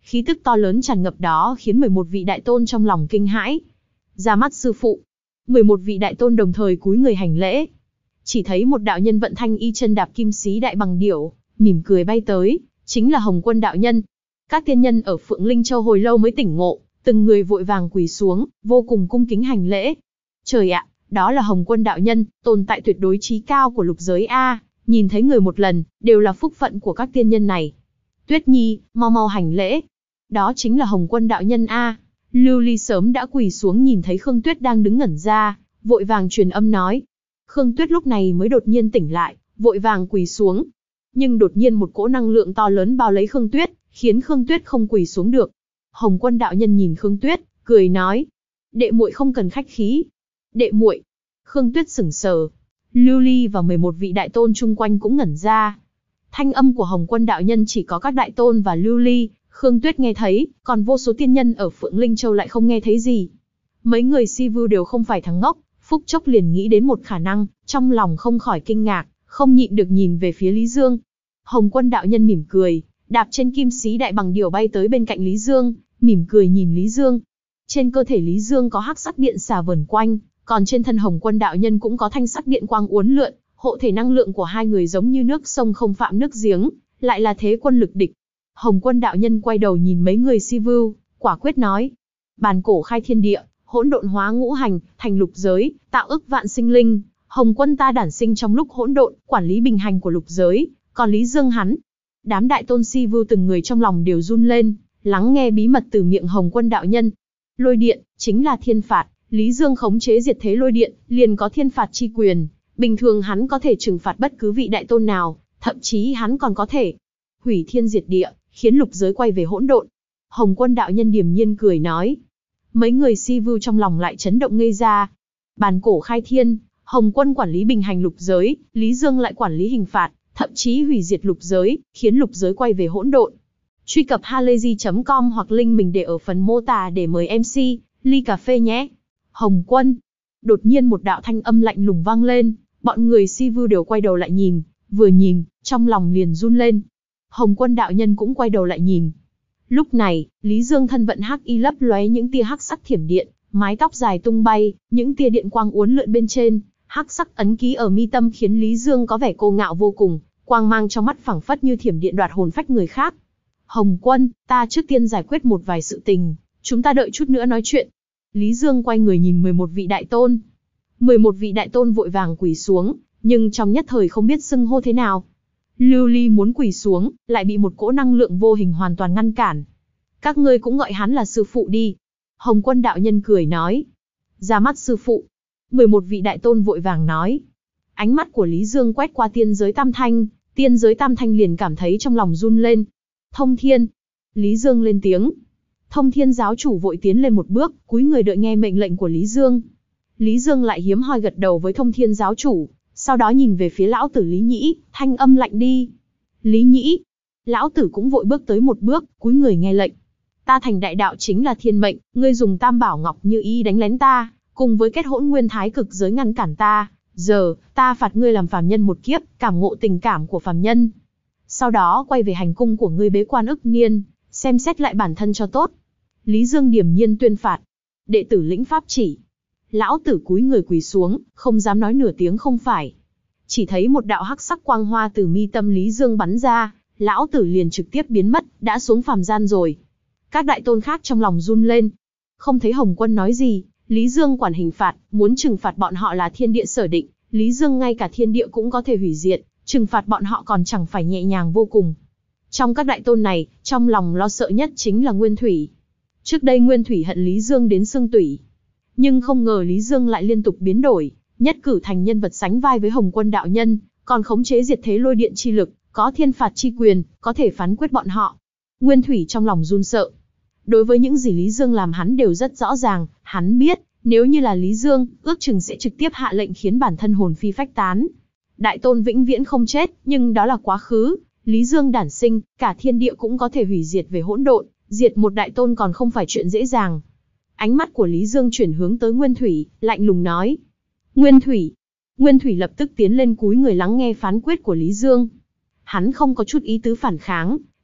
Khí tức to lớn tràn ngập đó khiến mười một vị đại tôn trong lòng kinh hãi. Ra mắt sư phụ. mười một vị đại tôn đồng thời cúi người hành lễ. Chỉ thấy một đạo nhân vận thanh y chân đạp kim xí đại bằng điểu, mỉm cười bay tới, chính là Hồng Quân đạo nhân. Các tiên nhân ở Phượng Linh Châu hồi lâu mới tỉnh ngộ, từng người vội vàng quỳ xuống, vô cùng cung kính hành lễ. Trời ạ, đó là Hồng Quân đạo nhân, tồn tại tuyệt đối trí cao của lục giới a, nhìn thấy người một lần, đều là phúc phận của các tiên nhân này. Tuyết Nhi, mau mau hành lễ. Đó chính là Hồng Quân đạo nhân a. Lưu Ly sớm đã quỳ xuống nhìn thấy Khương Tuyết đang đứng ngẩn ra, vội vàng truyền âm nói. Khương Tuyết lúc này mới đột nhiên tỉnh lại, vội vàng quỳ xuống. Nhưng đột nhiên một cỗ năng lượng to lớn bao lấy Khương Tuyết, khiến Khương Tuyết không quỳ xuống được. Hồng Quân đạo nhân nhìn Khương Tuyết, cười nói: "Đệ muội không cần khách khí." "Đệ muội?" Khương Tuyết sững sờ. Lưu Ly và mười một vị đại tôn chung quanh cũng ngẩn ra. Thanh âm của Hồng Quân đạo nhân chỉ có các đại tôn và Lưu Ly, Khương Tuyết nghe thấy, còn vô số tiên nhân ở Phượng Linh Châu lại không nghe thấy gì. Mấy người si vu đều không phải thằng ngốc, phút chốc liền nghĩ đến một khả năng, trong lòng không khỏi kinh ngạc, không nhịn được nhìn về phía Lý Dương. Hồng Quân đạo nhân mỉm cười, đạp trên kim xí đại bằng điểu bay tới bên cạnh Lý Dương, mỉm cười nhìn Lý Dương. Trên cơ thể Lý Dương có hắc sắc điện xà vờn quanh, còn trên thân Hồng Quân đạo nhân cũng có thanh sắc điện quang uốn lượn, hộ thể năng lượng của hai người giống như nước sông không phạm nước giếng, lại là thế quân lực địch. Hồng Quân đạo nhân quay đầu nhìn mấy người si vu, quả quyết nói: Bàn cổ khai thiên địa, hỗn độn hóa ngũ hành, thành lục giới, tạo ức vạn sinh linh. Hồng Quân ta đản sinh trong lúc hỗn độn, quản lý bình hành của lục giới, còn Lý Dương hắn. Đám đại tôn si vu từng người trong lòng đều run lên, lắng nghe bí mật từ miệng Hồng Quân đạo nhân. Lôi điện chính là thiên phạt, Lý Dương khống chế diệt thế lôi điện, liền có thiên phạt chi quyền. Bình thường hắn có thể trừng phạt bất cứ vị đại tôn nào, thậm chí hắn còn có thể hủy thiên diệt địa, khiến lục giới quay về hỗn độn. Hồng Quân đạo nhân điềm nhiên cười nói. Mấy người si vu trong lòng lại chấn động ngây ra. Bàn cổ khai thiên, Hồng Quân quản lý bình hành lục giới, Lý Dương lại quản lý hình phạt, thậm chí hủy diệt lục giới, khiến lục giới quay về hỗn độn. Truy cập halayzi chấm com hoặc link mình để ở phần mô tả để mời em xê, ly cà phê nhé. Hồng Quân. Đột nhiên một đạo thanh âm lạnh lùng vang lên, bọn người si vu đều quay đầu lại nhìn, vừa nhìn, trong lòng liền run lên. Hồng Quân đạo nhân cũng quay đầu lại nhìn. Lúc này, Lý Dương thân vận hắc y lấp lóe những tia hắc sắc thiểm điện, mái tóc dài tung bay, những tia điện quang uốn lượn bên trên, hắc sắc ấn ký ở mi tâm khiến Lý Dương có vẻ cô ngạo vô cùng, quang mang trong mắt phảng phất như thiểm điện đoạt hồn phách người khác. Hồng Quân, ta trước tiên giải quyết một vài sự tình, chúng ta đợi chút nữa nói chuyện. Lý Dương quay người nhìn mười một vị đại tôn. mười một vị đại tôn vội vàng quỳ xuống, nhưng trong nhất thời không biết xưng hô thế nào. Lưu Ly muốn quỳ xuống, lại bị một cỗ năng lượng vô hình hoàn toàn ngăn cản. Các ngươi cũng gọi hắn là sư phụ đi. Hồng Quân đạo nhân cười nói. Ra mắt sư phụ. mười một vị đại tôn vội vàng nói. Ánh mắt của Lý Dương quét qua tiên giới tam thanh, tiên giới tam thanh liền cảm thấy trong lòng run lên. Thông Thiên. Lý Dương lên tiếng. Thông Thiên giáo chủ vội tiến lên một bước, cúi người đợi nghe mệnh lệnh của Lý Dương. Lý Dương lại hiếm hoi gật đầu với Thông Thiên giáo chủ, sau đó nhìn về phía lão tử Lý Nhĩ, thanh âm lạnh đi. Lý Nhĩ. Lão tử cũng vội bước tới một bước, cúi người nghe lệnh. Ta thành đại đạo chính là thiên mệnh, ngươi dùng tam bảo ngọc như ý đánh lén ta, cùng với kết hỗn nguyên thái cực giới ngăn cản ta. Giờ, ta phạt ngươi làm phàm nhân một kiếp, cảm ngộ tình cảm của phàm nhân. Sau đó quay về hành cung của ngươi bế quan ức niên, xem xét lại bản thân cho tốt. Lý Dương điềm nhiên tuyên phạt. Đệ tử lĩnh pháp chỉ. Lão tử cúi người quỳ xuống, không dám nói nửa tiếng không phải. Chỉ thấy một đạo hắc sắc quang hoa từ mi tâm Lý Dương bắn ra, lão tử liền trực tiếp biến mất, đã xuống phàm gian rồi. Các đại tôn khác trong lòng run lên. Không thấy Hồng Quân nói gì, Lý Dương quản hình phạt, muốn trừng phạt bọn họ là thiên địa sở định, Lý Dương ngay cả thiên địa cũng có thể hủy diệt, trừng phạt bọn họ còn chẳng phải nhẹ nhàng vô cùng. Trong các đại tôn này, trong lòng lo sợ nhất chính là Nguyên Thủy. Trước đây Nguyên Thủy hận Lý Dương đến xương tủy. Nhưng không ngờ Lý Dương lại liên tục biến đổi, nhất cử thành nhân vật sánh vai với Hồng Quân đạo nhân, còn khống chế diệt thế lôi điện chi lực, có thiên phạt chi quyền, có thể phán quyết bọn họ. Nguyên Thủy trong lòng run sợ. Đối với những gì Lý Dương làm hắn đều rất rõ ràng, hắn biết, nếu như là Lý Dương, ước chừng sẽ trực tiếp hạ lệnh khiến bản thân hồn phi phách tán. Đại tôn vĩnh viễn không chết, nhưng đó là quá khứ. Lý Dương đản sinh, cả thiên địa cũng có thể hủy diệt về hỗn độn, diệt một đại tôn còn không phải chuyện dễ dàng. Ánh mắt của Lý Dương chuyển hướng tới Nguyên Thủy, lạnh lùng nói. Nguyên Thủy. Nguyên Thủy lập tức tiến lên cúi người lắng nghe phán quyết của Lý Dương. Hắn không có chút ý tứ phản kháng,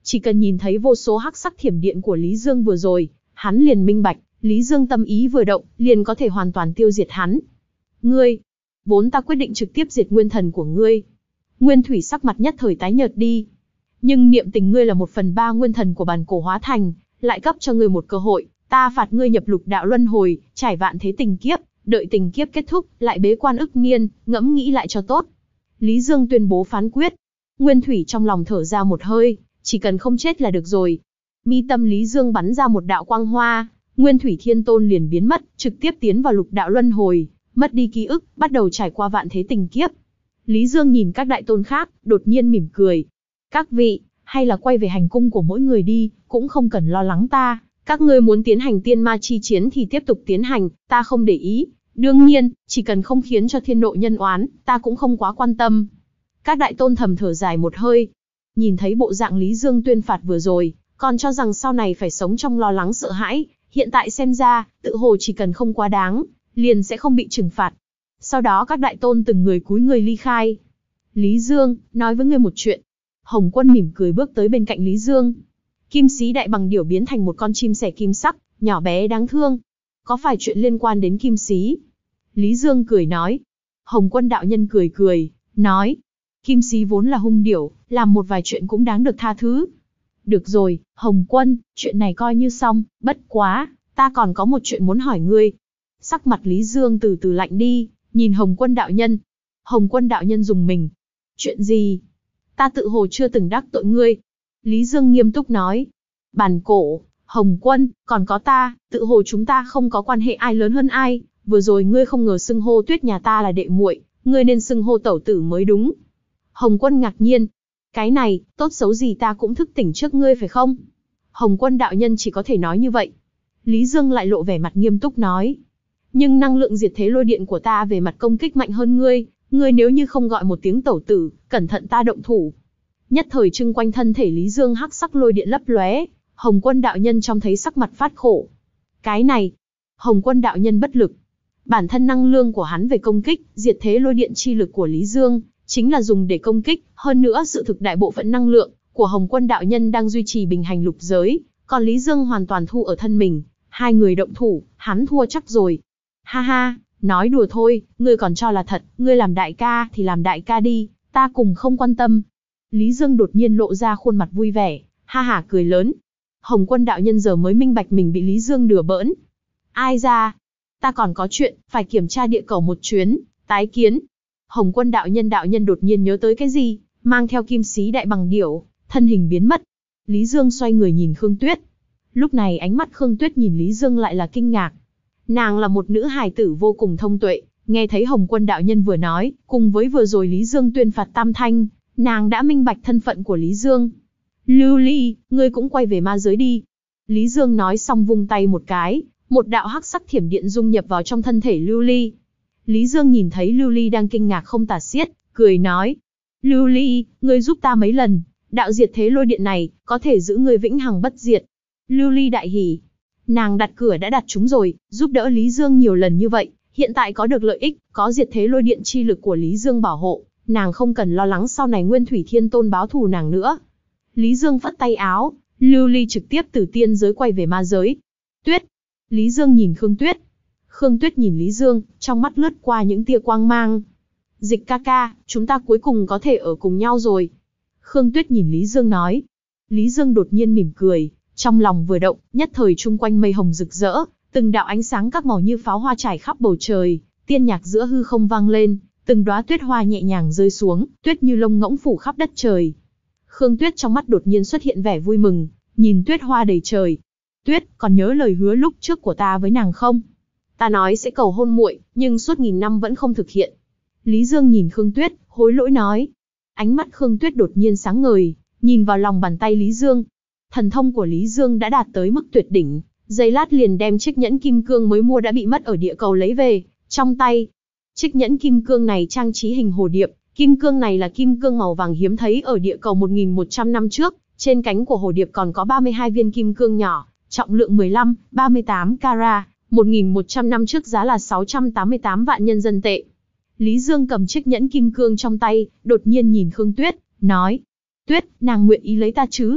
Chỉ cần nhìn thấy vô số hắc sắc thiểm điện của Lý Dương vừa rồi, hắn liền minh bạch, Lý Dương tâm ý vừa động, liền có thể hoàn toàn tiêu diệt hắn. Ngươi, vốn ta quyết định trực tiếp diệt nguyên thần của ngươi. Nguyên Thủy sắc mặt nhất thời tái nhợt đi. Nhưng niệm tình ngươi là một phần ba nguyên thần của bản cổ hóa thành, lại cấp cho ngươi một cơ hội, ta phạt ngươi nhập lục đạo luân hồi, trải vạn thế tình kiếp, đợi tình kiếp kết thúc, lại bế quan ức niên, ngẫm nghĩ lại cho tốt. Lý Dương tuyên bố phán quyết. Nguyên Thủy trong lòng thở ra một hơi, chỉ cần không chết là được rồi. Mi tâm Lý Dương bắn ra một đạo quang hoa, Nguyên Thủy Thiên Tôn liền biến mất, trực tiếp tiến vào lục đạo luân hồi, mất đi ký ức, bắt đầu trải qua vạn thế tình kiếp. Lý Dương nhìn các đại tôn khác, đột nhiên mỉm cười. Các vị, hay là quay về hành cung của mỗi người đi, cũng không cần lo lắng ta. Các ngươi muốn tiến hành tiên ma chi chiến thì tiếp tục tiến hành, ta không để ý. Đương nhiên, chỉ cần không khiến cho thiên nội nhân oán, ta cũng không quá quan tâm. Các đại tôn thầm thở dài một hơi. Nhìn thấy bộ dạng Lý Dương tuyên phạt vừa rồi, còn cho rằng sau này phải sống trong lo lắng sợ hãi, hiện tại xem ra, tự hồ chỉ cần không quá đáng, liền sẽ không bị trừng phạt. Sau đó các đại tôn từng người cúi người ly khai. Lý Dương, nói với ngươi một chuyện. Hồng Quân mỉm cười bước tới bên cạnh Lý Dương. Kim sĩ đại bằng điểu biến thành một con chim sẻ kim sắc, nhỏ bé đáng thương. Có phải chuyện liên quan đến kim sĩ? Lý Dương cười nói. Hồng Quân đạo nhân cười cười, nói. Kim sĩ vốn là hung điểu, làm một vài chuyện cũng đáng được tha thứ. Được rồi, Hồng Quân, chuyện này coi như xong, bất quá, ta còn có một chuyện muốn hỏi ngươi. Sắc mặt Lý Dương từ từ lạnh đi, nhìn Hồng Quân đạo nhân. Hồng Quân đạo nhân dùng mình. Chuyện gì? Ta tự hồ chưa từng đắc tội ngươi. Lý Dương nghiêm túc nói. Bản cổ, Hồng Quân, còn có ta, tự hồ chúng ta không có quan hệ ai lớn hơn ai. Vừa rồi ngươi không ngờ xưng hô Tuyết nhà ta là đệ muội, ngươi nên xưng hô tẩu tử mới đúng. Hồng Quân ngạc nhiên. Cái này, tốt xấu gì ta cũng thức tỉnh trước ngươi phải không? Hồng Quân đạo nhân chỉ có thể nói như vậy. Lý Dương lại lộ vẻ mặt nghiêm túc nói. Nhưng năng lượng diệt thế lôi điện của ta về mặt công kích mạnh hơn ngươi, ngươi nếu như không gọi một tiếng tẩu tử, cẩn thận ta động thủ. Nhất thời trưng quanh thân thể Lý Dương hắc sắc lôi điện lấp lóe, Hồng Quân đạo nhân trông thấy sắc mặt phát khổ. Cái này, Hồng Quân đạo nhân bất lực. Bản thân năng lượng của hắn về công kích, diệt thế lôi điện chi lực của Lý Dương, chính là dùng để công kích, hơn nữa sự thực đại bộ phận năng lượng của Hồng Quân đạo nhân đang duy trì bình hành lục giới, còn Lý Dương hoàn toàn thu ở thân mình, hai người động thủ, hắn thua chắc rồi. Ha ha, nói đùa thôi, ngươi còn cho là thật, ngươi làm đại ca thì làm đại ca đi, ta cùng không quan tâm. Lý Dương đột nhiên lộ ra khuôn mặt vui vẻ, ha ha cười lớn. Hồng Quân đạo nhân giờ mới minh bạch mình bị Lý Dương đùa bỡn. Ai ra? Ta còn có chuyện, phải kiểm tra địa cầu một chuyến, tái kiến. Hồng Quân đạo nhân đạo nhân đột nhiên nhớ tới cái gì, mang theo kim sĩ đại bằng điểu, thân hình biến mất. Lý Dương xoay người nhìn Khương Tuyết. Lúc này ánh mắt Khương Tuyết nhìn Lý Dương lại là kinh ngạc. Nàng là một nữ hài tử vô cùng thông tuệ, nghe thấy Hồng Quân đạo nhân vừa nói, cùng với vừa rồi Lý Dương tuyên phạt tam thanh, nàng đã minh bạch thân phận của Lý Dương. Lưu Ly, ngươi cũng quay về ma giới đi. Lý Dương nói xong vung tay một cái, một đạo hắc sắc thiểm điện dung nhập vào trong thân thể Lưu Ly. Lý Dương nhìn thấy Lưu Ly đang kinh ngạc không tả xiết, cười nói. Lưu Ly, ngươi giúp ta mấy lần, đạo diệt thế lôi điện này, có thể giữ ngươi vĩnh hằng bất diệt. Lưu Ly đại hỉ. Nàng đặt cửa đã đặt trúng rồi, giúp đỡ Lý Dương nhiều lần như vậy, hiện tại có được lợi ích, có diệt thế lôi điện chi lực của Lý Dương bảo hộ, nàng không cần lo lắng sau này Nguyên Thủy Thiên Tôn báo thù nàng nữa. Lý Dương phất tay áo, Lưu Ly trực tiếp từ tiên giới quay về ma giới. Tuyết. Lý Dương nhìn Khương Tuyết. Khương Tuyết nhìn Lý Dương, trong mắt lướt qua những tia quang mang. Dịch ca ca, chúng ta cuối cùng có thể ở cùng nhau rồi. Khương Tuyết nhìn Lý Dương nói. Lý Dương đột nhiên mỉm cười, trong lòng vừa động, nhất thời chung quanh mây hồng rực rỡ, từng đạo ánh sáng các màu như pháo hoa trải khắp bầu trời, tiên nhạc giữa hư không vang lên, từng đóa tuyết hoa nhẹ nhàng rơi xuống, tuyết như lông ngỗng phủ khắp đất trời. Khương Tuyết trong mắt đột nhiên xuất hiện vẻ vui mừng, nhìn tuyết hoa đầy trời. Tuyết, còn nhớ lời hứa lúc trước của ta với nàng không? Ta nói sẽ cầu hôn muội, nhưng suốt nghìn năm vẫn không thực hiện. Lý Dương nhìn Khương Tuyết, hối lỗi nói. Ánh mắt Khương Tuyết đột nhiên sáng ngời, nhìn vào lòng bàn tay Lý Dương. Thần thông của Lý Dương đã đạt tới mức tuyệt đỉnh, giây lát liền đem chiếc nhẫn kim cương mới mua đã bị mất ở địa cầu lấy về, trong tay. Chiếc nhẫn kim cương này trang trí hình hồ điệp, kim cương này là kim cương màu vàng hiếm thấy ở địa cầu một nghìn một trăm năm trước, trên cánh của hồ điệp còn có ba mươi hai viên kim cương nhỏ, trọng lượng mười lăm, ba mươi tám carat, một nghìn một trăm năm trước giá là sáu trăm tám mươi tám vạn nhân dân tệ. Lý Dương cầm chiếc nhẫn kim cương trong tay, đột nhiên nhìn Khương Tuyết, nói. Tuyết, nàng nguyện ý lấy ta chứ?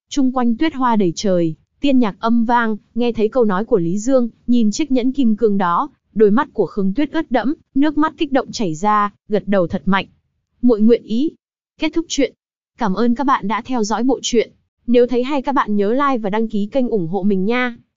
Chung quanh tuyết hoa đầy trời, tiên nhạc âm vang, nghe thấy câu nói của Lý Dương, nhìn chiếc nhẫn kim cương đó, đôi mắt của Khương Tuyết ướt đẫm, nước mắt kích động chảy ra, gật đầu thật mạnh. Muội nguyện ý. Kết thúc chuyện. Cảm ơn các bạn đã theo dõi bộ truyện. Nếu thấy hay các bạn nhớ like và đăng ký kênh ủng hộ mình nha.